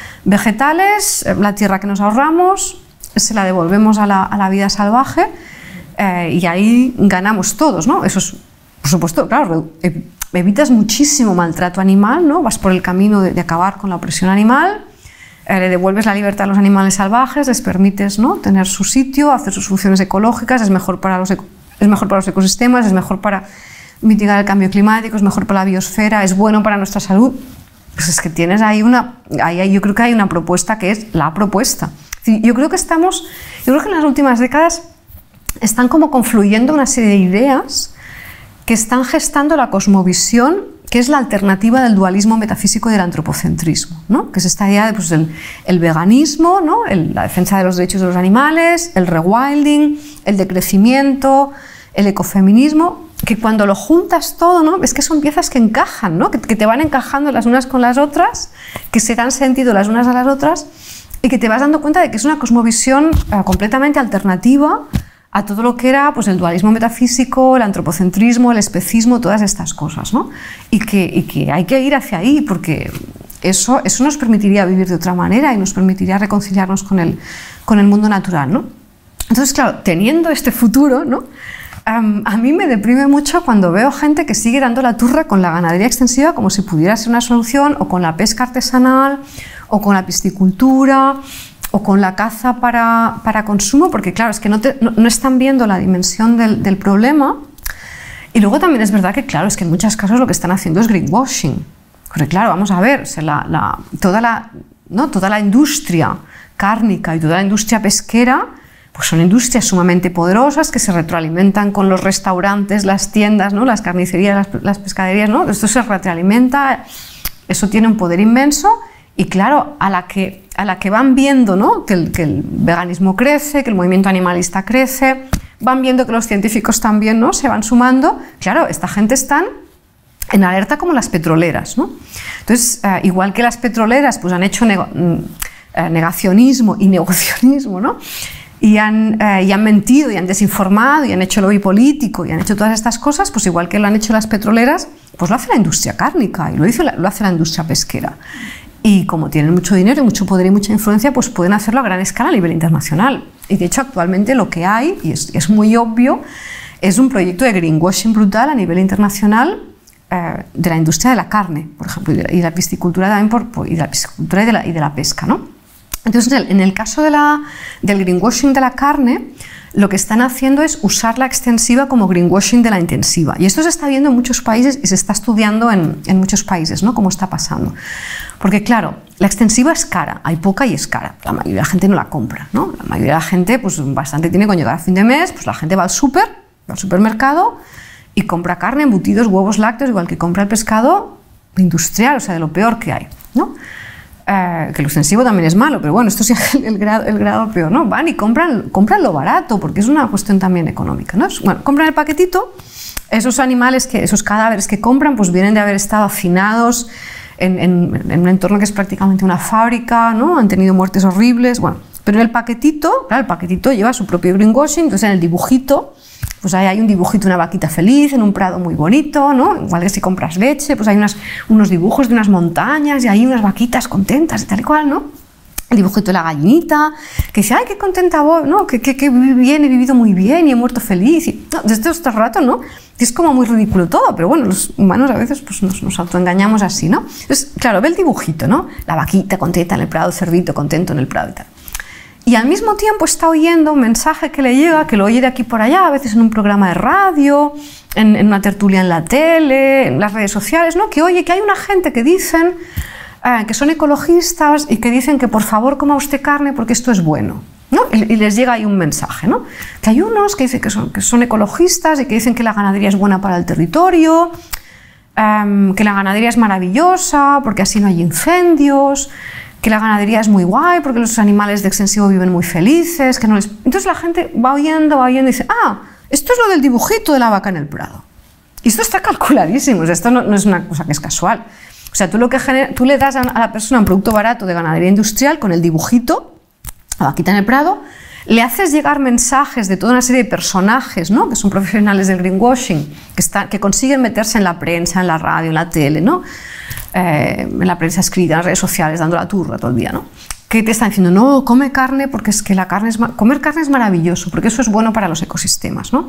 vegetales, la tierra que nos ahorramos, se la devolvemos a la, a la vida salvaje eh, y ahí ganamos todos, ¿no? Eso es, por supuesto, claro, evitas muchísimo maltrato animal, ¿no? Vas por el camino de, de acabar con la opresión animal, eh, le devuelves la libertad a los animales salvajes, les permites, ¿no? Tener su sitio, hacer sus funciones ecológicas, es mejor para los, es mejor para los ecosistemas, es mejor para mitigar el cambio climático, es mejor para la biosfera, es bueno para nuestra salud. Pues es que tienes ahí una, ahí, yo creo que hay una propuesta que es la propuesta. Yo creo que estamos, yo creo que en las últimas décadas están como confluyendo una serie de ideas que están gestando la cosmovisión, que es la alternativa del dualismo metafísico y del antropocentrismo, ¿no? Que es esta idea de pues, el, el veganismo, ¿no? el, la defensa de los derechos de los animales, el rewilding, el decrecimiento, el ecofeminismo, que cuando lo juntas todo, ¿no? Es que son piezas que encajan, ¿no? que, que te van encajando las unas con las otras, que se dan sentido las unas a las otras y que te vas dando cuenta de que es una cosmovisión eh, completamente alternativa a todo lo que era pues, el dualismo metafísico, el antropocentrismo, el especismo, todas estas cosas, ¿no? y, que, y que hay que ir hacia ahí porque eso, eso nos permitiría vivir de otra manera y nos permitiría reconciliarnos con el, con el mundo natural, ¿no? Entonces, claro, teniendo este futuro, ¿no? Um, a mí me deprime mucho cuando veo gente que sigue dando la turra con la ganadería extensiva como si pudiera ser una solución, o con la pesca artesanal, o con la piscicultura, o con la caza para, para consumo, porque claro, es que no, te, no, no están viendo la dimensión del, del problema. Y luego también es verdad que, claro, es que en muchos casos lo que están haciendo es greenwashing. Porque claro, vamos a ver, o sea, la, la, toda, la, ¿no? toda la industria cárnica y toda la industria pesquera pues son industrias sumamente poderosas que se retroalimentan con los restaurantes, las tiendas, ¿no? las carnicerías, las, las pescaderías, ¿no? Esto se retroalimenta, eso tiene un poder inmenso y claro, a la que, a la que van viendo, ¿no? que, el, que el veganismo crece, que el movimiento animalista crece, van viendo que los científicos también, ¿no? se van sumando, claro, esta gente están en alerta como las petroleras, ¿no? Entonces, eh, igual que las petroleras pues han hecho nego eh, negacionismo y negocionismo, ¿no? Y han, eh, y han mentido, y han desinformado, y han hecho lobby político, y han hecho todas estas cosas, pues igual que lo han hecho las petroleras, pues lo hace la industria cárnica, y lo, hizo la, lo hace la industria pesquera. Y como tienen mucho dinero, y mucho poder y mucha influencia, pues pueden hacerlo a gran escala a nivel internacional. Y de hecho actualmente lo que hay, y es, es muy obvio, es un proyecto de greenwashing brutal a nivel internacional eh, de la industria de la carne, por ejemplo, y de la, y de la piscicultura también, por, y de la piscicultura y de la, y de la pesca, ¿no? Entonces, en el caso de la, del greenwashing de la carne, lo que están haciendo es usar la extensiva como greenwashing de la intensiva. Y esto se está viendo en muchos países y se está estudiando en, en muchos países, ¿no? Cómo está pasando. Porque, claro, la extensiva es cara, hay poca y es cara. La mayoría de la gente no la compra, ¿no? La mayoría de la gente, pues bastante tiene con llegar a fin de mes, pues la gente va al súper, va al supermercado y compra carne, embutidos, huevos, lácteos, igual que compra el pescado industrial, o sea, de lo peor que hay, ¿no? Eh, que lo extensivo también es malo, pero bueno, esto sí es el, el, grado, el grado peor, ¿no? Van y compran, compran lo barato, porque es una cuestión también económica, ¿no? Bueno, compran el paquetito, esos animales, que, esos cadáveres que compran, pues vienen de haber estado hacinados en, en, en un entorno que es prácticamente una fábrica, ¿no? Han tenido muertes horribles, bueno, pero en el paquetito, claro, el paquetito lleva su propio greenwashing, entonces en el dibujito pues ahí hay un dibujito de una vaquita feliz en un prado muy bonito, ¿no? Igual que si compras leche, pues hay unas, unos dibujos de unas montañas y hay unas vaquitas contentas y tal y cual, ¿no? El dibujito de la gallinita, que dice, ay, qué contenta voy, ¿no? Que, que, que bien, he vivido muy bien y he muerto feliz. Y, no, desde este rato, ¿no? Es como muy ridículo todo, pero bueno, los humanos a veces pues, nos, nos autoengañamos así, ¿no? Entonces, claro, ve el dibujito, ¿no? La vaquita contenta en el prado, el cerdito contento en el prado y tal. Y al mismo tiempo está oyendo un mensaje que le llega, que lo oye de aquí por allá, a veces en un programa de radio, en, en una tertulia en la tele, en las redes sociales, ¿no? Que oye que hay una gente que dicen eh, que son ecologistas y que dicen que por favor coma usted carne porque esto es bueno, ¿no? Y, y les llega ahí un mensaje, ¿no? Que hay unos que dicen que son, que son ecologistas y que dicen que la ganadería es buena para el territorio, um, que la ganadería es maravillosa porque así no hay incendios, que la ganadería es muy guay porque los animales de extensivo viven muy felices, que no les... Entonces la gente va oyendo, va oyendo y dice, ah, esto es lo del dibujito de la vaca en el prado. Y esto está calculadísimo, o sea, esto no, no es una cosa que es casual. O sea, tú, lo que genera, tú le das a la persona un producto barato de ganadería industrial con el dibujito, la vaquita en el prado, le haces llegar mensajes de toda una serie de personajes, ¿no? Que son profesionales del greenwashing, que, están, que consiguen meterse en la prensa, en la radio, en la tele, ¿no? Eh, en la prensa escrita, en las redes sociales, dando la turra todo el día, ¿no? Que te están diciendo, no, come carne porque es que la carne es comer carne es maravilloso, porque eso es bueno para los ecosistemas, ¿no?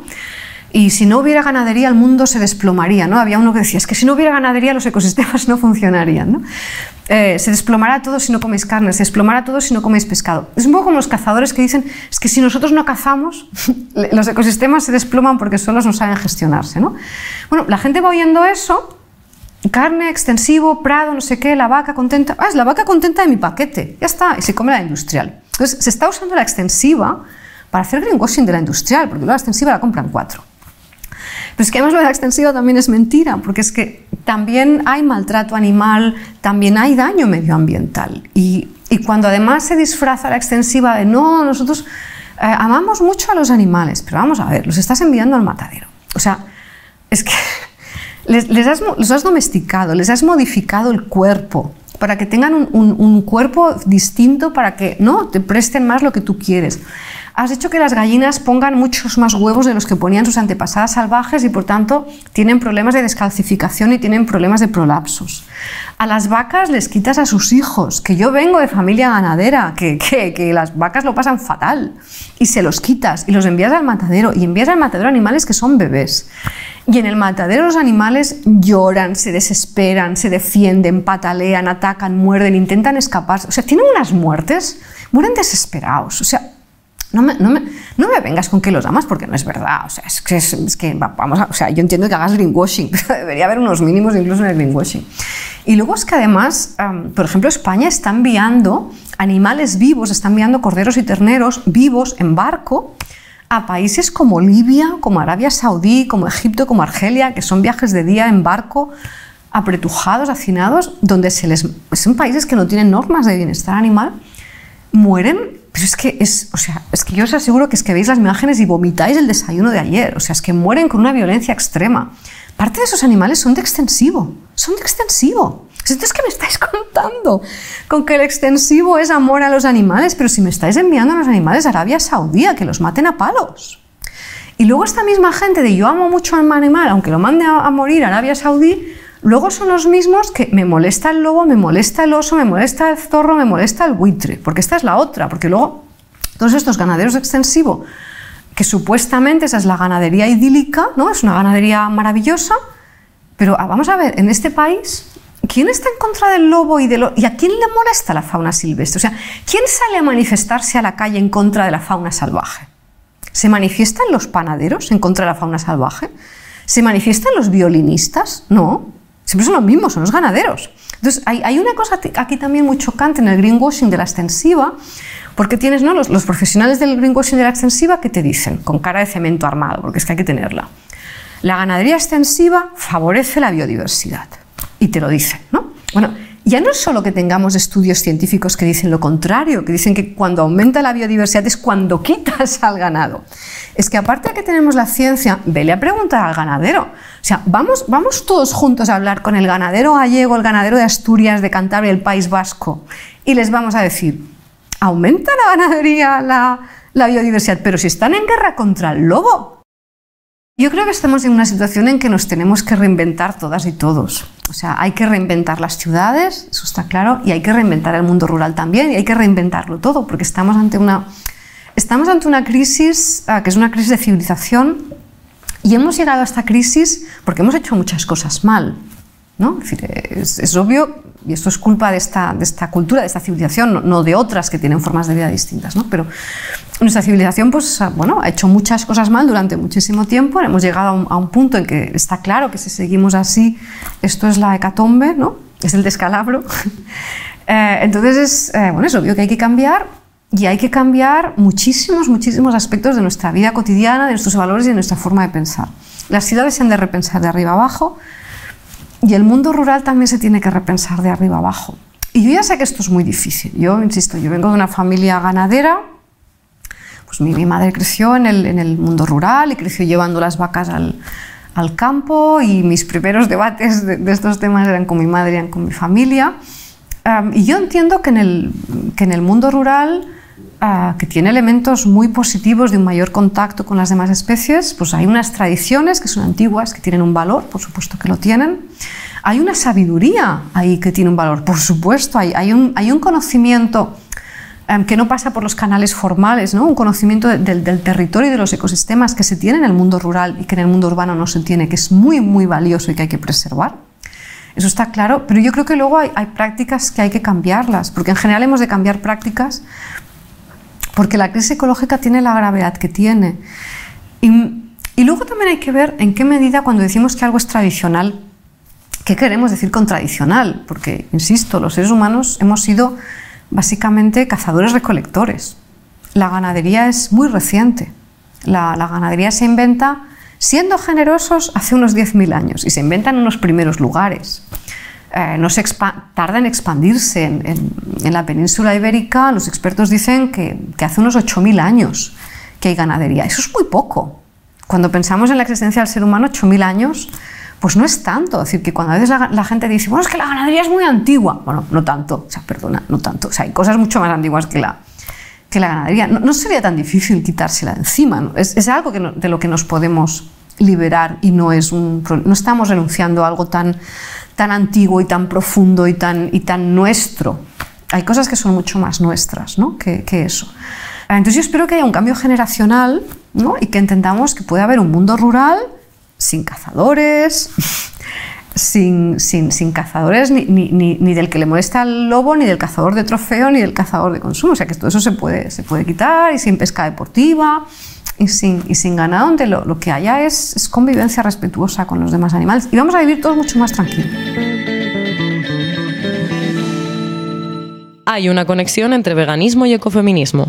Y si no hubiera ganadería, el mundo se desplomaría, ¿no? Había uno que decía, es que si no hubiera ganadería, los ecosistemas no funcionarían, ¿no? Eh, se desplomará todo si no coméis carne, se desplomará todo si no coméis pescado. Es un poco como los cazadores que dicen, es que si nosotros no cazamos, los ecosistemas se desploman porque solos no saben gestionarse, ¿no? Bueno, la gente va oyendo eso, carne, extensivo, prado, no sé qué, la vaca contenta, ah, es la vaca contenta de mi paquete, ya está, y se come la industrial. Entonces, se está usando la extensiva para hacer greenwashing de la industrial, porque la extensiva la compran cuatro. Pero es que además lo de la extensiva también es mentira, porque es que también hay maltrato animal, también hay daño medioambiental. Y, y cuando además se disfraza la extensiva de no, nosotros eh, amamos mucho a los animales, pero vamos a ver, los estás enviando al matadero. O sea, es que les, les has, los has domesticado, les has modificado el cuerpo para que tengan un, un, un cuerpo distinto, para que no te presten más lo que tú quieres. Has hecho que las gallinas pongan muchos más huevos de los que ponían sus antepasadas salvajes y por tanto tienen problemas de descalcificación y tienen problemas de prolapsos. A las vacas les quitas a sus hijos, que yo vengo de familia ganadera, que, que, que las vacas lo pasan fatal, y se los quitas y los envías al matadero, y envías al matadero animales que son bebés. Y en el matadero los animales lloran, se desesperan, se defienden, patalean, atacan, muerden, intentan escaparse. O sea, tienen unas muertes, mueren desesperados. O sea, No me, no, me, no me vengas con que los amas porque no es verdad. O sea, es que, es, es que vamos a, o sea, yo entiendo que hagas greenwashing, pero debería haber unos mínimos incluso en el greenwashing. Y luego es que además, um, por ejemplo, España está enviando animales vivos, está enviando corderos y terneros vivos en barco a países como Libia, como Arabia Saudí, como Egipto, como Argelia, que son viajes de día en barco, apretujados, hacinados, donde se les, son países que no tienen normas de bienestar animal, mueren. Pero es que, es, o sea, es que yo os aseguro que es que veis las imágenes y vomitáis el desayuno de ayer. O sea, es que mueren con una violencia extrema. Parte de esos animales son de extensivo. Son de extensivo. Entonces, ¿qué me estáis contando? Con que el extensivo es amor a los animales, pero si me estáis enviando a los animales a Arabia Saudí, a que los maten a palos. Y luego esta misma gente de yo amo mucho al animal, aunque lo mande a, a morir a Arabia Saudí, luego son los mismos que me molesta el lobo, me molesta el oso, me molesta el zorro, me molesta el buitre, porque esta es la otra, porque luego todos estos ganaderos de extensivo, que supuestamente esa es la ganadería idílica, ¿no? Es una ganadería maravillosa, pero vamos a ver, en este país, ¿quién está en contra del lobo y, de lo, y a quién le molesta la fauna silvestre? O sea, ¿quién sale a manifestarse a la calle en contra de la fauna salvaje? ¿Se manifiestan los panaderos en contra de la fauna salvaje? ¿Se manifiestan los violinistas? No. Siempre son los mismos, son los ganaderos. Entonces, hay, hay una cosa aquí también muy chocante en el greenwashing de la extensiva, porque tienes, ¿no?, los, los profesionales del greenwashing de la extensiva que te dicen, con cara de cemento armado, porque es que hay que tenerla, la ganadería extensiva favorece la biodiversidad. Y te lo dicen, ¿no? Bueno, ya no es solo que tengamos estudios científicos que dicen lo contrario, que dicen que cuando aumenta la biodiversidad es cuando quitas al ganado. Es que aparte de que tenemos la ciencia, vele a preguntar al ganadero. O sea, vamos, vamos todos juntos a hablar con el ganadero gallego, el ganadero de Asturias, de Cantabria, el País Vasco, y les vamos a decir, aumenta la ganadería, la, la biodiversidad, pero si están en guerra contra el lobo. Yo creo que estamos en una situación en que nos tenemos que reinventar todas y todos. O sea, hay que reinventar las ciudades, eso está claro, y hay que reinventar el mundo rural también, y hay que reinventarlo todo, porque estamos ante una, estamos ante una crisis uh, que es una crisis de civilización, y hemos llegado a esta crisis porque hemos hecho muchas cosas mal, ¿no? Es decir, es, es obvio, y esto es culpa de esta, de esta cultura, de esta civilización, no, no de otras que tienen formas de vida distintas, ¿no? Pero nuestra civilización, pues, bueno, ha hecho muchas cosas mal durante muchísimo tiempo. Hemos llegado a un, a un punto en que está claro que si seguimos así, esto es la hecatombe, ¿no? Es el descalabro. eh, entonces, es, eh, bueno, es obvio que hay que cambiar, y hay que cambiar muchísimos, muchísimos aspectos de nuestra vida cotidiana, de nuestros valores y de nuestra forma de pensar. Las ciudades se han de repensar de arriba abajo, y el mundo rural también se tiene que repensar de arriba abajo. Y yo ya sé que esto es muy difícil. Yo, insisto, yo vengo de una familia ganadera. Pues mi, mi madre creció en el, en el mundo rural y creció llevando las vacas al, al campo, y mis primeros debates de, de estos temas eran con mi madre, eran con mi familia. Um, y yo entiendo que en el, que en el mundo rural, uh, que tiene elementos muy positivos de un mayor contacto con las demás especies, pues hay unas tradiciones que son antiguas, que tienen un valor, por supuesto que lo tienen. Hay una sabiduría ahí que tiene un valor, por supuesto. Hay, hay, un, hay un conocimiento um, que no pasa por los canales formales, ¿no? Un conocimiento de, de, del territorio y de los ecosistemas que se tiene en el mundo rural y que en el mundo urbano no se tiene, que es muy, muy valioso y que hay que preservar. Eso está claro, pero yo creo que luego hay, hay prácticas que hay que cambiarlas, porque en general hemos de cambiar prácticas porque la crisis ecológica tiene la gravedad que tiene. Y, y luego también hay que ver en qué medida, cuando decimos que algo es tradicional, ¿qué queremos decir con tradicional? Porque, insisto, los seres humanos hemos sido básicamente cazadores-recolectores. La ganadería es muy reciente. La, la ganadería se inventa siendo generosos hace unos diez mil años, y se inventa en unos primeros lugares. Eh, no se tarda en expandirse. En, en, en la península ibérica los expertos dicen que, que hace unos ocho mil años que hay ganadería. Eso es muy poco. Cuando pensamos en la existencia del ser humano, ocho mil años, pues no es tanto. Es decir, que cuando a veces la, la gente dice, bueno, es que la ganadería es muy antigua. Bueno, no tanto, o sea, perdona, no tanto. O sea, hay cosas mucho más antiguas que la, que la ganadería. No, no sería tan difícil quitársela de encima, ¿no? Es, es algo que no, de lo que nos podemos liberar, y no, es un, no estamos renunciando a algo tan, tan antiguo y tan profundo y tan, y tan nuestro. Hay cosas que son mucho más nuestras, ¿no? que, que eso. Entonces yo espero que haya un cambio generacional, ¿no? Y que entendamos que puede haber un mundo rural sin cazadores, sin, sin, sin cazadores ni, ni, ni, ni del que le molesta el lobo, ni del cazador de trofeo, ni del cazador de consumo. O sea, que todo eso se puede, se puede quitar, y sin pesca deportiva, y sin, y sin ganado, donde lo, lo que haya es, es convivencia respetuosa con los demás animales, y vamos a vivir todos mucho más tranquilos. Hay una conexión entre veganismo y ecofeminismo.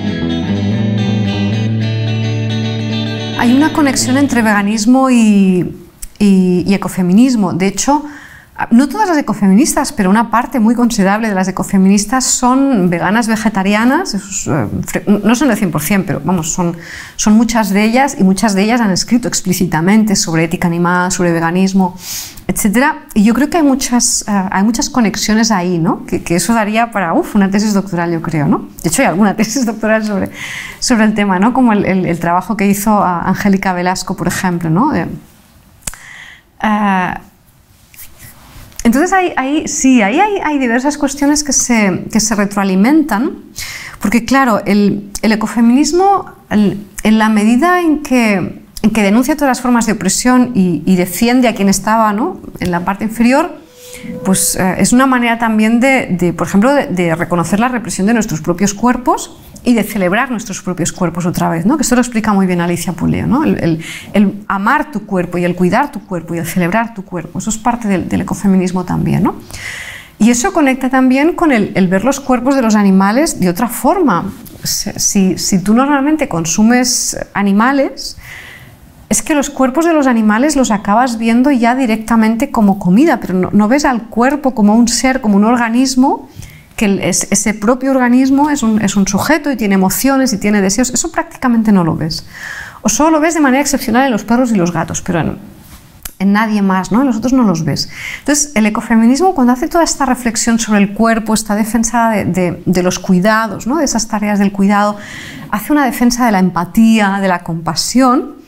Hay una conexión entre veganismo y, y, y ecofeminismo. De hecho, no todas las ecofeministas, pero una parte muy considerable de las ecofeministas son veganas vegetarianas. No son el cien por cien, pero vamos, son, son muchas de ellas, y muchas de ellas han escrito explícitamente sobre ética animal, sobre veganismo, etcétera. Y yo creo que hay muchas, uh, hay muchas conexiones ahí, ¿no? Que, que eso daría para uf, una tesis doctoral, yo creo, ¿no? De hecho, hay alguna tesis doctoral sobre, sobre el tema, ¿no? Como el, el, el trabajo que hizo Angélica Velasco, por ejemplo, ¿no? De, uh, Entonces, ahí, ahí, sí, ahí hay, hay diversas cuestiones que se, que se retroalimentan, porque claro, el, el ecofeminismo, el, en la medida en que, en que denuncia todas las formas de opresión y, y defiende a quien estaba, ¿no? En la parte inferior, pues eh, es una manera también de, de por ejemplo, de, de reconocer la represión de nuestros propios cuerpos y de celebrar nuestros propios cuerpos otra vez, ¿no? Que esto lo explica muy bien Alicia Puleo, ¿no? El, el, el amar tu cuerpo y el cuidar tu cuerpo y el celebrar tu cuerpo, eso es parte del, del ecofeminismo también, ¿no? Y eso conecta también con el, el ver los cuerpos de los animales de otra forma. Si, si tú normalmente consumes animales, es que los cuerpos de los animales los acabas viendo ya directamente como comida, pero no, no ves al cuerpo como un ser, como un organismo, que el, es, ese propio organismo es un, es un sujeto y tiene emociones y tiene deseos. Eso prácticamente no lo ves. O solo lo ves de manera excepcional en los perros y los gatos, pero en, en nadie más, ¿no? En los otros no los ves. Entonces, el ecofeminismo, cuando hace toda esta reflexión sobre el cuerpo, esta defensa de, de, de los cuidados, ¿no? De esas tareas del cuidado, hace una defensa de la empatía, de la compasión,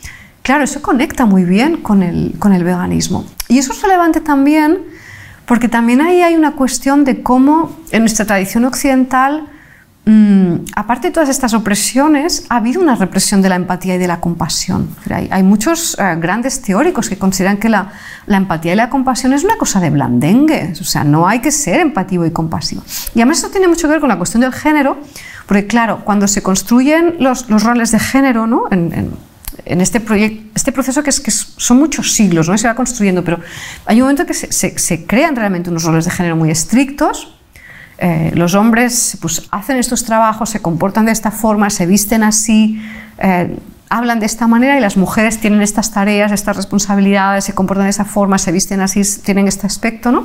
claro, eso conecta muy bien con el, con el veganismo. Y eso es relevante también porque también ahí hay una cuestión de cómo en nuestra tradición occidental, mmm, aparte de todas estas opresiones, ha habido una represión de la empatía y de la compasión. Hay, hay muchos uh, grandes teóricos que consideran que la, la empatía y la compasión es una cosa de blandengues, o sea, no hay que ser empático y compasivo. Y además esto tiene mucho que ver con la cuestión del género, porque claro, cuando se construyen los, los roles de género, ¿no? en, en, en este, proyecto, este proceso que, es, que son muchos siglos, ¿no? Se va construyendo, pero hay un momento que se, se, se crean realmente unos roles de género muy estrictos. Eh, los hombres pues, hacen estos trabajos, se comportan de esta forma, se visten así, eh, hablan de esta manera, y las mujeres tienen estas tareas, estas responsabilidades, se comportan de esa forma, se visten así, tienen este aspecto, ¿no?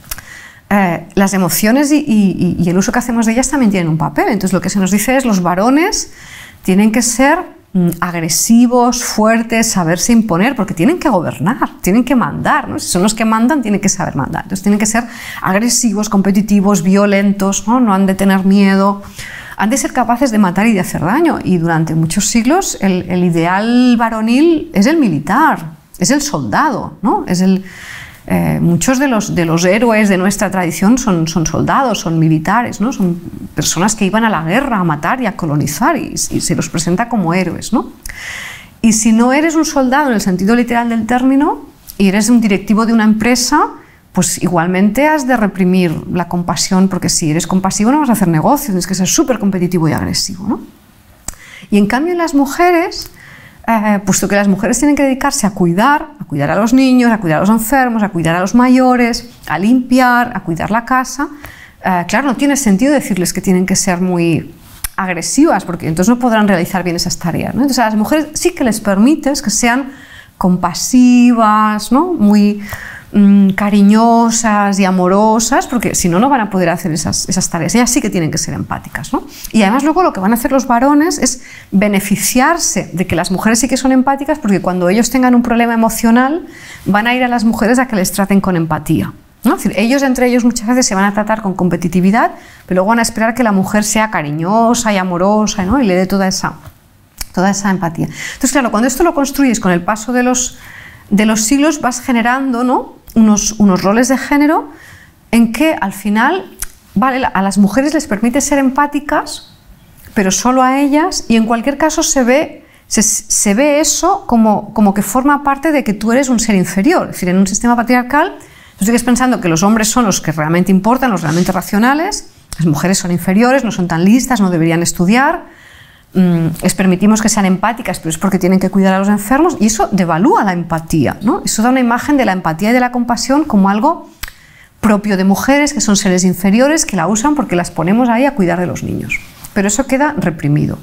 Eh, las emociones y, y, y el uso que hacemos de ellas también tienen un papel. Entonces lo que se nos dice es los varones tienen que ser agresivos, fuertes, saberse imponer, porque tienen que gobernar, tienen que mandar, ¿no? Si son los que mandan, tienen que saber mandar. Entonces tienen que ser agresivos, competitivos, violentos, ¿no? No han de tener miedo, han de ser capaces de matar y de hacer daño. Y durante muchos siglos el, el ideal varonil es el militar, es el soldado, ¿no? Es el, eh, muchos de los, de los héroes de nuestra tradición son, son soldados, son militares, ¿no? Son personas que iban a la guerra a matar y a colonizar, y, y se los presenta como héroes, ¿no? Y si no eres un soldado en el sentido literal del término y eres un directivo de una empresa, pues igualmente has de reprimir la compasión, porque si eres compasivo no vas a hacer negocio, tienes que ser súper competitivo y agresivo, ¿no? Y en cambio en las mujeres, Eh, puesto que las mujeres tienen que dedicarse a cuidar, a cuidar a los niños, a cuidar a los enfermos, a cuidar a los mayores, a limpiar, a cuidar la casa, eh, claro, no tiene sentido decirles que tienen que ser muy agresivas, porque entonces no podrán realizar bien esas tareas, ¿no? Entonces a las mujeres sí que les permites que sean compasivas, ¿no? Muy mmm, cariñosas y amorosas, porque si no, no van a poder hacer esas, esas tareas. Ellas sí que tienen que ser empáticas, ¿no? Y además luego lo que van a hacer los varones es beneficiarse de que las mujeres sí que son empáticas, porque cuando ellos tengan un problema emocional van a ir a las mujeres a que les traten con empatía, ¿no? Es decir, ellos entre ellos muchas veces se van a tratar con competitividad, pero luego van a esperar que la mujer sea cariñosa y amorosa, ¿no? Y le dé toda esa, toda esa empatía. Entonces, claro, cuando esto lo construyes con el paso de los, de los siglos, vas generando, ¿no? unos, unos roles de género en que al final, vale, a las mujeres les permite ser empáticas, pero solo a ellas, y en cualquier caso se ve, se, se ve eso como, como que forma parte de que tú eres un ser inferior. Es decir, en un sistema patriarcal tú sigues pensando que los hombres son los que realmente importan, los realmente racionales, las mujeres son inferiores, no son tan listas, no deberían estudiar, les permitimos que sean empáticas, pero es porque tienen que cuidar a los enfermos, y eso devalúa la empatía, ¿no? Eso da una imagen de la empatía y de la compasión como algo propio de mujeres, que son seres inferiores, que la usan porque las ponemos ahí a cuidar de los niños. Pero eso queda reprimido.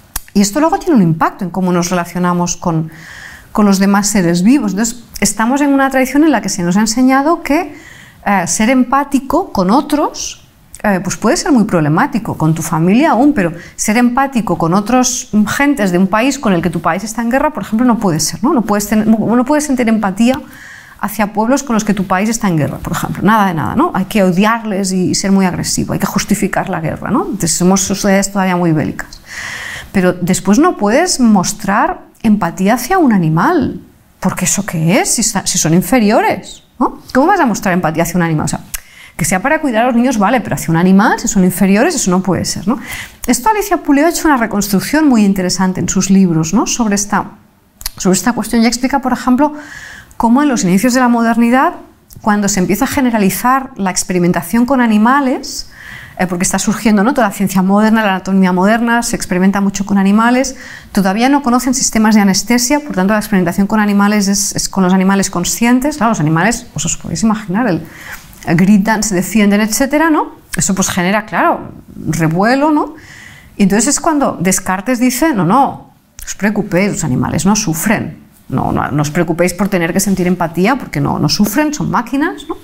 Y esto luego tiene un impacto en cómo nos relacionamos con, con los demás seres vivos. Entonces, estamos en una tradición en la que se nos ha enseñado que eh, ser empático con otros Eh, pues puede ser muy problemático, con tu familia aún, pero ser empático con otros gentes de un país con el que tu país está en guerra, por ejemplo, no puede ser, ¿no? No puedes, tener, no puedes sentir empatía hacia pueblos con los que tu país está en guerra, por ejemplo, nada de nada, ¿no? Hay que odiarles y ser muy agresivo, hay que justificar la guerra, ¿no? Entonces somos sociedades todavía muy bélicas. Pero después no puedes mostrar empatía hacia un animal, porque ¿eso qué es? Si, si son inferiores, ¿no? ¿Cómo vas a mostrar empatía hacia un animal? O sea, que sea para cuidar a los niños, vale, pero hacia un animal, si son inferiores, eso no puede ser, ¿no? Esto Alicia Pulejo ha hecho una reconstrucción muy interesante en sus libros, ¿no? sobre, esta, sobre esta cuestión. Ya explica, por ejemplo, cómo en los inicios de la modernidad, cuando se empieza a generalizar la experimentación con animales, eh, porque está surgiendo, ¿no? toda la ciencia moderna, la anatomía moderna, se experimenta mucho con animales, todavía no conocen sistemas de anestesia, por tanto la experimentación con animales es, es con los animales conscientes. Claro, los animales, pues os podéis imaginar, el gritan, se defienden, etcétera, ¿no? Eso pues genera, claro, revuelo, ¿no? Y entonces es cuando Descartes dice, no, no, no os preocupéis, los animales no sufren, no, no, no os preocupéis por tener que sentir empatía, porque no, no sufren, son máquinas, ¿no?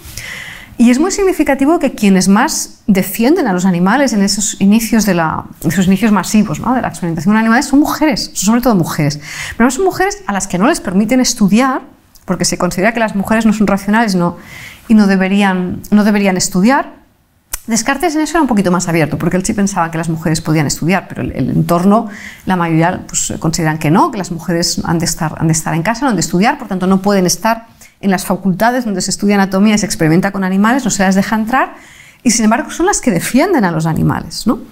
Y es muy significativo que quienes más defienden a los animales en esos inicios, de la, esos inicios masivos, ¿no? de la experimentación con animales son mujeres, son sobre todo mujeres, pero no son mujeres a las que no les permiten estudiar, porque se considera que las mujeres no son racionales, no, y no deberían, no deberían estudiar, Descartes en eso era un poquito más abierto, porque él sí pensaba que las mujeres podían estudiar, pero el, el entorno, la mayoría pues, consideran que no, que las mujeres han de, estar, han de estar en casa, no han de estudiar, por tanto no pueden estar en las facultades donde se estudia anatomía y se experimenta con animales, no se las deja entrar, y sin embargo son las que defienden a los animales, ¿no?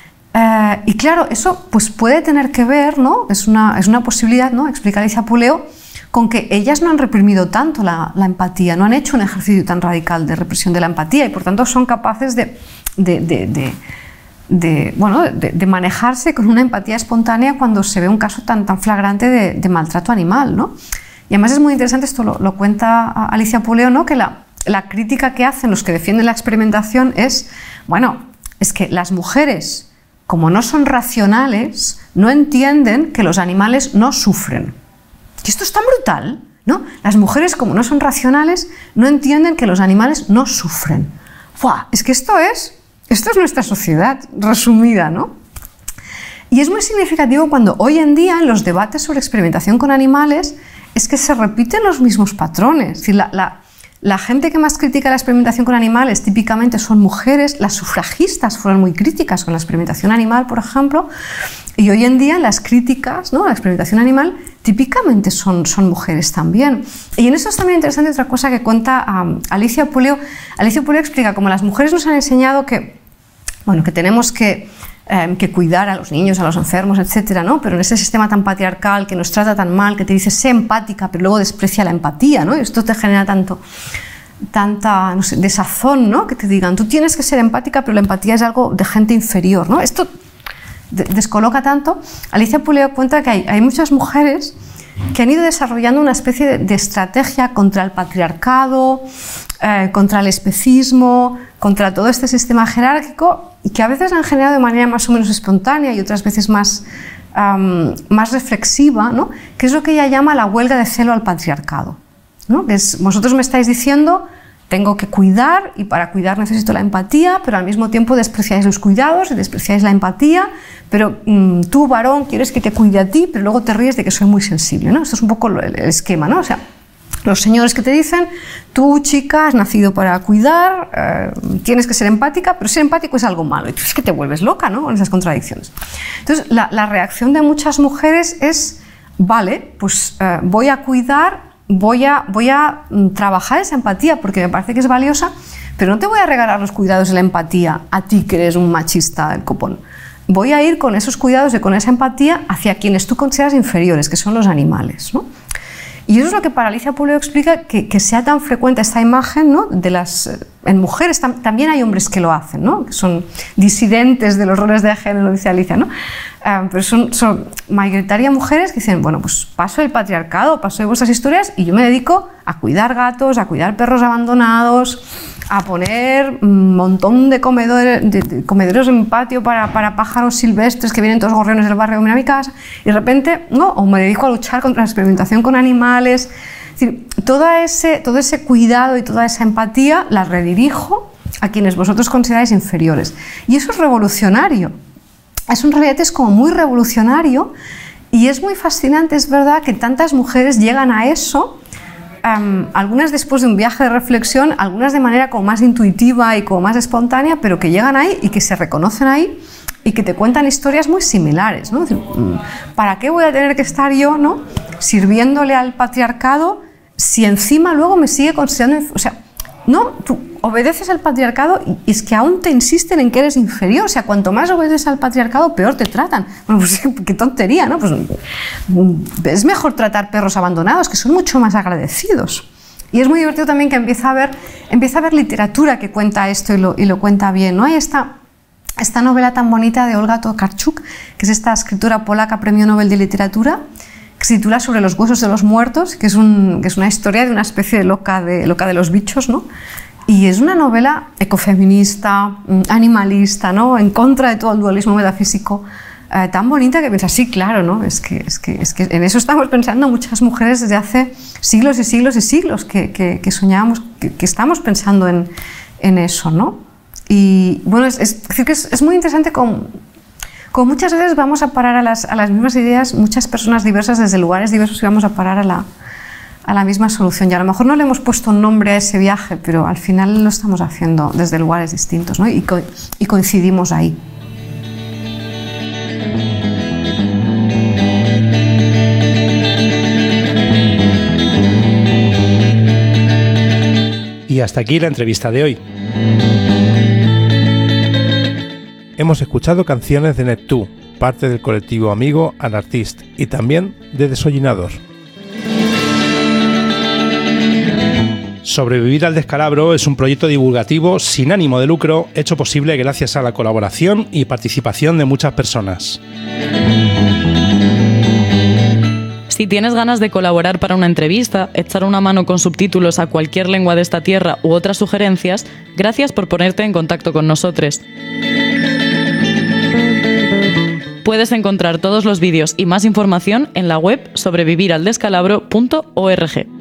Eh, y claro, eso pues, puede tener que ver, ¿no? es, una, es una posibilidad, ¿no? Explica Alicia Puleo, con que ellas no han reprimido tanto la, la empatía, no han hecho un ejercicio tan radical de represión de la empatía y por tanto son capaces de, de, de, de, de, bueno, de, de manejarse con una empatía espontánea cuando se ve un caso tan, tan flagrante de, de maltrato animal, ¿no? Y además es muy interesante, esto lo, lo cuenta Alicia Puleo, ¿no? Que la, la crítica que hacen los que defienden la experimentación es, bueno, es que las mujeres, como no son racionales, no entienden que los animales no sufren. Y esto es tan brutal, ¿no? Las mujeres, como no son racionales, no entienden que los animales no sufren. ¡Fua! Es que esto es, esto es nuestra sociedad resumida, ¿no? Y es muy significativo cuando hoy en día en los debates sobre experimentación con animales es que se repiten los mismos patrones. Es decir, la, la, la gente que más critica la experimentación con animales típicamente son mujeres, las sufragistas fueron muy críticas con la experimentación animal, por ejemplo, y hoy en día las críticas, ¿no?, a la experimentación animal típicamente son, son mujeres también. Y en eso es también interesante otra cosa que cuenta um, Alicia Puleo. Alicia Puleo explica cómo las mujeres nos han enseñado que, bueno, que tenemos que, eh, que cuidar a los niños, a los enfermos, etcétera, ¿no? Pero en ese sistema tan patriarcal que nos trata tan mal, que te dice sé empática, pero luego desprecia la empatía, ¿no? Y esto te genera tanto, tanta, no sé, desazón, ¿no? Que te digan, tú tienes que ser empática, pero la empatía es algo de gente inferior, ¿no? Esto descoloca tanto. Alicia Puleo cuenta que hay, hay muchas mujeres que han ido desarrollando una especie de, de estrategia contra el patriarcado, eh, contra el especismo, contra todo este sistema jerárquico, y que a veces han generado de manera más o menos espontánea y otras veces más, um, más reflexiva, ¿no? Que es lo que ella llama la huelga de celo al patriarcado, ¿no? Que es, vosotros me estáis diciendo tengo que cuidar y para cuidar necesito la empatía, pero al mismo tiempo despreciáis los cuidados y despreciáis la empatía, pero mmm, tú, varón, quieres que te cuide a ti, pero luego te ríes de que soy muy sensible, ¿no? Esto es un poco el, el esquema, ¿no? O sea, los señores que te dicen, tú, chica, has nacido para cuidar, eh, tienes que ser empática, pero ser empático es algo malo, y tú es que te vuelves loca, ¿no?, con esas contradicciones. Entonces, la, la reacción de muchas mujeres es, vale, pues eh, voy a cuidar, Voy a, voy a trabajar esa empatía porque me parece que es valiosa, pero no te voy a regalar los cuidados de la empatía a ti que eres un machista del copón. Voy a ir con esos cuidados y con esa empatía hacia quienes tú consideras inferiores, que son los animales, ¿no? Y eso es lo que para Alicia Puleo explica que, que sea tan frecuente esta imagen, ¿no?, de las, en mujeres. Tam, también hay hombres que lo hacen, ¿no?, que son disidentes de los roles de género, dice Alicia, ¿no? Um, pero son, son mayoritaria mujeres que dicen, bueno, pues paso del patriarcado, paso de vuestras historias y yo me dedico a cuidar gatos, a cuidar perros abandonados, a poner un montón de, comedores, de, de comederos en patio para, para pájaros silvestres que vienen todos gorriones del barrio a mi casa, y de repente, no, o me dedico a luchar contra la experimentación con animales. Es decir, todo ese, todo ese cuidado y toda esa empatía la redirijo a quienes vosotros consideráis inferiores. Y eso es revolucionario. Es un realidad es como muy revolucionario y es muy fascinante, es verdad, que tantas mujeres llegan a eso, um, algunas después de un viaje de reflexión, algunas de manera como más intuitiva y como más espontánea, pero que llegan ahí y que se reconocen ahí y que te cuentan historias muy similares, ¿no? Es decir, ¿para qué voy a tener que estar yo, ¿no?, sirviéndole al patriarcado si encima luego me sigue considerando, o sea, no, tú obedeces al patriarcado y es que aún te insisten en que eres inferior, o sea, cuanto más obedeces al patriarcado, peor te tratan. Bueno, pues qué tontería, ¿no? Pues es mejor tratar perros abandonados, que son mucho más agradecidos. Y es muy divertido también que empieza a haber, empieza a haber literatura que cuenta esto y lo, y lo cuenta bien, ¿no? Hay esta, esta novela tan bonita de Olga Tokarczuk, que es esta escritora polaca, premio Nobel de Literatura, que se titula Sobre los huesos de los muertos, que es, un, que es una historia de una especie de loca de, loca de los bichos, ¿no? Y es una novela ecofeminista, animalista, ¿no?, en contra de todo el dualismo metafísico, eh, tan bonita que piensas, sí, claro, ¿no? Es que, es, que, es que en eso estamos pensando muchas mujeres desde hace siglos y siglos y siglos, que, que, que soñábamos, que, que estamos pensando en, en eso, ¿no? Y bueno, es, es, es, es muy interesante con... Como muchas veces vamos a parar a las, a las mismas ideas, muchas personas diversas desde lugares diversos y vamos a parar a la, a la misma solución. Y a lo mejor no le hemos puesto un nombre a ese viaje, pero al final lo estamos haciendo desde lugares distintos, ¿no? y, co y coincidimos ahí. Y hasta aquí la entrevista de hoy. Hemos escuchado canciones de Neptú, parte del colectivo amigo Anartist, y también de Desollinador. Sobrevivir al descalabro es un proyecto divulgativo sin ánimo de lucro, hecho posible gracias a la colaboración y participación de muchas personas. Si tienes ganas de colaborar para una entrevista, echar una mano con subtítulos a cualquier lengua de esta tierra u otras sugerencias, gracias por ponerte en contacto con nosotros. Puedes encontrar todos los vídeos y más información en la web sobreviviraldescalabro punto org.